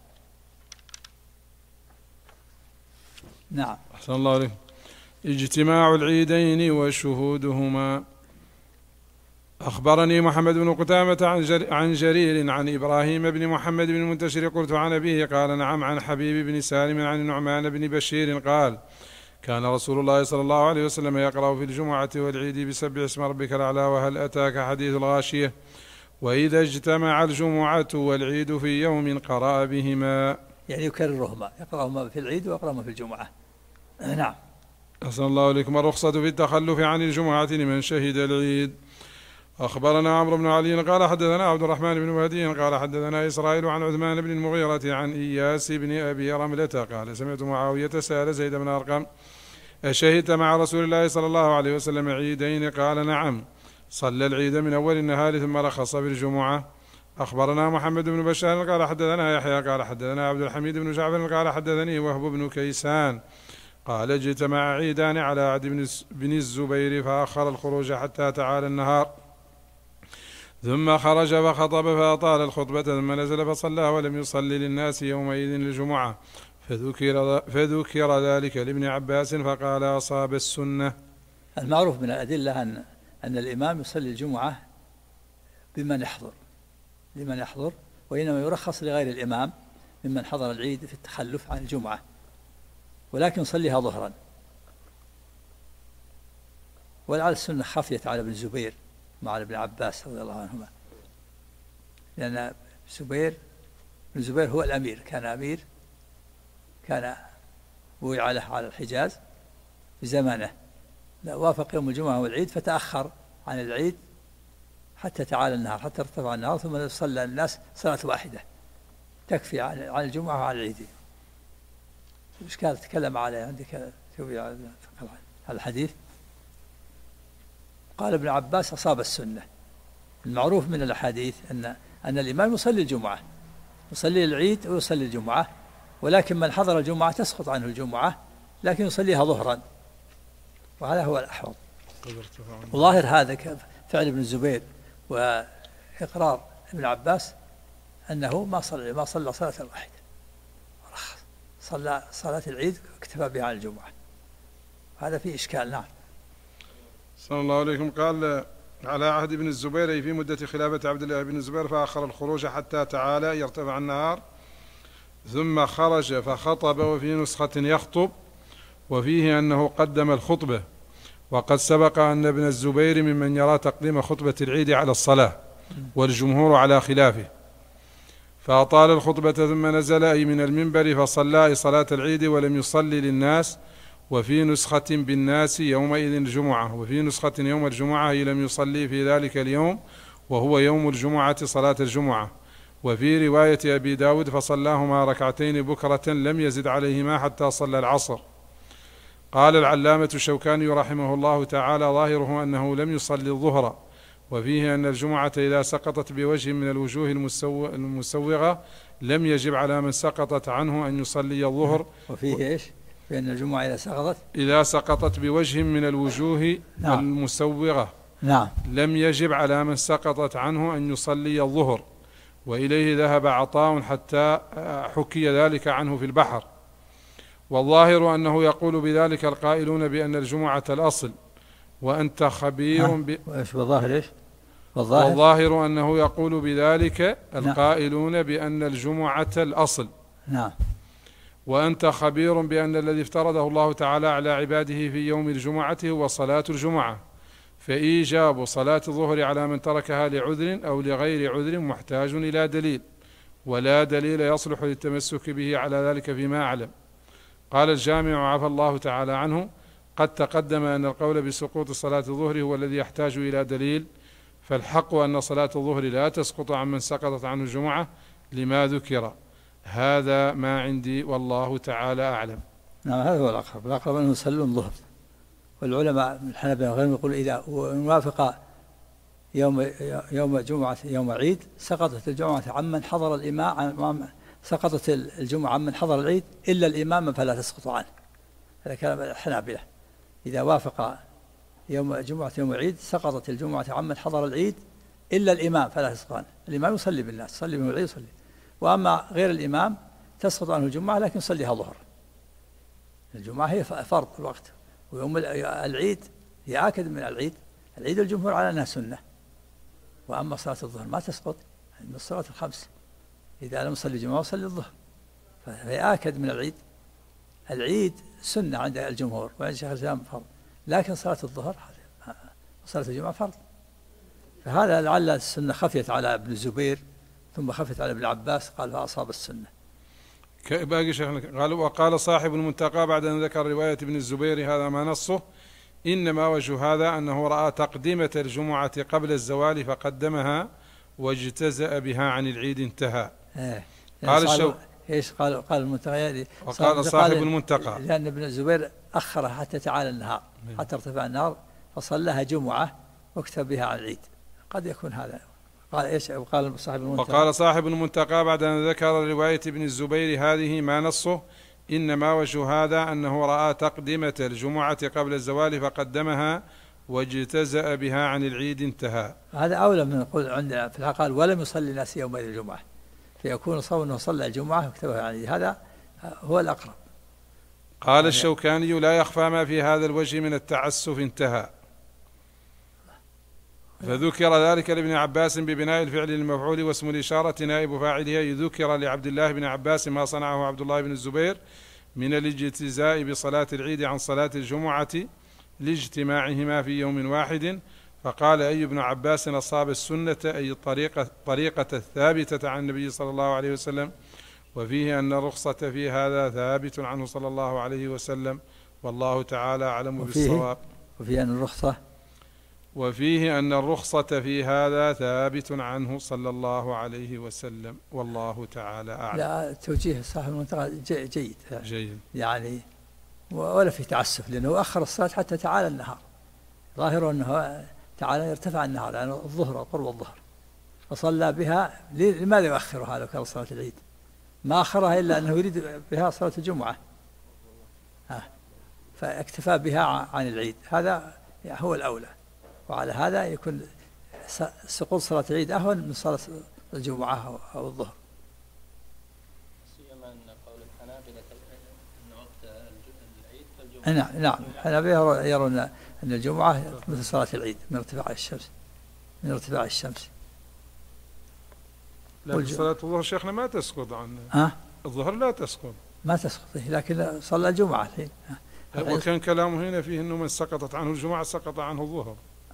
نعم. أحسن الله عليه. اجتماع العيدين وشهودهما. أخبرني محمد بن قتامة عن جرير عن إبراهيم بن محمد بن المنتشر قلت عن أبيه قال نعم عن حبيب بن سالم عن النعمان بن بشير قال كان رسول الله صلى الله عليه وسلم يقرأ في الجمعة والعيد بسبح اسم ربك الأعلى وهل أتاك حديث الغاشية، وإذا اجتمع الجمعة والعيد في يوم قرأ بهما، يعني يكررهما، يقرأهما في العيد ويقرأهما في الجمعة. نعم. أحسن الله عليكم. الرخصة في التخلف عن الجمعة لمن شهد العيد. أخبرنا عمرو بن علي قال حدثنا عبد الرحمن بن مهدي قال حدثنا إسرائيل عن عثمان بن المغيرة عن إياس بن أبي رملة قال سمعت معاوية سأل زيد بن أرقم أشهدت مع رسول الله صلى الله عليه وسلم عيدين؟ قال نعم، صلى العيد من أول النهار ثم رخص بالجمعة. أخبرنا محمد بن بشار قال حدثنا يحيى قال حدثنا عبد الحميد بن جعفر قال حدثني وهب بن كيسان قال اجتمع عيدان على عهد بن الزبير فأخر الخروج حتى تعالى النهار، ثم خرج فخطب فأطال الخطبة ثم نزل فصلى ولم يصلي للناس يومئذ الجمعة، فذكر ذلك لابن عباس فقال أصاب السنة. المعروف من الأدلة أن الإمام يصلي الجمعة بمن يحضر، وإنما يرخص لغير الإمام ممن حضر العيد في التخلف عن الجمعة، ولكن يصليها ظهرا. ولعل السنة خفيت على ابن الزبير مع ابن عباس رضي الله عنهما، لأن ابن الزبير هو الأمير، كان بويع له على الحجاز في زمانه، وافق يوم الجمعة والعيد فتأخر عن العيد حتى تعالى النهار، حتى ارتفع النهار، ثم صلى الناس صلاة واحدة تكفي عن الجمعة وعن العيد. الإشكال تكلم عليه عندك على الحديث. قال ابن عباس أصاب السنة. المعروف من الأحاديث أن الإمام يصلي الجمعة، يصلي العيد ويصلي الجمعة، ولكن من حضر الجمعة تسقط عنه الجمعة، لكن يصليها ظهرا، وهذا هو الأحوط. وظاهر هذا فعل ابن الزبير وإقرار ابن عباس أنه ما صلى صلاة واحدة، صلى صلاة العيد واكتفى بها عن الجمعة، هذا فيه إشكال. نعم. صلى الله عليكم. قال على عهد ابن الزبير في مدة خلافة عبد الله بن الزبير فأخر الخروج حتى تعالى يرتفع النهار، ثم خرج فخطب، وفي نسخة يخطب، وفيه أنه قدم الخطبة، وقد سبق أن ابن الزبير ممن يرى تقديم خطبة العيد على الصلاة، والجمهور على خلافه، فأطال الخطبة ثم نزل أي من المنبر فصلى صلاة العيد ولم يصلي للناس، وفي نسخة بالناس يومئذ الجمعة، وفي نسخة يوم الجمعة لم يصلي في ذلك اليوم وهو يوم الجمعة صلاة الجمعة، وفي رواية أبي داود فصلاهما ركعتين بكرة لم يزد عليهما حتى صلى العصر. قال العلامة الشوكاني رحمه الله تعالى ظاهره أنه لم يصلي الظهر، وفيه أن الجمعة إذا سقطت بوجه من الوجوه المسوغة لم يجب على من سقطت عنه أن يصلي الظهر. وفيه إيش؟ بأن الجمعة إذا سقطت بوجه من الوجوه المسوغة لم يجب على من سقطت عنه أن يصلي الظهر، وإليه ذهب عطاء حتى حكي ذلك عنه في البحر. والظاهر أنه يقول بذلك القائلون بأن الجمعة الأصل، وأنت خبير والظاهر أنه يقول بذلك القائلون بأن الجمعة الأصل. وأنت خبير بأن الذي افترضه الله تعالى على عباده في يوم الجمعة هو صلاة الجمعة، فإيجاب صلاة الظهر على من تركها لعذر أو لغير عذر محتاج إلى دليل، ولا دليل يصلح للتمسك به على ذلك فيما أعلم. قال الجامع عفى الله تعالى عنه: قد تقدم أن القول بسقوط صلاة الظهر هو الذي يحتاج إلى دليل، فالحق أن صلاة الظهر لا تسقط عن من سقطت عنه الجمعة لما ذكر. هذا ما عندي والله تعالى أعلم. نعم، هذا هو الأقرب. الأقرب أنه يصلون الظهر، والعلماء من الحنابلة وغيرهم يقول إذا وافق يوم جمعة يوم عيد سقطت الجمعة عمن حضر الإمام، سقطت الجمعة عمن حضر العيد إلا الإمام فلا تسقط عنه. هذا كلام الحنابلة. إذا وافق يوم جمعة يوم عيد سقطت الجمعة عمن حضر العيد إلا الإمام فلا تسقط عنه. الإمام يصلي بالناس، يصلي بهم العيد يصلي، وأما غير الإمام تسقط عنه الجمعة لكن يصليها ظهر. الجمعة هي فرض الوقت، ويوم العيد هي آكد من العيد. العيد الجمهور على أنها سنة، وأما صلاة الظهر ما تسقط من الصلاة الخمس. إذا لم يصلي الجمعة يصلي الظهر، فهي آكد من العيد. العيد سنة عند الجمهور وعند شيخ الإسلام فرض، لكن صلاة الظهر صلاة الجمعة فرض. فهذا لعل السنة خفيت على ابن الزبير ثم خفت على ابن عباس، قال فأصاب السنة. باقي شيخنا قال: وقال صاحب المنتقى بعد أن ذكر رواية ابن الزبير هذا ما نصه: إنما وجه هذا أنه رأى تقدمة الجمعة قبل الزوال فقدمها واجتزأ بها عن العيد انتهى. قال ايش قال المنتقى؟ وقال صاحب المنتقى لأن ابن الزبير أخرها حتى تعالى النهار، حتى ارتفع النهار فصلىها جمعة واكتب بها عن العيد. قد يكون هذا. قال ايش؟ وقال صاحب المنتقى: وقال صاحب المنتقى بعد أن ذكر رواية ابن الزبير هذه ما نصه: إنما وجه هذا أنه رأى تقدمة الجمعة قبل الزوال فقدمها واجتزأ بها عن العيد انتهى. هذا أولى من نقول عندنا في الحقال ولم يصلي الناس يومئذ الجمعة، فيكون صوم أنه صلى الجمعة وكتبها عن العيد. هذا هو الأقرب. قال الشوكاني: لا يخفى ما في هذا الوجه من التعسف انتهى. فذكر ذلك لابن عباس ببناء الفعل للمفعول، واسم الإشارة نائب فاعله. ذكر لعبد الله بن عباس ما صنعه عبد الله بن الزبير من الاجتزاء بصلاة العيد عن صلاة الجمعة لاجتماعهما في يوم واحد، فقال أي ابن عباس أصاب السنة، أي الطريقة الثابتة عن النبي صلى الله عليه وسلم، وفيه أن الرخصة في هذا ثابت عنه صلى الله عليه وسلم، والله تعالى أعلم بالصواب. وفيه أن الرخصة في هذا ثابت عنه صلى الله عليه وسلم، والله تعالى أعلم. لا، توجيه صاحب المنتقى جيد يعني، ولا في تعسف، لأنه أخر الصلاة حتى تعالى النهار. ظاهر أنه تعالى يرتفع النهار، يعني الظهر قرب الظهر، فصلى بها. لماذا يؤخرها لو كان صلاة العيد؟ ما أخرها إلا أنه يريد بها صلاة الجمعة، فاكتفى بها عن العيد. هذا هو الأولى، وعلى هذا يكون سقوط صلاة العيد أهون من صلاة الجمعة أو الظهر. سيما أن قول الحنابلة أن وقت العيد نعم، الحنابلة يرون أن الجمعة مثل صلاة العيد من ارتفاع الشمس. لكن صلاة الظهر شيخنا ما تسقط عن الظهر، لا تسقط، ما تسقط، لكن صلى الجمعة الحين. وكان كلامه هنا فيه أنه من سقطت عنه الجمعة سقط عنه الظهر.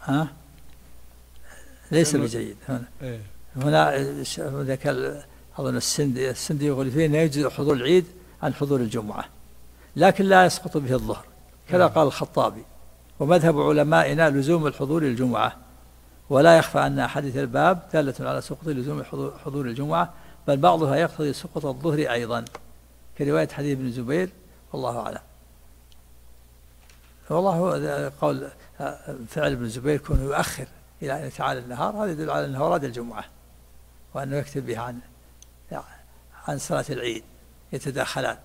ليس بجيد هنا. ذاك أظن السندي يقول فيه أنه يجوز حضور العيد عن حضور الجمعة، لكن لا يسقط به الظهر، كذا قال الخطابي. ومذهب علمائنا لزوم الحضور للجمعة، ولا يخفى أن أحاديث الباب دالة على سقوط لزوم حضور الجمعة، بل بعضها يقتضي سقوط الظهر أيضا، كرواية حديث ابن الزبير، والله أعلم. والله هو قول فعل ابن الزبير كونه يؤخر إلى أن يتعالى النهار، هذا يدل على أنه أراد الجمعة، وأنه يكتب بها عن صلاة العيد، يتداخلان.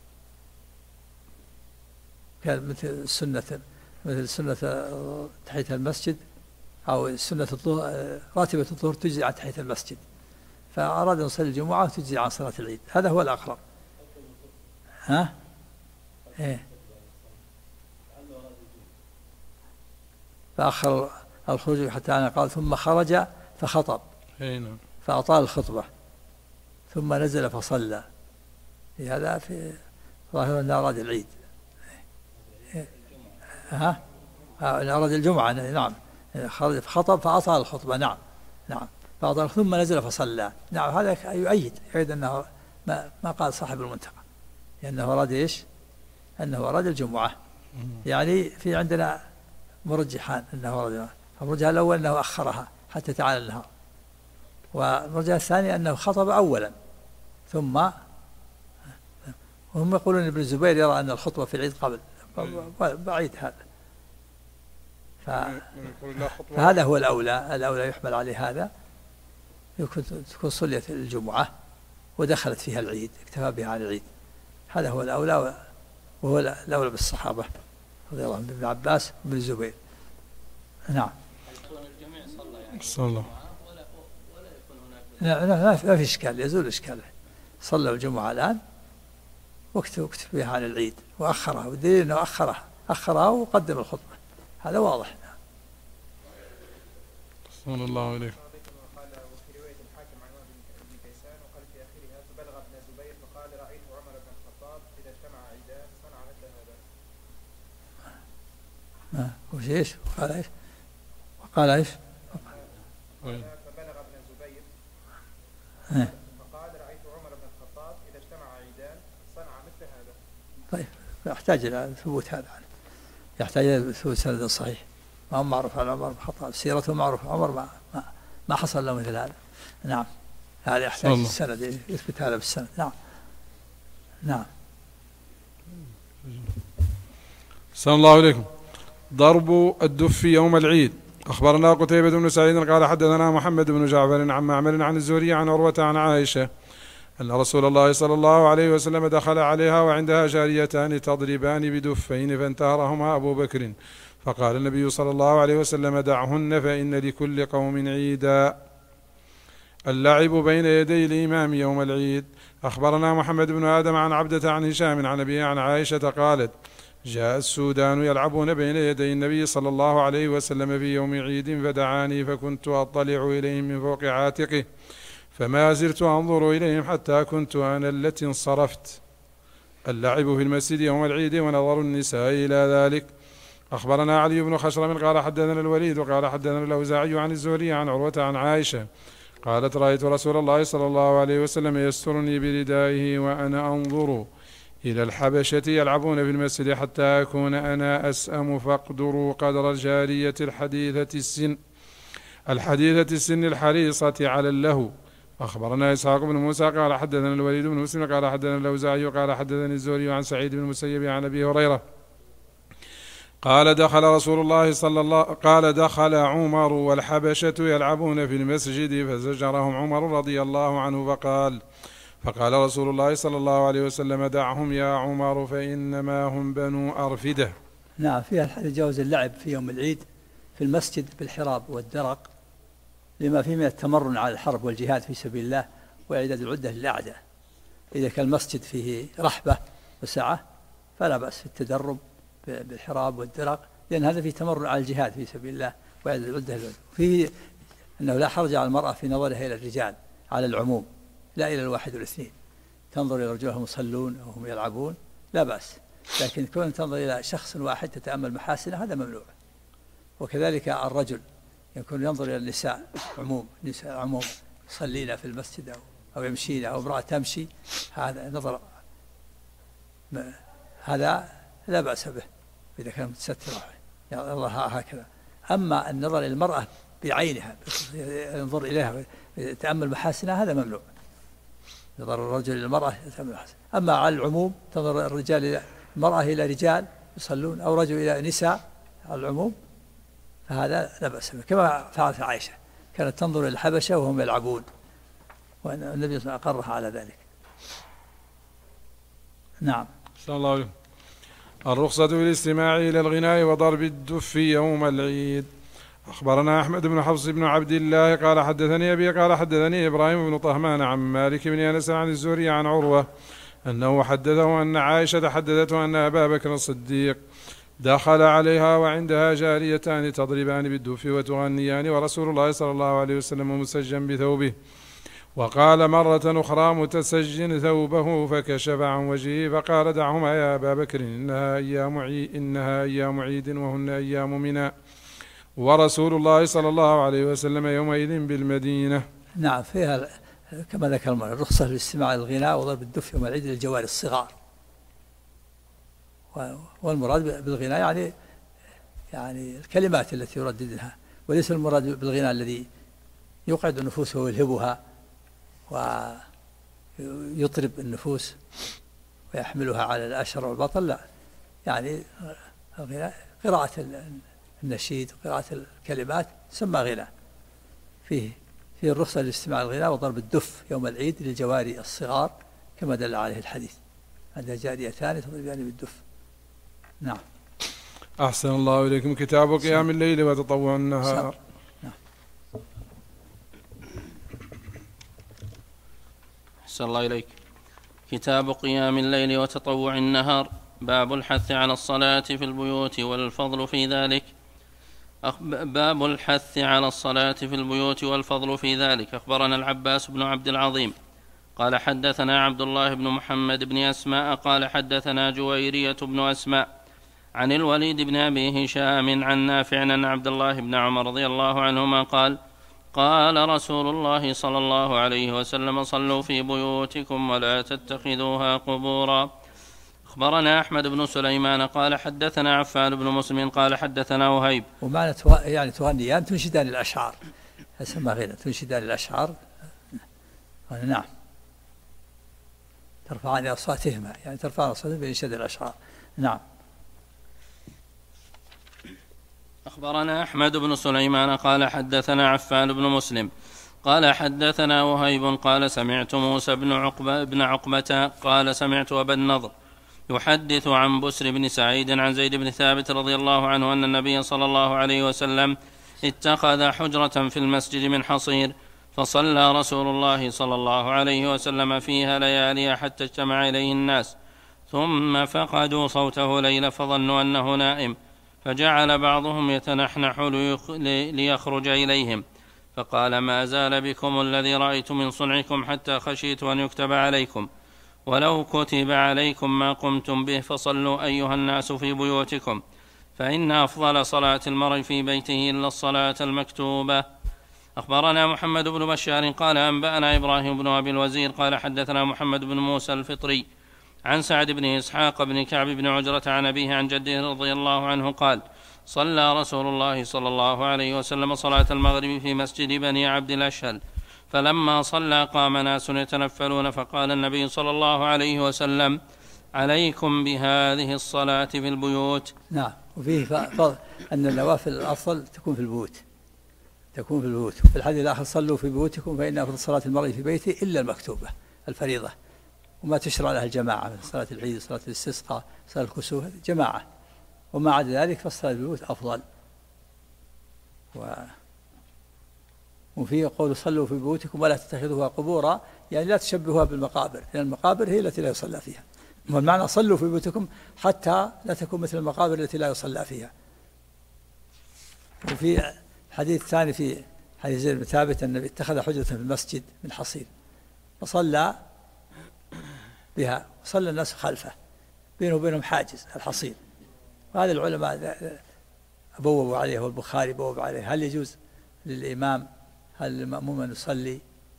كان مثل سنة تحية المسجد، أو سنة الظهر، راتبة الظهر تجزي عن تحية المسجد، فأراد أن يصلي الجمعة وتجزي عن صلاة العيد، هذا هو الأقرب. ها؟ إيه؟ فأخر الخروج حتى أنا قال ثم خرج فخطب فأطال الخطبة ثم نزل فصلى. هذا في ظاهر أن أراد العيد. ها؟ أراد الجمعة. نعم. خرج فخطب فأطال الخطبة. نعم فأطال ثم نزل فصلى. نعم هذا يؤيد أنه ما قال صاحب المنتقى، لأنه أراد إيش؟ أنه أراد الجمعة. يعني في عندنا مرجحان أنه أراد الجمعة. المرجح الأول أنه أخرها حتى تعالى النهار، والمرجح الثاني أنه خطب أولا ثم، وهم يقولون ابن الزبير يرى أن الخطبة في العيد قبل، بعيد هذا. فهذا هو الأولى يحمل عليه هذا، تكون صليت الجمعة ودخلت فيها العيد، اكتفى بها على العيد. هذا هو الأولى، وهو الأولى بالصحابة رضي الله عنهم، ابن عباس وابن الزبير. نعم. صلى الله. لا ما في إشكال، يزول الإشكال. صلوا الجمعة الآن واكتفى بها على العيد وأخرها، والدليل أنه أخرها وقدم الخطبة، هذا واضح. صلى الله عليه. قال وفي رواية الحاكم عن ابن كيسان وقال في آخرها فبلغ ابن الزبير فقال رأيت عمر بن الخطاب إذا اجتمع عيدان صنع مثل هذا. وش إيش؟ وقال إيش؟ فبلغ ابن الزبير فقال رأيت عمر بن الخطاب إذا اجتمع عيدان صنع مثل هذا. طيب يحتاج إلى ثبوت هذا، يحتاج إلى ثبوت سند صحيح. ما هو معروف على عمر بن الخطاب، سيرته معروف. عمر ما حصل له مثل هذا. نعم هذا يحتاج السند، يثبت هذا بالسند. نعم. صلى الله عليكم. ضرب الدف يوم العيد. أخبرنا قتيبة بن سعيد قال حدثنا محمد بن جعفر عن معمر عن الزهري عن عروة عن عائشة أن رسول الله صلى الله عليه وسلم دخل عليها وعندها جاريتان تضربان بدفين فانتهرهما أبو بكر، فقال النبي صلى الله عليه وسلم دعهن فإن لكل قوم عيدا. اللعب بين يدي الإمام يوم العيد. أخبرنا محمد بن آدم عن عبدة عن هشام عن أبيه عن عائشة قالت جاء السودان يلعبون بين يدي النبي صلى الله عليه وسلم في يوم عيد فدعاني فكنت أطلع إليهم من فوق عاتقه فما زلت أنظر إليهم حتى كنت أنا التي انصرفت. اللعب في المسجد يوم العيد ونظر النساء إلى ذلك. أخبرنا علي بن خشرم قال حدثنا الوليد وقال حدثنا الأوزاعي عن الزهري عن عروة عن عائشة قالت رأيت رسول الله صلى الله عليه وسلم يسترني بردائه وأنا أنظر إلى الحبشة يلعبون في المسجد حتى أكون أنا أسأم فاقدروا قدر الجارية الحديثة السن الحريصة على اللهو. أخبرنا إسحاق بن موسى قال حدثنا الوليد بن مسلم قال حدثنا الأوزاعي قال حدثني الزهري عن سعيد بن المسيب عن أبي هريرة قال دخل عمر والحبشة يلعبون في المسجد فزجرهم عمر رضي الله عنه فقال رسول الله صلى الله عليه وسلم دعهم يا عمر فإنما هم بنو أرفدة. نعم فيها الحديث جواز اللعب في يوم العيد في المسجد بالحراب والدرق لما فيه من التمرن على الحرب والجهاد في سبيل الله وإعداد العدة للأعداء. إذا كان المسجد فيه رحبة وسعة فلا بأس في التدرب بالحراب والدرق، لأن هذا فيه تمرن على الجهاد في سبيل الله وإعداد العدة للعدة. فيه أنه لا حرج على المرأة في نظرها إلى الرجال على العموم، لا إلى الواحد والاثنين. تنظر إلى رجالهم يصلون وهم يلعبون لا بأس، لكن كون تنظر إلى شخص واحد تتأمل محاسنه هذا ممنوع. وكذلك الرجل يكون ينظر إلى النساء عموم يصلين في المسجد أو يمشين أو امرأة تمشي، هذا نظر هذا لا بأس به إذا كان متسترة الله هكذا. أما النظر إلى المرأة بعينها ينظر إليها يتأمل محاسنها هذا ممنوع. نظر الرجل إلى المرأة يتأمل محاسنها. أما على العموم تنظر الرجال إلى المرأة إلى رجال يصلون أو رجل إلى نساء على العموم فهذا لا بأس به، كما فعلت عائشة كانت تنظر إلى الحبشة وهم يلعبون، وأن النبي صلى الله عليه وسلم أقرها على ذلك. نعم. صلى الله عليه. الرخصة في الاستماع إلى الغناء وضرب الدف يوم العيد. أخبرنا أحمد بن حفص بن عبد الله قال حدثني أبي قال حدثني إبراهيم بن طهمان عن مالك بن أنس عن الزهري عن عروة أنه حدثه أن عائشة حدثته أن أبا بكر الصديق دخل عليها وعندها جاريتان تضربان بالدف وتغنيان ورسول الله صلى الله عليه وسلم مسجا بثوبه، وقال مرة أخرى متسج ثوبه فكشف عن وجهه فقال دعهما يا أبا بكر إنها أيام عيد وهن أيام منى، ورسول الله صلى الله عليه وسلم يومئذ بالمدينة. نعم، فيها كما ذكر الرخصة للاستماع للغناء وضرب الدف يوم العيد للجوار الصغار، والمراد بالغناء يعني الكلمات التي يرددها، وليس المراد بالغناء الذي يقعد النفوس ويلهبها ويطرب النفوس ويحملها على الأشر والبطل، لا، يعني قراءة النشيد وقراءة الكلمات تسمى غناء. فيه الرخصة للاستماع للغناء وضرب الدف يوم العيد للجواري الصغار كما دل عليه الحديث، عندها جاريتان تضربان بالدف. نعم. أحسن الله إليكم. كتاب قيام الليل وتطوع النهار. أحسن الله إليك. كتاب قيام الليل وتطوع النهار. باب الحث على الصلاة في البيوت والفضل في ذلك. باب الحث على الصلاة في البيوت والفضل في ذلك. أخبرنا العباس بن عبد العظيم قال حدثنا عبد الله بن محمد بن أسماء قال حدثنا جويرية بن أسماء عن الوليد بن أبي هشام عن نافع عن عبد الله بن عمر رضي الله عنهما قال قال رسول الله صلى الله عليه وسلم صلوا في بيوتكم ولا تتخذوها قبورا. أخبرنا أحمد بن سليمان قال حدثنا عفان بن مسلم قال حدثنا وهيب. ومعنى يعني تغنيان تنشدان الأشعار، اسمها غنى، تنشدان الأشعار. نعم، ترفعان أصواتهما، يعني ترفعان أصواتهما بإنشاد الأشعار. نعم. أخبرنا أحمد بن سليمان قال حدثنا عفان بن مسلم قال حدثنا وهيب قال سمعت موسى بن عقبة قال سمعت أبا النضر يحدث عن بسر بن سعيد عن زيد بن ثابت رضي الله عنه أن النبي صلى الله عليه وسلم اتخذ حجرة في المسجد من حصير فصلى رسول الله صلى الله عليه وسلم فيها ليالي حتى اجتمع إليه الناس ثم فقدوا صوته ليلة فظنوا أنه نائم فجعل بعضهم يتنحنح ليخرج إليهم فقال ما زال بكم الذي رأيت من صنعكم حتى خشيت أن يكتب عليكم ولو كتب عليكم ما قمتم به فصلوا أيها الناس في بيوتكم فإن أفضل صلاة المرء في بيته إلا الصلاة المكتوبة. أخبرنا محمد بن بشار قال أنبأنا إبراهيم بن أبي الوزير قال حدثنا محمد بن موسى الفطري عن سعد بن إسحاق بن كعب بن عجرة عن أبيه عن جده رضي الله عنه قال صلى رسول الله صلى الله عليه وسلم صلاة المغرب في مسجد بني عبد الأشهل فلما صلى قام ناس يتنفلون فقال النبي صلى الله عليه وسلم عليكم بهذه الصلاة في البيوت. نعم. وفيه فضل أن النوافل الأفضل تكون في البيوت، في الحديث الآخر صلوا في بيوتكم فإن أفضل صلاة المرء في بيته إلا المكتوبة الفريضة وما تشرع لها الجماعة من صلاة العيد صلاة الاستسقاء صلاة الكسوف جماعة، وما عدا ذلك فالصلاة في البيوت أفضل. وفيه قول صلوا في بيوتكم ولا تتخذوها قبورا، يعني لا تشبهوها بالمقابر، لأن المقابر هي التي لا يصلى فيها، والمعنى صلوا في بيوتكم حتى لا تكون مثل المقابر التي لا يصلى فيها. وفي حديث ثاني في حديث زيد بن ثابت النبي اتخذ حجرة في المسجد من حصير فصلى بها وصلى الناس خلفه بينه وبينهم حاجز الحصير، وهذا العلماء بوبوا عليه والبخاري بوب عليه هل يجوز للإمام هل المأموم أن يصلي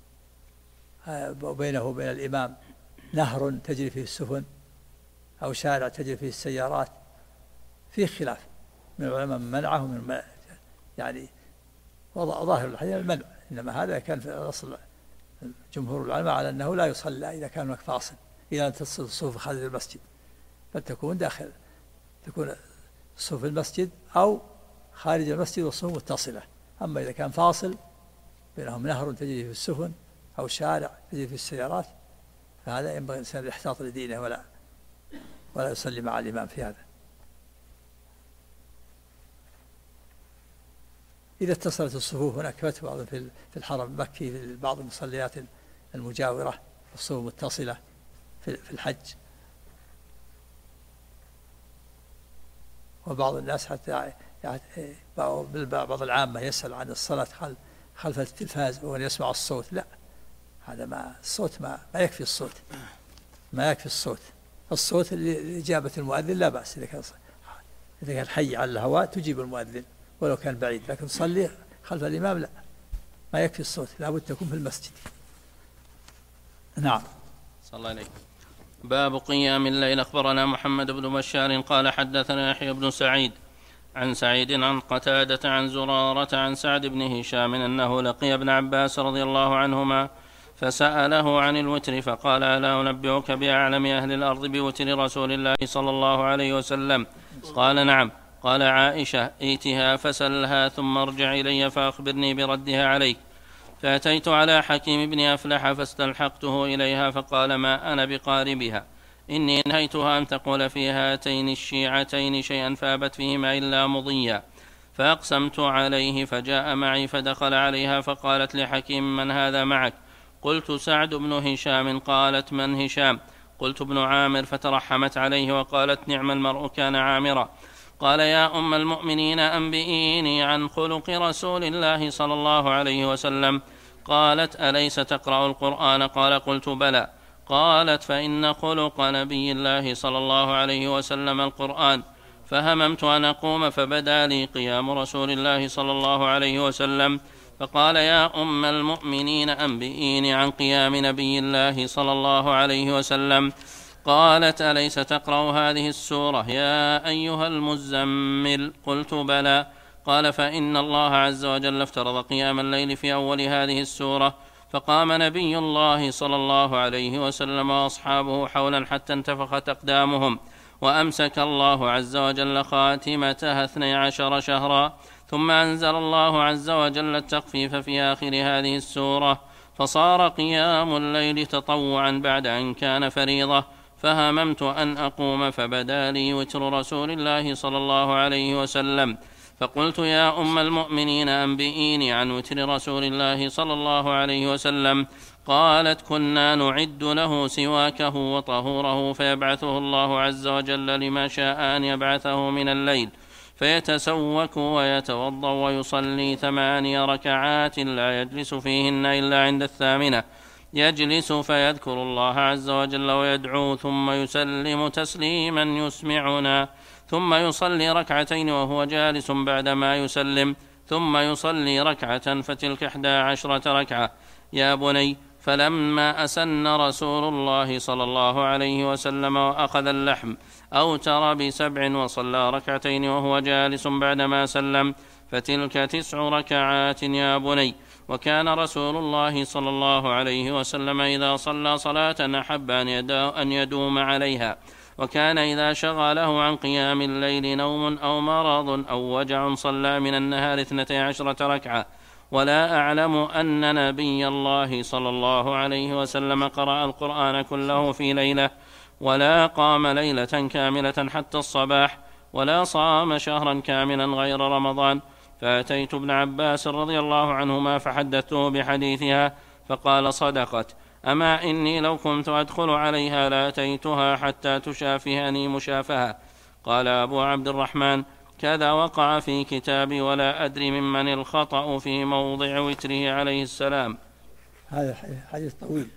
بينه وبين الإمام نهر تجري فيه السفن أو شارع تجري فيه السيارات؟ فيه خلاف من العلماء من منعه ومن يعني ظاهر الحديث المنع، إنما هذا كان في أصل جمهور العلماء على أنه لا يصلى إذا كان هناك فاصل إلى أن تصل الصفوف خارج المسجد، فتكون داخل تكون الصفوف في المسجد أو خارج المسجد والصفوف متصلة. أما إذا كان فاصل بينهم نهر تجري في السفن أو شارع تجري في السيارات فهذا ينبغي الإنسان الاحتياط لدينه ولا يصلي مع الإمام في هذا. إذا اتصلت الصفوف هناك فتوى في الحرم المكي في بعض المصليات المجاورة الصفوف متصلة في الحج، وبعض الناس حتى بعض العامة يسأل عن الصلاة خلف التلفاز وأن يسمع الصوت. لا، هذا ما يكفي الصوت، ما يكفي الصوت لإجابة المؤذن لا بأس. إذا كان حي على الهواء تجيب المؤذن ولو كان بعيد، لكن تصلي خلف الإمام لا، ما يكفي الصوت، لابد تكون في المسجد. نعم. صلى الله عليه. باب قيام الليل. أخبرنا محمد بن بشار قال حدثنا يحيى بن سعيد عن سعيد عن قتادة عن زرارة عن سعد بن هشام أنه لقي ابن عباس رضي الله عنهما فسأله عن الوتر فقال ألا أنبئك بأعلم أهل الأرض بوتر رسول الله صلى الله عليه وسلم؟ قال نعم. قال عائشة ائتها فسلها ثم ارجع إلي فأخبرني بردها عليك. فأتيت على حكيم بن أفلح فاستلحقته إليها فقال ما أنا بقاربها، إني نهيتها أن تقول في هاتين الشيعتين شيئا فأبت فيهما إلا مضيا. فأقسمت عليه فجاء معي فدخل عليها فقالت لحكيم من هذا معك؟ قلت سعد بن هشام. قالت من هشام؟ قلت ابن عامر. فترحمت عليه وقالت نعم المرء كان عامرا. قال يا أم المؤمنين أنبئيني عن خلق رسول الله صلى الله عليه وسلم. قالت أليس تقرأ القرآن؟ قال قلت بلى. قالت فإن خلق نبي الله صلى الله عليه وسلم القرآن. فهممت أن أقوم فبدا لي قيام رسول الله صلى الله عليه وسلم فقال يا أم المؤمنين أنبئيني عن قيام نبي الله صلى الله عليه وسلم. قالت أليس تقرأ هذه السورة يا أيها المزمل؟ قلت بلى. قال فإن الله عز وجل افترض قيام الليل في أول هذه السورة فقام نبي الله صلى الله عليه وسلم وأصحابه حولا حتى انتفخت أقدامهم وأمسك الله عز وجل خاتمتها 12 شهرا ثم أنزل الله عز وجل التخفيف في آخر هذه السورة فصار قيام الليل تطوعا بعد أن كان فريضة. فهممت أن أقوم فبدا لي وتر رسول الله صلى الله عليه وسلم فقلت يا أم المؤمنين أنبئيني عن وتر رسول الله صلى الله عليه وسلم. قالت كنا نعد له سواكه وطهوره فيبعثه الله عز وجل لما شاء أن يبعثه من الليل فيتسوك ويتوضأ ويصلي 8 ركعات لا يجلس فيهن إلا عند 8 يجلس فيذكر الله عز وجل ويدعو ثم يسلم تسليما يسمعنا ثم يصلي 2 ركعتين وهو جالس بعدما يسلم ثم يصلي 1 ركعة فتلك 11 ركعة. يا بني فلما أسن رسول الله صلى الله عليه وسلم وأخذ اللحم أوتر ب7 وصلى 2 ركعتين وهو جالس بعدما سلم فتلك 9 ركعات. يا بني وكان رسول الله صلى الله عليه وسلم إذا صلى صلاة أحب أن يدوم عليها وكان إذا شغله عن قيام الليل نوم أو مرض أو وجع صلى من النهار 12 ركعة. ولا أعلم أن نبي الله صلى الله عليه وسلم قرأ القرآن كله في ليلة ولا قام ليلة كاملة حتى الصباح ولا صام شهرا كاملا غير رمضان. فأتيت ابن عباس رضي الله عنهما فحدثته بحديثها فقال صدقت. أما إني لو كنت أدخل عليها لأتيتها حتى تشافهني مشافهة. قال أبو عبد الرحمن كذا وقع في كتابي ولا أدري ممن الخطأ في موضع وتره عليه السلام. هذا حديث طويل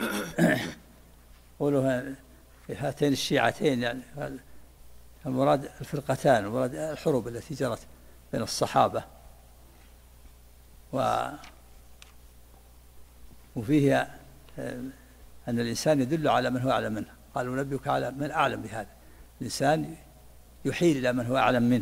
قولوا هاتين الشيعتين يعني المراد الفرقتان المراد الحروب التي جرت بين الصحابة وفيه أن الإنسان يدل على من هو أعلم منه. قالوا نبيك على من أعلم بهذا. الإنسان يحيل إلى من هو أعلم منه.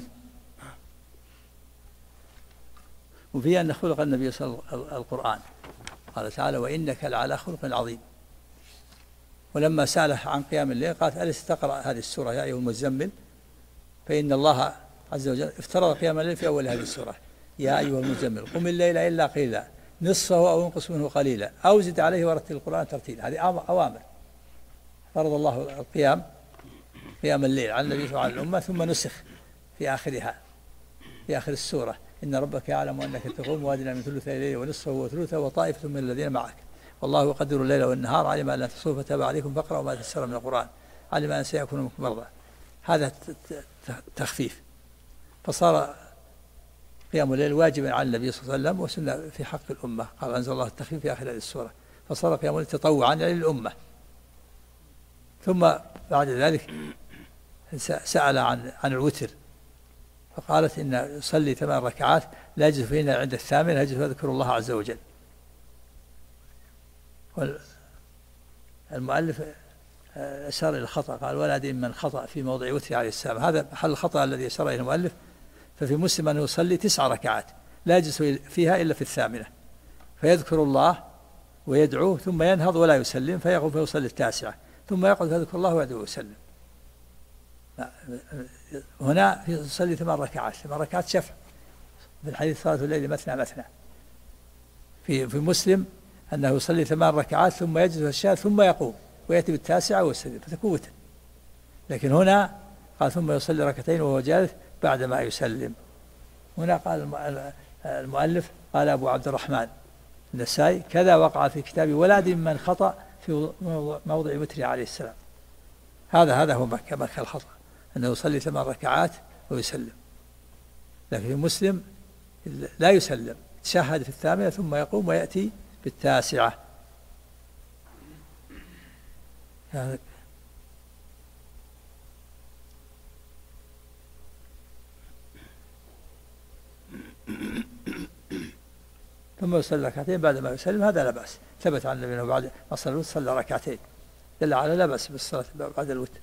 وفيه أن خلق النبي صلى الله عليه وسلم القرآن قال تعالى وإنك لعلى خلق عظيم. ولما سأله عن قيام الليل قالت أليس تقرأ هذه السورة يا أيها المزمل فإن الله عز وجل افترض قيام الليل في أول هذه السورة: يا أيها المزمل قم الليل إلا قليلا نصفه أو انقص منه قليلا أو زد عليه ورتل القرآن ترتيلا. هذه أوامر فرض الله قيام الليل على النبي وعلى الأمة، ثم نسخ في آخرها في آخر السورة: إن ربك يعلم أنك تقوم وأدنى من ثلثي الليل ونصفه وثلثه وطائفة من الذين معك والله يقدر الليل والنهار علم أن لا تحصوا فتاب عليكم فاقرأوا ما تيسر من القرآن علم أن سيكون منكم مرضى. هذا تخفيف، فصار قيام الليل واجبا على النبي صلى الله عليه وسلم وسنة في حق الأمة. قال أنزل الله التخفيف في آخر هذه السورة، فصار قيام الليل تطوعا للأمة. ثم بعد ذلك سأل عن الوتر، فقالت إن صلي 8 ركعات لا يجلس فيهن عند الثامنة يجلس يذكر الله عز وجل. المؤلف أشار إلى الخطأ، قال: ولا أدري من خطأ في موضع وتر عليه السلام. هذا محل الخطأ الذي أشار إليه المؤلف. ففي مسلم أنه يصلي 9 ركعات لا يجلس فيها إلا في الثامنة، فيذكر الله ويدعوه ثم ينهض ولا يسلم فيقوم فيصلي 9 ثم يقعد فيذكر الله ويدعو ويسلم. هنا يصلي 8 ركعات 8 ركعات شفع في الحديث: صلاة الليل مثنى مثنى. في مسلم أنه يصلي 8 ركعات ثم يجلس في الشهر ثم يقوم ويأتي بال9 ويسلم فتكون وتر. لكن هنا قال: ثم يصلي 2 ركعتين وهو جالس بعدما يسلم. هنا قال المؤلف قال أبو عبد الرحمن النسائي: كذا وقع في كتابي ولا أدري من خطأ في موضع وتر عليه السلام. هذا هو مكة الخطأ، أنه يصلي 8 ركعات ويسلم. لكن في مسلم لا يسلم، تشهد في الثامنة ثم يقوم ويأتي بال9. ثم يصلي 2 ركعتين بعد ما يسلم، هذا لا بأس. ثبت عن النبي أنه بعد ما صلى الوتر صلى 2 ركعتين، دل على لا بأس بالصلاة بعد الوتر.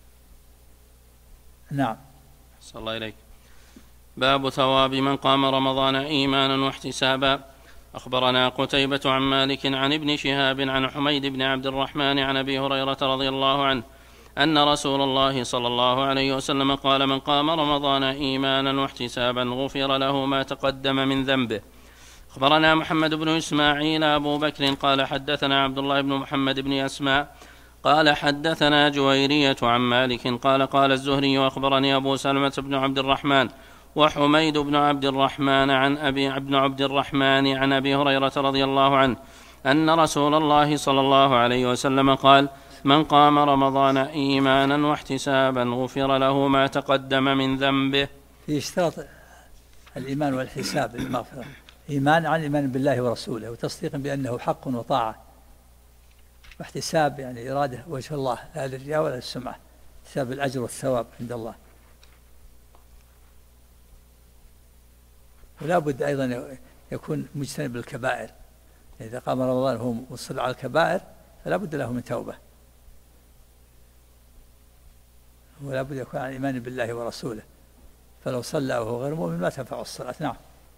نعم. صلى الله إليك. باب ثواب من قام رمضان إيمانا واحتسابا. أخبرنا قتيبة عن مالك عن ابن شهاب عن حميد بن عبد الرحمن عن أبي هريرة رضي الله عنه أن رسول الله صلى الله عليه وسلم قال: من قام رمضان إيمانا واحتسابا غفر له ما تقدم من ذنبه. أخبرنا محمد بن إسماعيل أبو بكر قال حدثنا عبد الله بن محمد بن أسماء قال حدثنا جويرية عن مالك قال: قال الزهري: وأخبرني أبو سلمة بن عبد الرحمن وحميد بن عبد الرحمن عن عبد الرحمن عن أبي هريرة رضي الله عنه أن رسول الله صلى الله عليه وسلم قال: من قام رمضان إيمانا واحتسابا غفر له ما تقدم من ذنبه. في اشتراط الإيمان والحساب للمغفرة: إيمان عن إيمان بالله ورسوله وتصديق بأنه حق وطاعة، واحتساب يعني إرادة وجه الله لا للرياء ولا للسمعة، حساب الأجر والثواب عند الله. ولا بد أيضا يكون مجتنب الكبائر، إذا قام رمضان وهو مصر على الكبائر فلا بد له من توبة، ولا بد يكون عن إيمان بالله ورسوله، فلو صلى وهو غير مؤمن ما تنفع الصلاة. نعم.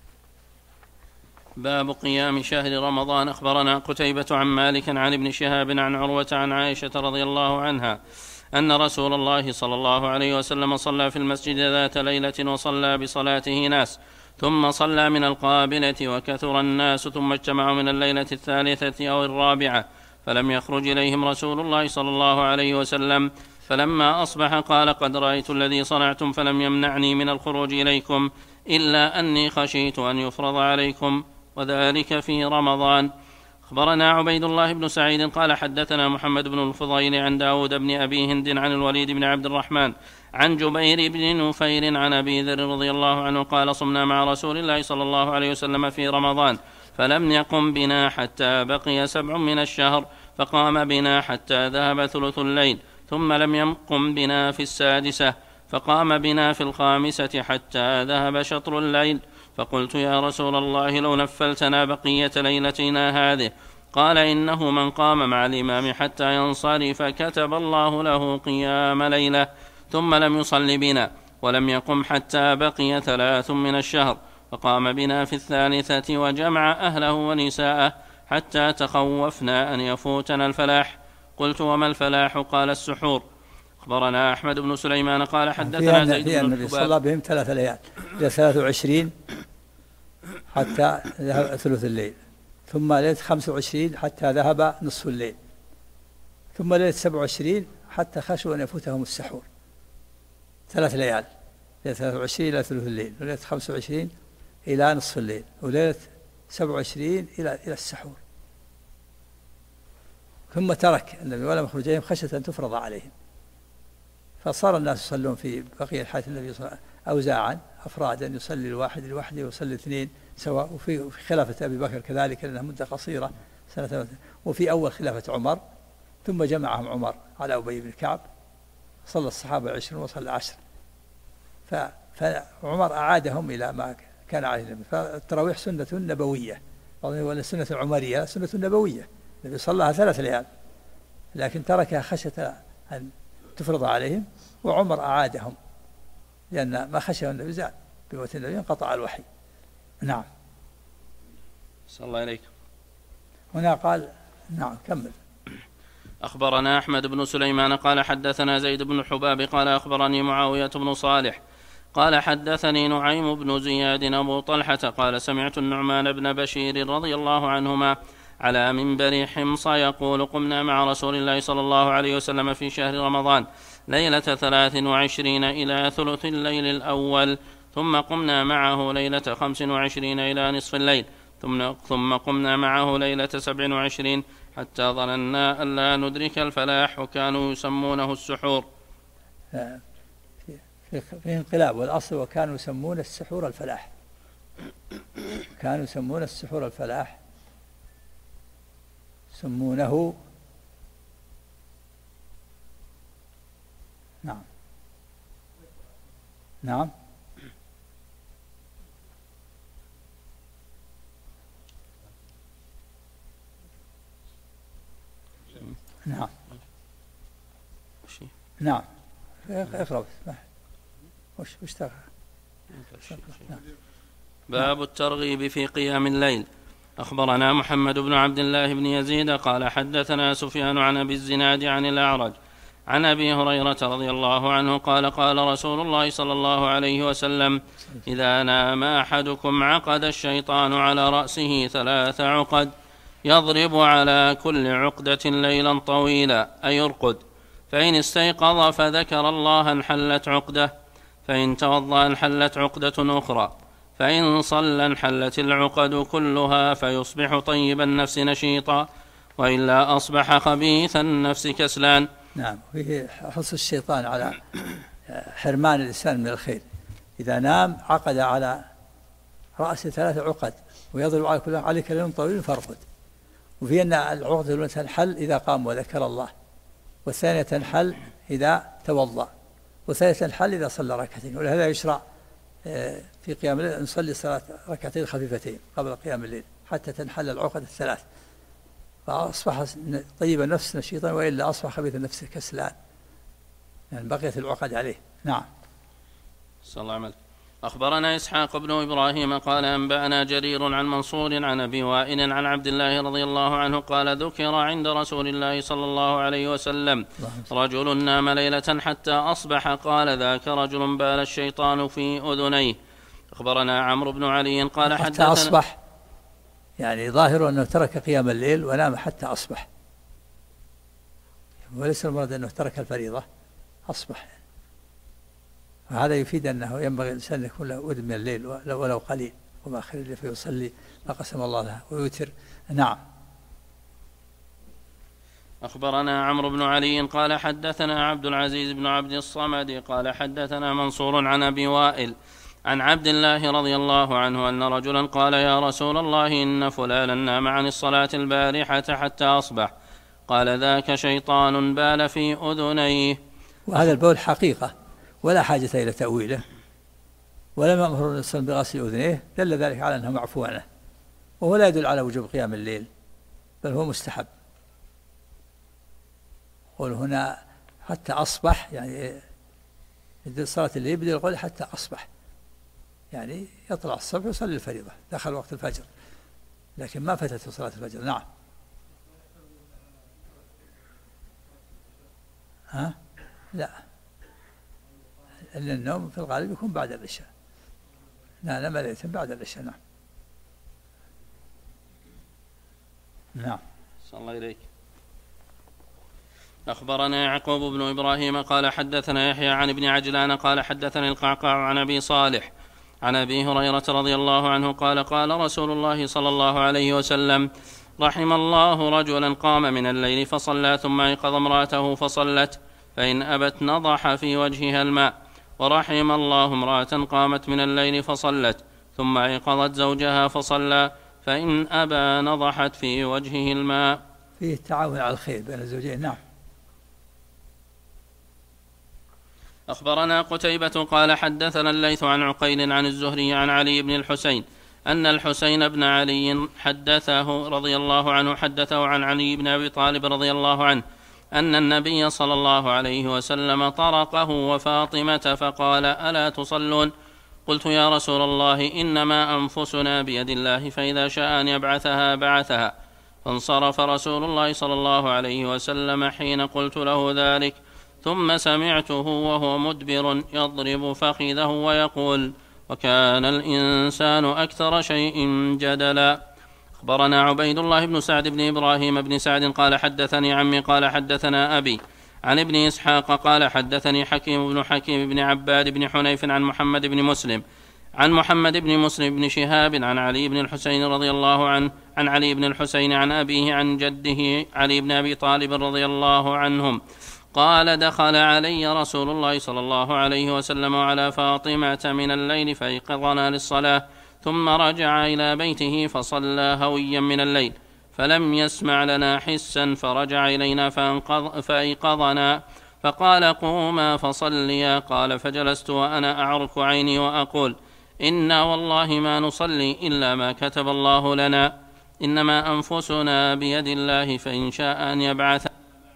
باب قيام شهر رمضان. أخبرنا قتيبة عن مالك عن ابن شهاب عن عروة عن عائشة رضي الله عنها أن رسول الله صلى الله عليه وسلم صلى في المسجد ذات ليلة وصلى بصلاته ناس، ثم صلى من القابلة وكثر الناس، ثم اجتمعوا من الليلة 3 أو 4 فلم يخرج إليهم رسول الله صلى الله عليه وسلم، فلما أصبح قال: قد رأيت الذي صنعتم فلم يمنعني من الخروج إليكم إلا أني خشيت أن يفرض عليكم، وذلك في رمضان. أخبرنا عبيد الله بن سعيد قال حدثنا محمد بن الفضيل عن داود بن أبي هند عن الوليد بن عبد الرحمن عن جبير بن نفير عن أبي ذر رضي الله عنه قال: صمنا مع رسول الله صلى الله عليه وسلم في رمضان فلم يقم بنا حتى بقي 7 من الشهر، فقام بنا حتى ذهب ثلث الليل، ثم لم يقم بنا في 6 فقام بنا في 5 حتى ذهب شطر الليل، فقلت: يا رسول الله لو نفلتنا بقية ليلتنا هذه. قال: إنه من قام مع الإمام حتى ينصرف كتب الله له قيام ليلة، ثم لم يصل بنا ولم يقم حتى بقي 3 من الشهر، فقام بنا في 3 وجمع أهله ونساءه حتى تخوفنا أن يفوتنا الفلاح. قلت: وما الفلاح؟ قال: السحور. أخبرنا أحمد بن سليمان قال حدثنا زيد بن النبي صلى الله بهم 3 ليال إلى 23 حتى ذهب ثلث الليل، ثم ليلة 25 حتى ذهب نصف الليل، ثم ليلة 27 حتى خشوا أن يفوتهم السحور. 3 ليال، ليلة 23 إلى ثلث الليل، وليلة 25 إلى نصف الليل، وليلة 27 إلى السحور. ثم ترك النبي ولم يخرج إليهم خشية أن تفرض عليهم، فصار الناس يصلون في بقية حياة النبي صلى الله عليه وسلم أوزاعا أفرادا، يصلي الواحد لوحده ويصلي 2 سواء، وفي خلافة أبي بكر كذلك لأنها مدة قصيرة سنة، وفي أول خلافة عمر، ثم جمعهم عمر على أبي بن كعب، صلى الصحابة 20 وصلى 10، فعمر أعادهم إلى ما كان عليه النبي. فالتراويح سنة نبوية، ولا سنة عمرية، سنة نبوية، النبي صلىها 3 ليال لكن تركها خشية أن تفرض عليهم، وعمر أعادهم لأن ما خشيه النبي زاد بموت النبي انقطع الوحي. نعم. صلى الله عليك. هنا قال نعم كمل. أخبرنا أحمد بن سليمان قال حدثنا زيد بن حباب قال أخبرني معاوية بن صالح قال حدثني نعيم بن زياد أبو طلحة قال سمعت النعمان بن بشير رضي الله عنهما على منبر حمص يقول قمنا مع رسول الله صلى الله عليه وسلم في شهر رمضان ليلة 23 إلى ثلث الليل الأول، ثم قمنا معه ليلة 25 إلى نصف الليل، ثم قمنا معه ليلة 27 حتى ظننا أن لا ندرك الفلاح، وكانوا يسمونه السحور. في انقلاب، والأصل وكانوا يسمون السحور الفلاح، كانوا يسمون السحور الفلاح، يسمونه نعم نعم نعم نعم اقرأ. وش تقرأ؟ باب الترغيب في قيام الليل. أخبرنا محمد بن عبد الله بن يزيد قال حدثنا سفيان عن أبي الزناد عن الأعرج عن أبي هريرة رضي الله عنه قال قال رسول الله صلى الله عليه وسلم إذا نام أحدكم عقد الشيطان على رأسه 3 عقد يضرب على كل عقدة ليلا طويلا أي يرقد، فإن استيقظ فذكر الله انحلت عقدة، فإن توضأ انحلت عقدة أخرى، فإن صلى انحلت العقد كلها فيصبح طيب النفس نشيطا، وإلا أصبح خبيث النفس كسلان. نعم، فيه حرص الشيطان على حرمان الإنسان من الخير. إذا نام عقد على رأسه 3 عقد ويضرب على كلها عليك ليل طويل فارقد. وفي أن العقدة الأولى تنحل إذا قام وذكر الله، والثانية تنحل إذا توضأ، والثالثة تنحل إذا صلى ركعتين. ولهذا يشرع في قيام الليل أن نصلي 3 ركعتين خفيفتين قبل قيام الليل حتى تنحل العقد ال3، فأصبح طيب النفس نشيطا، وإلا أصبح خبيث النفس كسلان، يعني بقيت العقد عليه. نعم. صلى الله عليه وسلم. أخبرنا إسحاق بن إبراهيم قال أنبأنا جرير عن منصور عن أبي وائل عن عبد الله رضي الله عنه قال ذكر عند رسول الله صلى الله عليه وسلم رجل نام ليلة حتى أصبح قال ذاك رجل بال الشيطان في أذنيه. أخبرنا عمرو بن علي قال حتى أصبح، يعني ظاهر أنه ترك قيام الليل ونام حتى أصبح، وليس المراد أنه ترك الفريضة، أصبح. وهذا يفيد أنه ينبغي الإنسان أن يكون له ود من الليل ولو قليل، وما خير الليل فيصلي ما قسم الله له ويوتر. نعم. أخبرنا عمرو بن علي قال حدثنا عبد العزيز بن عبد الصمد قال حدثنا منصور عن أبي وائل عن عبد الله رضي الله عنه أن رجلا قال يا رسول الله إن فلانا نام عن الصلاة البارحة حتى أصبح، قال ذاك شيطان بال في أذنيه. وهذا البول حقيقة ولا حاجة إلى تأويله، ولم يأمر النبي صلى الله عليه وسلم بغسل أذنيه، دل ذلك على أنه معفو عنه، وهو لا يدل على وجوب قيام الليل، بل هو مستحب. قل هنا حتى أصبح، يعني صلاة الليل بدل القول حتى أصبح، يعني يطلع الصبح ويصلي الفريضة، دخل وقت الفجر، لكن ما فتت صلاة الفجر. نعم. لا، النوم في الغالب يكون بعد العشاء. نام ليلة بعد العشاء. نعم. نعم. صلى الله إليك. أخبرنا يعقوب بن إبراهيم قال حدثنا يحيى عن ابن عجلان قال حدثني القعقاع عن أبي صالح عن أبي هريرة رضي الله عنه قال قال رسول الله صلى الله عليه وسلم: رحم الله رجلا قام من الليل فصلى ثم أيقظ امرأته فصلت فإن أبت نضح في وجهها الماء، ورحم الله امرأة قامت من الليل فصلت ثم أيقظت زوجها فصلى فإن أبى نضحت في وجهه الماء. فيه التعاون على الخير بين الزوجين. نعم. أخبرنا قتيبة قال حدثنا الليث عن عقيل عن الزهري عن علي بن الحسين أن الحسين بن علي حدثه رضي الله عنه حدثه عن علي بن أبي طالب رضي الله عنه أن النبي صلى الله عليه وسلم طرقه وفاطمة فقال: ألا تصلون؟ قلت: يا رسول الله إنما أنفسنا بيد الله فإذا شاء أن يبعثها بعثها. فانصرف رسول الله صلى الله عليه وسلم حين قلت له ذلك، ثم سمعته وهو مدبر يضرب فخذه ويقول: وكان الإنسان أكثر شيء جدلا. أخبرنا عبيد الله بن سعد بن إبراهيم بن سعد قال حدثني عمي قال حدثنا أبي عن ابن إسحاق قال حدثني حكيم بن عباد بن حنيف عن محمد بن مسلم بن شهاب عن علي بن الحسين رضي الله عنه عن علي بن الحسين عن أبيه عن جده علي بن أبي طالب رضي الله عنهم قال: دخل علي رسول الله صلى الله عليه وسلم على فاطمة من الليل فأيقظنا للصلاة، ثم رجع إلى بيته فصلى هويا من الليل، فلم يسمع لنا حسا، فرجع إلينا فأيقظنا فقال: قوما فصليا. قال: فجلست وأنا أعرك عيني وأقول: إنا والله ما نصلي إلا ما كتب الله لنا، إنما أنفسنا بيد الله فإن شاء أن يبعث.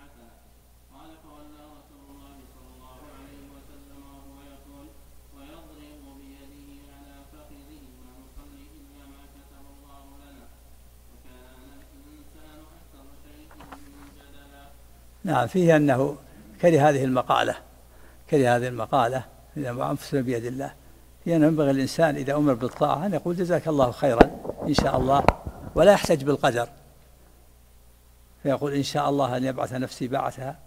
نعم. فيه أنه كره هذه المقالة إنما أنفسنا بيد الله. فيه أنه ينبغي الإنسان إذا أمر بالطاعة أن يقول: جزاك الله خيرا إن شاء الله، ولا يحتج بالقدر، فيقول: إن شاء الله أن يبعث نفسي بعثها.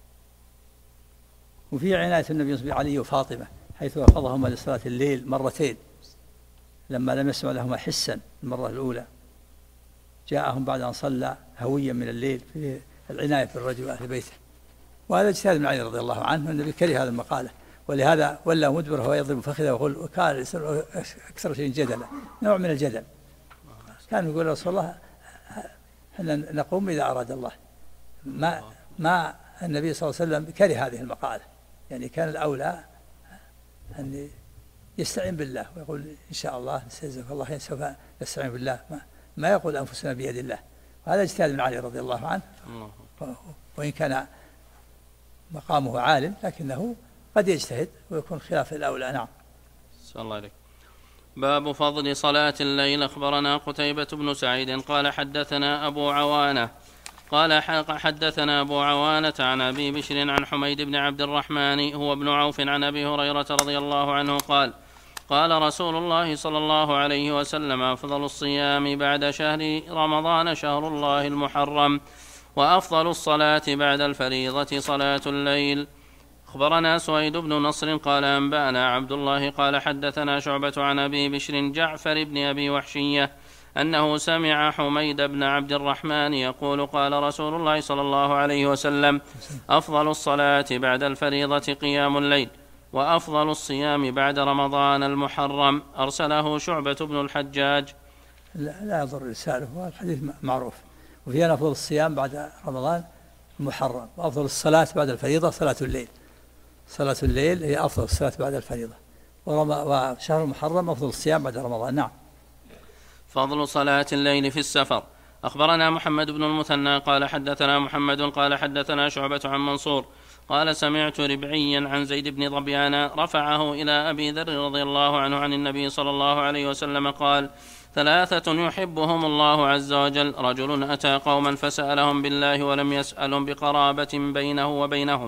وفي عناية النبي صلى الله عليه وسلم وفاطمة حيث أخذهما لصلاة الليل مرتين لما لم يسمع لهما حسا المرة الأولى، جاءهم بعد أن صلى هويا من الليل، في العناية في الرجل وأهل بيته. وهذا اجتهاد من علي رضي الله عنه، النبي كره هذه المقالة، ولهذا ولا مدبر هو يضرب فخذه ويقول: وكان أكثر شيء جدلا، نوع من الجدل. كان يقول: رسول الله احنا نقوم إذا أراد الله. ما النبي صلى الله عليه وسلم كره هذه المقالة، يعني كان الأولى أن يستعين بالله ويقول: إن شاء الله جزاك الله خير سوف نستعين بالله، ما يقول أنفسنا بيد الله. وهذا اجتهاد من علي رضي الله عنه، وإن كان مقامه عالم لكنه قد يجتهد ويكون خلاف الأولى. نعم. صلى الله عليك. باب فضل صلاة الليل. أخبرنا قتيبة بن سعيد قال حدثنا أبو عوانة قال حدثنا أبو عوانة عن أبي بشر عن حميد بن عبد الرحمن هو ابن عوف عن أبي هريرة رضي الله عنه قال: قال رسول الله صلى الله عليه وسلم: أفضل الصيام بعد شهر رمضان شهر الله المحرم، وأفضل الصلاة بعد الفريضة صلاة الليل. أخبرنا سويد بن نصر قال أنبأنا عبد الله قال حدثنا شعبة عن أبي بشر جعفر بن أبي وحشية أنه سمع حميد بن عبد الرحمن يقول: قال رسول الله صلى الله عليه وسلم: أفضل الصلاة بعد الفريضة قيام الليل، وأفضل الصيام بعد رمضان المحرم. أرسله شعبة بن الحجاج. لا يضر إرساله، والحديث معروف. وفي أفضل الصيام بعد رمضان المحرم، وأفضل الصلاة بعد الفريضة صلاة الليل. صلاة الليل هي أفضل الصلاة بعد الفريضة، وشهر المحرم أفضل الصيام بعد رمضان. نعم. فضل صلاة الليل في السفر. أخبرنا محمد بن المثنى قال حدثنا محمد قال حدثنا شعبة عن منصور قال: سمعت ربعيا عن زيد بن ظبيان رفعه إلى أبي ذر رضي الله عنه عن النبي صلى الله عليه وسلم قال: ثلاثة يحبهم الله عز وجل: رجل أتى قوما فسألهم بالله ولم يسألهم بقرابة بينه وبينهم،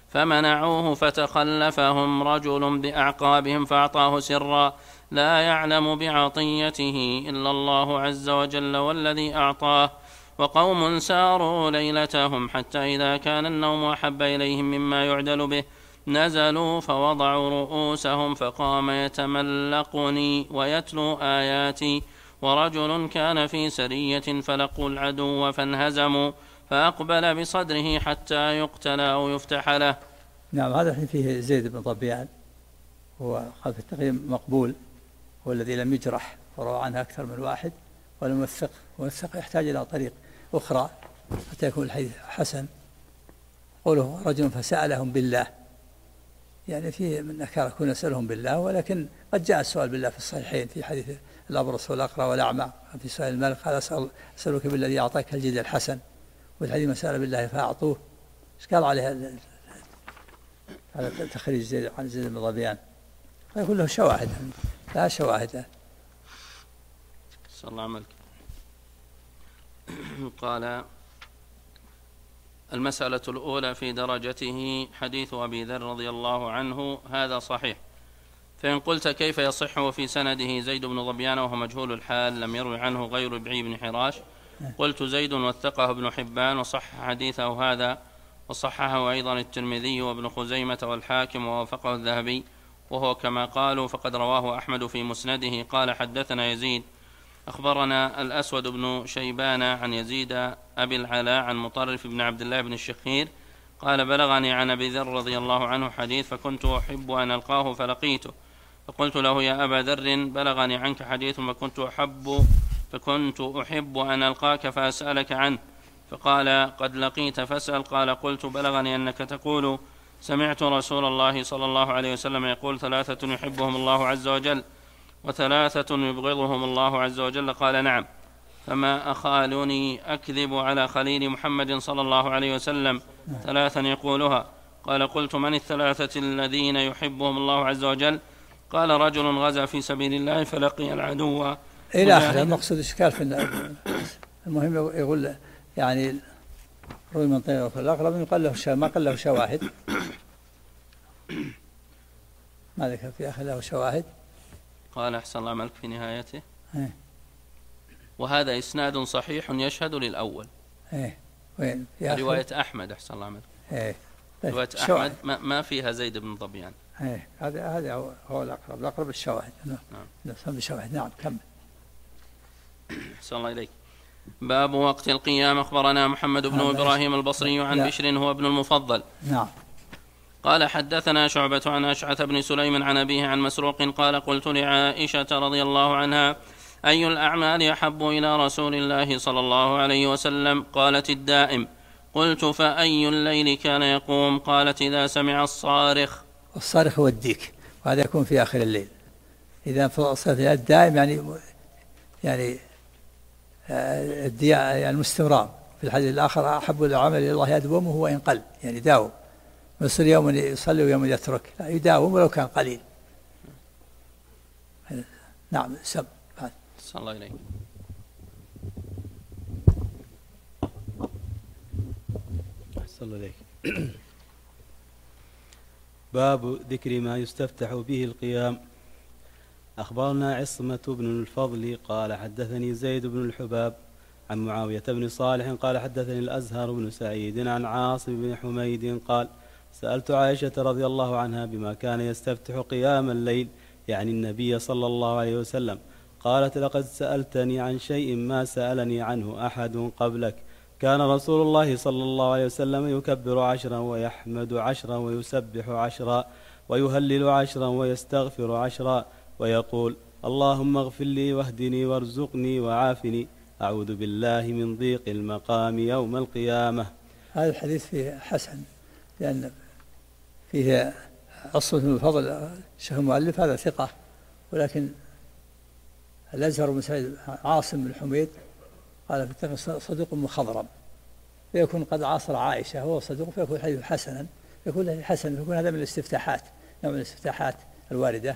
فمنعوه فتخلفهم رجل بأعقابهم فأعطاه سرا لا يعلم بعطيته إلا الله عز وجل والذي أعطاه. وقوم ساروا ليلتهم حتى إذا كان النوم أحب إليهم مما يعدل به نزلوا فوضعوا رؤوسهم فقام يتملقني ويتلو آياتي. ورجل كان في سرية فلقوا العدو فانهزموا فأقبل بصدره حتى يقتل أو يفتح له. نعم، هذا الحين فيه زيد بن ضبيان، هو قال في التقريب مقبول، هو الذي لم يجرح وروى عنه أكثر من واحد ولم يوثق، والوثق يحتاج إلى طريق أخرى حتى يكون الحديث حسن. قوله رجل فسألهم بالله، يعني فيه من أكثر يكون يسألهم بالله، ولكن قد جاء السؤال بالله في الصحيحين في حديث الأبرص والأقرع والأعمى في سؤال الملك قال أسألك بالذي أعطاك الجد الحسن، والحديث مسألة بالله فأعطوه. إيش قال عليها هذا تخريج زيد عن زيد بن ضبيان؟ يقول له شواهد، لا شواهد. صلى الله عليه وسلم. قال المسألة الأولى في درجته حديث أبي ذر رضي الله عنه هذا صحيح، فإن قلت كيف يصح وفي سنده زيد بن ضبيان وهو مجهول الحال لم يروي عنه غير ربعي بن حراش، قلت زيد وثقه ابن حبان وصح حديثه هذا، وصححه أيضا الترمذي وابن خزيمة والحاكم ووافقه الذهبي، وهو كما قالوا فقد رواه أحمد في مسنده. قال حدثنا يزيد أخبرنا الأسود بن شيبان عن يزيد أبي العلاء عن مطرف بن عبد الله بن الشخير قال بلغني عن أبي ذر رضي الله عنه حديث فكنت أحب أن ألقاه فلقيته فقلت له يا أبا ذر بلغني عنك حديث فكنت أحب أن ألقاك فأسألك عنه، فقال قد لقيت فاسأل. قال قلت بلغني أنك تقول سمعت رسول الله صلى الله عليه وسلم يقول ثلاثة يحبهم الله عز وجل وثلاثة يبغضهم الله عز وجل. قال نعم، فما أخالني أكذب على خليل محمد صلى الله عليه وسلم ثلاثا يقولها. قال قلت من الثلاثة الذين يحبهم الله عز وجل؟ قال رجل غزا في سبيل الله فلقي العدو إلى آخره. المقصود إشكال في المهم يقول يعني روي من طريق الأقرب يقال له ما قال له شواهد، ما ذكر في آخر له شواهد. قال أحسن الله عملك في نهايته وهذا إسناد صحيح يشهد للأول. وين؟ في رواية أحمد أحسن الله عملك. رواية أحمد ما فيها زيد بن ضبيان. هذا هو الأقرب الشواهد. نعم بالشواهد. نعم كمل. أحسن الله إليك. باب وقت القيام. أخبرنا محمد بن إبراهيم البصري عن بشر هو ابن المفضل. نعم. قال حدثنا شعبة عن أشعث بن سليم عن أبيه عن مسروق قال قلت لعائشة رضي الله عنها أي الأعمال أحب إلى رسول الله صلى الله عليه وسلم؟ قالت الدائم. قلت فأي الليل كان يقوم؟ قالت إذا سمع الصارخ. الصارخ هو الديك، وهذا يكون في آخر الليل. إذا فصلت الدائم يعني الدياء المستمرار. في الحديث الآخر أحب العمل إلى الله يدومه وإن قل، يعني داوم، يصير يوم يصلي ويوم يترك، لا يداوم ولو كان قليل. نعم. سب صلى الله عليه. صلى الله عليه. باب ذكر ما يستفتح به القيام. أخبرنا عصمة بن الفضل قال حدثني زيد بن الحباب عن معاوية بن صالح قال حدثني الأزهر بن سعيد عن عاصم بن حميد قال سألت عائشة رضي الله عنها بما كان يستفتح قيام الليل، يعني النبي صلى الله عليه وسلم. قالت لقد سألتني عن شيء ما سألني عنه أحد قبلك. كان رسول الله صلى الله عليه وسلم يكبر 10 ويحمد 10 ويسبح 10 ويهلل 10 ويستغفر 10 ويقول اللهم اغفر لي واهدني وارزقني وعافني أعوذ بالله من ضيق المقام يوم القيامة. هذا الحديث فيه حسن، لأن فيه عصمة بن الفضل الشيخ المؤلف هذا ثقة، ولكن الأزهر بن سعيد عاصم بن حميد قال في التقريب صدوق مخضرم، فيكون قد عاصر عائشة وهو صدوق، فيكون الحديث حسنا، يكون حسن، يكون هذا من الاستفتاحات، نوع من الاستفتاحات الواردة.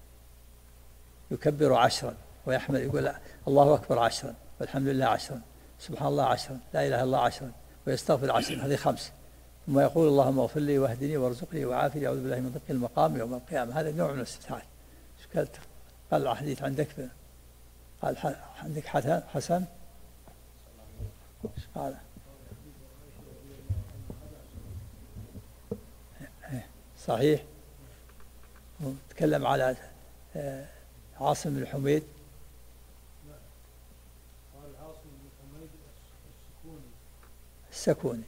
يكبر 10 ويحمد، يقول الله أكبر 10 والحمد لله 10 سبحان الله 10 لا إله إلا الله 10 ويستغفر 10، هذه 5. ثم يقول اللهم اغفر لي واهدني وارزقني وعافني أعوذ بالله من ضيق المقام يوم القيامة. هذا نوع من الاستفتاح. قال الحديث عندك قال عندك حسن قال صحيح. وتكلم على عاصم بن حميد. السكوني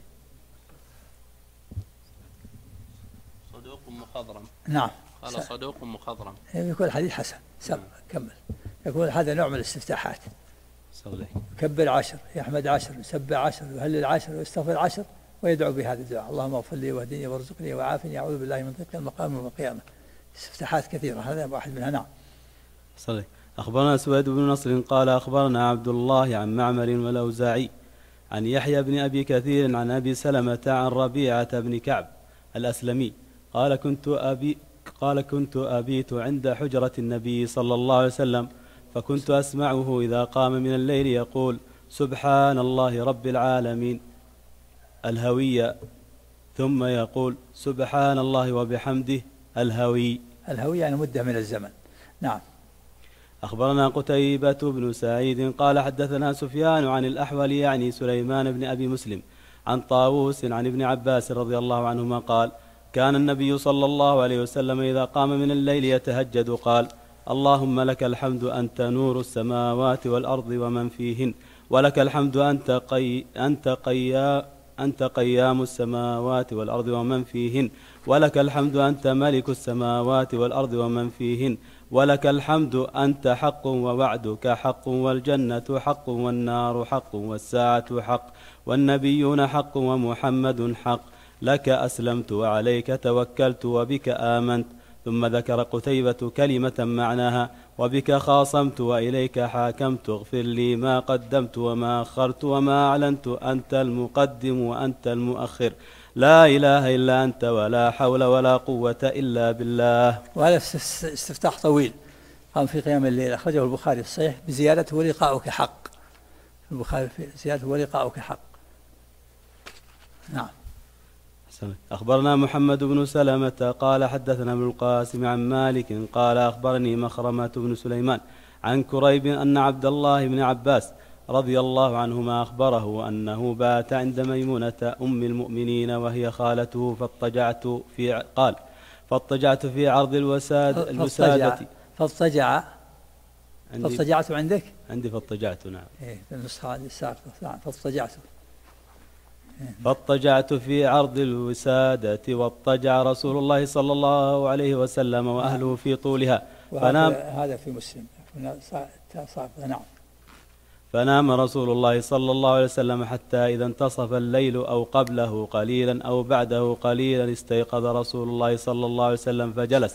صدوق مخضرم. نعم قال صدوق مخضرم. يكون الحديث حسن. كمل. يكون هذا نوع من الاستفتاحات. يكبر 10 يحمد 10 يسبح 10 يهلل 10 ويستغفر 10 ويدعو بهذا الدعاء اللهم اغفر لي واهدني وارزقني وعافني أعوذ بالله من ضيق المقام يوم القيامة. استفتاحات كثيرة هذا واحد منها. نعم. صحيح. أخبرنا سويد بن نصر قال أخبرنا عبد الله عن معمر والأوزاعي عن يحيى بن أبي كثير عن أبي سلمة عن ربيعة بن كعب الأسلمي قال كنت أبيت عند حجرة النبي صلى الله عليه وسلم فكنت أسمعه إذا قام من الليل يقول سبحان الله رب العالمين الهوية ثم يقول سبحان الله وبحمده الهوي يعني مدة من الزمن. نعم. أخبرنا قتيبة بن سعيد قال حدثنا سفيان عن الأحول يعني سليمان بن أبي مسلم عن طاووس عن ابن عباس رضي الله عنهما قال كان النبي صلى الله عليه وسلم إذا قام من الليل يتهجد قال اللهم لك الحمد أنت نور السماوات والأرض ومن فيهن ولك الحمد أنت قيام السماوات والأرض ومن فيهن ولك الحمد أنت ملك السماوات والأرض ومن فيهن ولك الحمد أنت حق ووعدك حق والجنة حق والنار حق والساعة حق والنبيون حق ومحمد حق لك أسلمت وعليك توكلت وبك آمنت. ثم ذكر قتيبة كلمة معناها وبك خاصمت وإليك حاكمت اغفر لي ما قدمت وما أخرت وما أعلنت أنت المقدم وأنت المؤخر لا إله إلا أنت ولا حول ولا قوة إلا بالله. وهذا استفتاح طويل قام في قيام الليل أخرجه البخاري الصحيح بزيادة ولقاؤك حق. البخاري في زيادة ولقاؤك حق. نعم. أخبرنا محمد بن سلمة قال حدثنا ابن القاسم عن مالك قال أخبرني مخرمة بن سليمان عن كريب أن عبد الله بن عباس رضي الله عنهما أخبره أنه بات عند ميمونة أم المؤمنين وهي خالته فاضطجعت في عرض الوسادة فاضطجعت عندك؟ عندي فاضطجعت. نعم. في النسخة الساقطة فاضطجعت في عرض الوسادة واضطجع رسول الله صلى الله عليه وسلم وأهله في طولها فنام. هذا في مسلم. نعم. فنام رسول الله صلى الله عليه وسلم حتى إذا انتصف الليل أو قبله قليلا أو بعده قليلا استيقظ رسول الله صلى الله عليه وسلم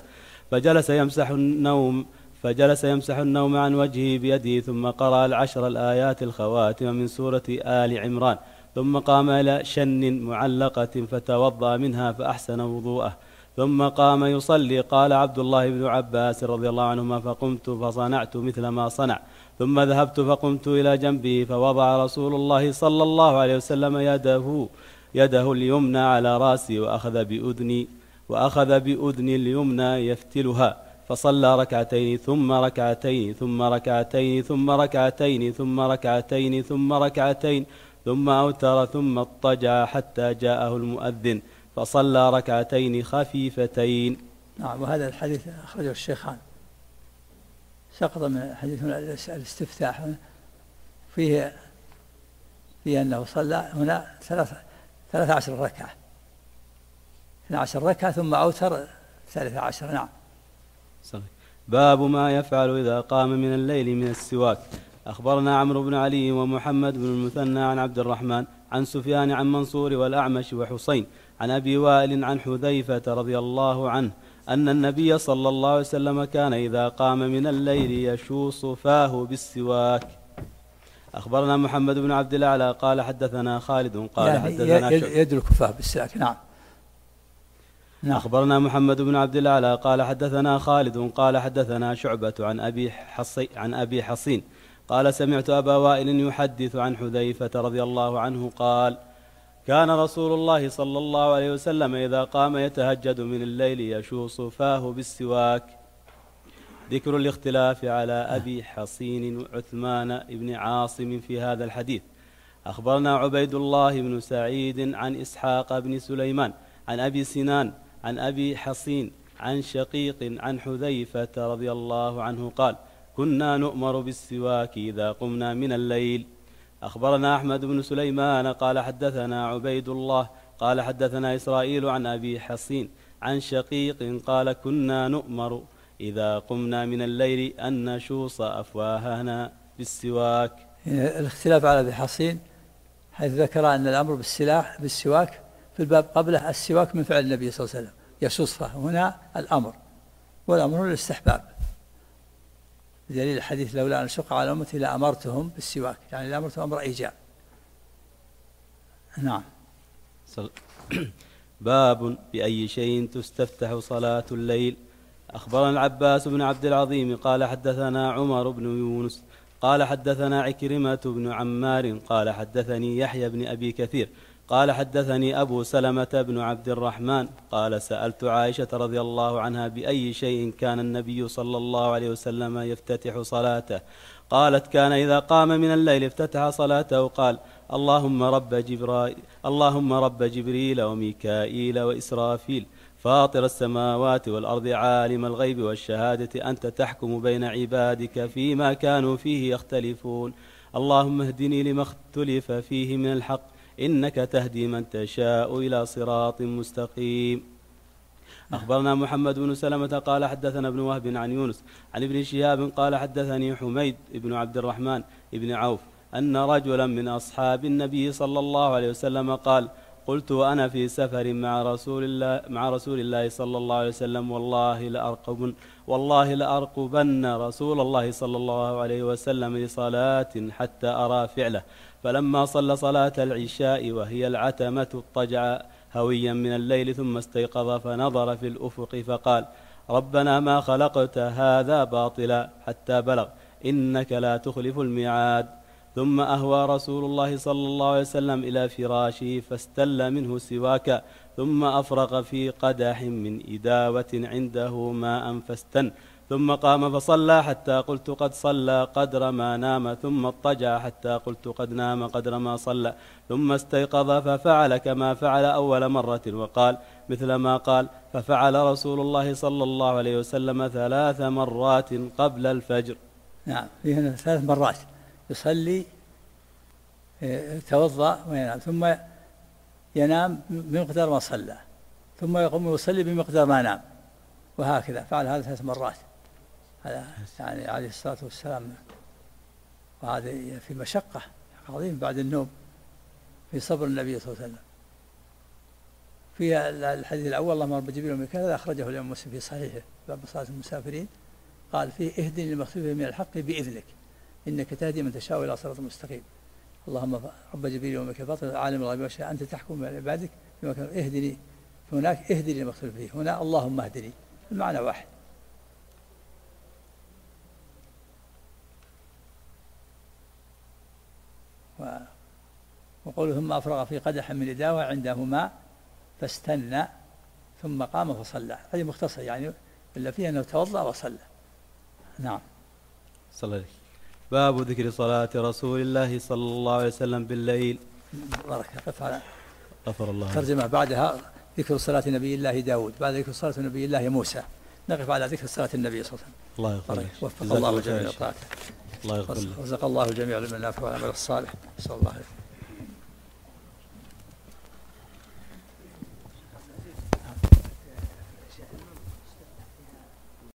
فجلس يمسح النوم عن وجهه بيده ثم قرأ 10 الآيات الخواتم من سورة آل عمران ثم قام إلى شن معلقة فتوضأ منها فأحسن وضوءه ثم قام يصلي. قال عبد الله بن عباس رضي الله عنهما فقمت فصنعت مثل ما صنع ثم ذهبت فقمت إلى جنبه فوضع رسول الله صلى الله عليه وسلم يده اليمنى على رأسي وأخذ بأذني اليمنى يفتلها فصلى ركعتين ثم ركعتين ثم ركعتين ثم ركعتين ثم ركعتين ثم ركعتين ثم أوتر ثم اضطجع حتى جاءه المؤذن فصلى ركعتين خفيفتين. نعم. وهذا الحديث أخرجه الشيخان سقط من حديث الاستفتاح فيه أنه صلى هنا 13 ركعة 12 ركعة ثم أوتر 13. نعم. صحيح. باب ما يفعل إذا قام من الليل من السواك. أخبرنا عمرو بن علي ومحمد بن المثنى عن عبد الرحمن عن سفيان عن منصور والأعمش وحسين عن أبي وائل عن حذيفة رضي الله عنه أن النبي صلى الله عليه وسلم كان إذا قام من الليل يشوص فاه بالسواك. أخبرنا محمد بن عبد الأعلى قال حدثنا خالد قال يعني حدثنا يدرك فاه بالسواك. نعم. أخبرنا محمد بن عبد الأعلى قال حدثنا خالد قال حدثنا شعبة عن أبي حصين قال سمعت أبا وائل يحدث عن حذيفة رضي الله عنه قال كان رسول الله صلى الله عليه وسلم إذا قام يتهجد من الليل يشوص فاه بالسواك. ذكر الاختلاف على أبي حصين وعثمان بن عاصم في هذا الحديث. أخبرنا عبيد الله بن سعيد عن إسحاق بن سليمان عن أبي سنان عن أبي حصين عن شقيق عن حذيفة رضي الله عنه قال: كنا نؤمر بالسواك إذا قمنا من الليل. أخبرنا أحمد بن سليمان قال حدثنا عبيد الله قال حدثنا إسرائيل عن أبي حصين عن شقيق قال: كنا نؤمر إذا قمنا من الليل أن نشوص أفواهنا بالسواك. الاختلاف على أبي حصين حيث ذكر أن الأمر بالسواك في الباب قبله السواك من فعل النبي صلى الله عليه وسلم يشوص فاه، هنا الأمر، والأمر هو الاستحباب، بدليل الحديث: لولا أن أشق على أمتي لأمرتهم بالسواك، يعني لأمرتهم أمر إيجاب. نعم. باب بأي شيء تستفتح صلاة الليل. أخبرنا العباس بن عبد العظيم قال حدثنا عمر بن يونس قال حدثنا عكرمة بن عمار قال حدثني يحيى بن أبي كثير قال حدثني أبو سلمة بن عبد الرحمن قال: سألت عائشة رضي الله عنها بأي شيء كان النبي صلى الله عليه وسلم يفتتح صلاته؟ قالت: كان إذا قام من الليل افتتح صلاته قال: اللهم رب جبريل وميكائيل وإسرافيل فاطر السماوات والأرض عالم الغيب والشهادة أنت تحكم بين عبادك فيما كانوا فيه يختلفون، اللهم اهدني لما اختلف فيه من الحق إنك تهدي من تشاء إلى صراط مستقيم. أخبرنا محمد بن سلمة قال حدثنا ابن وهب عن يونس عن ابن شهاب قال حدثني حميد بن عبد الرحمن بن عوف أن رجلا من أصحاب النبي صلى الله عليه وسلم قال: قلت وأنا في سفر مع رسول الله صلى الله عليه وسلم: والله لأرقبن رسول الله صلى الله عليه وسلم لصلاة حتى أرى فعله. فلما صلى صلاة العشاء وهي العتمة اضطجع هويا من الليل ثم استيقظ فنظر في الأفق فقال: ربنا ما خلقت هذا باطلا، حتى بلغ إنك لا تخلف الميعاد. ثم أهوى رسول الله صلى الله عليه وسلم إلى فراشه فاستل منه سواكا، ثم أفرغ في قدح من إداوة عنده ماء فاستن، ثم قام فصلى حتى قلت قد صلى قدر ما نام، ثم اضطجع حتى قلت قد نام قدر ما صلى، ثم استيقظ ففعل كما فعل أول مرة وقال مثل ما قال، ففعل رسول الله صلى الله عليه وسلم 3 مرات قبل الفجر. نعم، في هنا 3 مرات يصلي يتوضأ وينام، ثم ينام بمقدار ما صلى، ثم يقوم يصلي بمقدار ما نام، وهكذا فعل هذا 3 مرات. هذا يعني عليه الصلاة والسلام، وهذا في مشقة عظيمة بعد النوم، في صبر النبي صلى الله عليه وسلم. في الحديث الأول: اللهم رب جبريل وميكائيل، هذا أخرجه الإمام مسلم في صحيحه باب صلاة المسافرين، قال فيه: اهدني لما اختلف من الحق بإذنك إنك تهدي من تشاء إلى صراط مستقيم. اللهم رب جبريل وميكائيل فاطر عالم الغيب والشهادة أنت تحكم بين عبادك فيما كانوا اهدني، هناك اهدني لما اختلف فيه، هنا اللهم اهدني، المعنى واحد. وقوله ثم أفرغ في قدح من إداوة عنده ماء فاستنى ثم قام فصلى، هذه مختصر يعني، إلا فيها أنه توضأ وصلى. نعم. صلى الله. باب ذكر صلاة رسول الله صلى الله عليه وسلم بالليل. بارك الله. غفر الله. ترجمة بعدها ذكر صلاة نبي الله داود، بعد ذكر صلاة نبي الله موسى، نقف على ذكر صلاة النبي صلى الله عليه وسلم. الله يغفر له. وفق الله جميع طاعته. الله يغفر له. رزق الله الجميع لمن نافع والعمل الصالح. صلى الله عليه وسلم.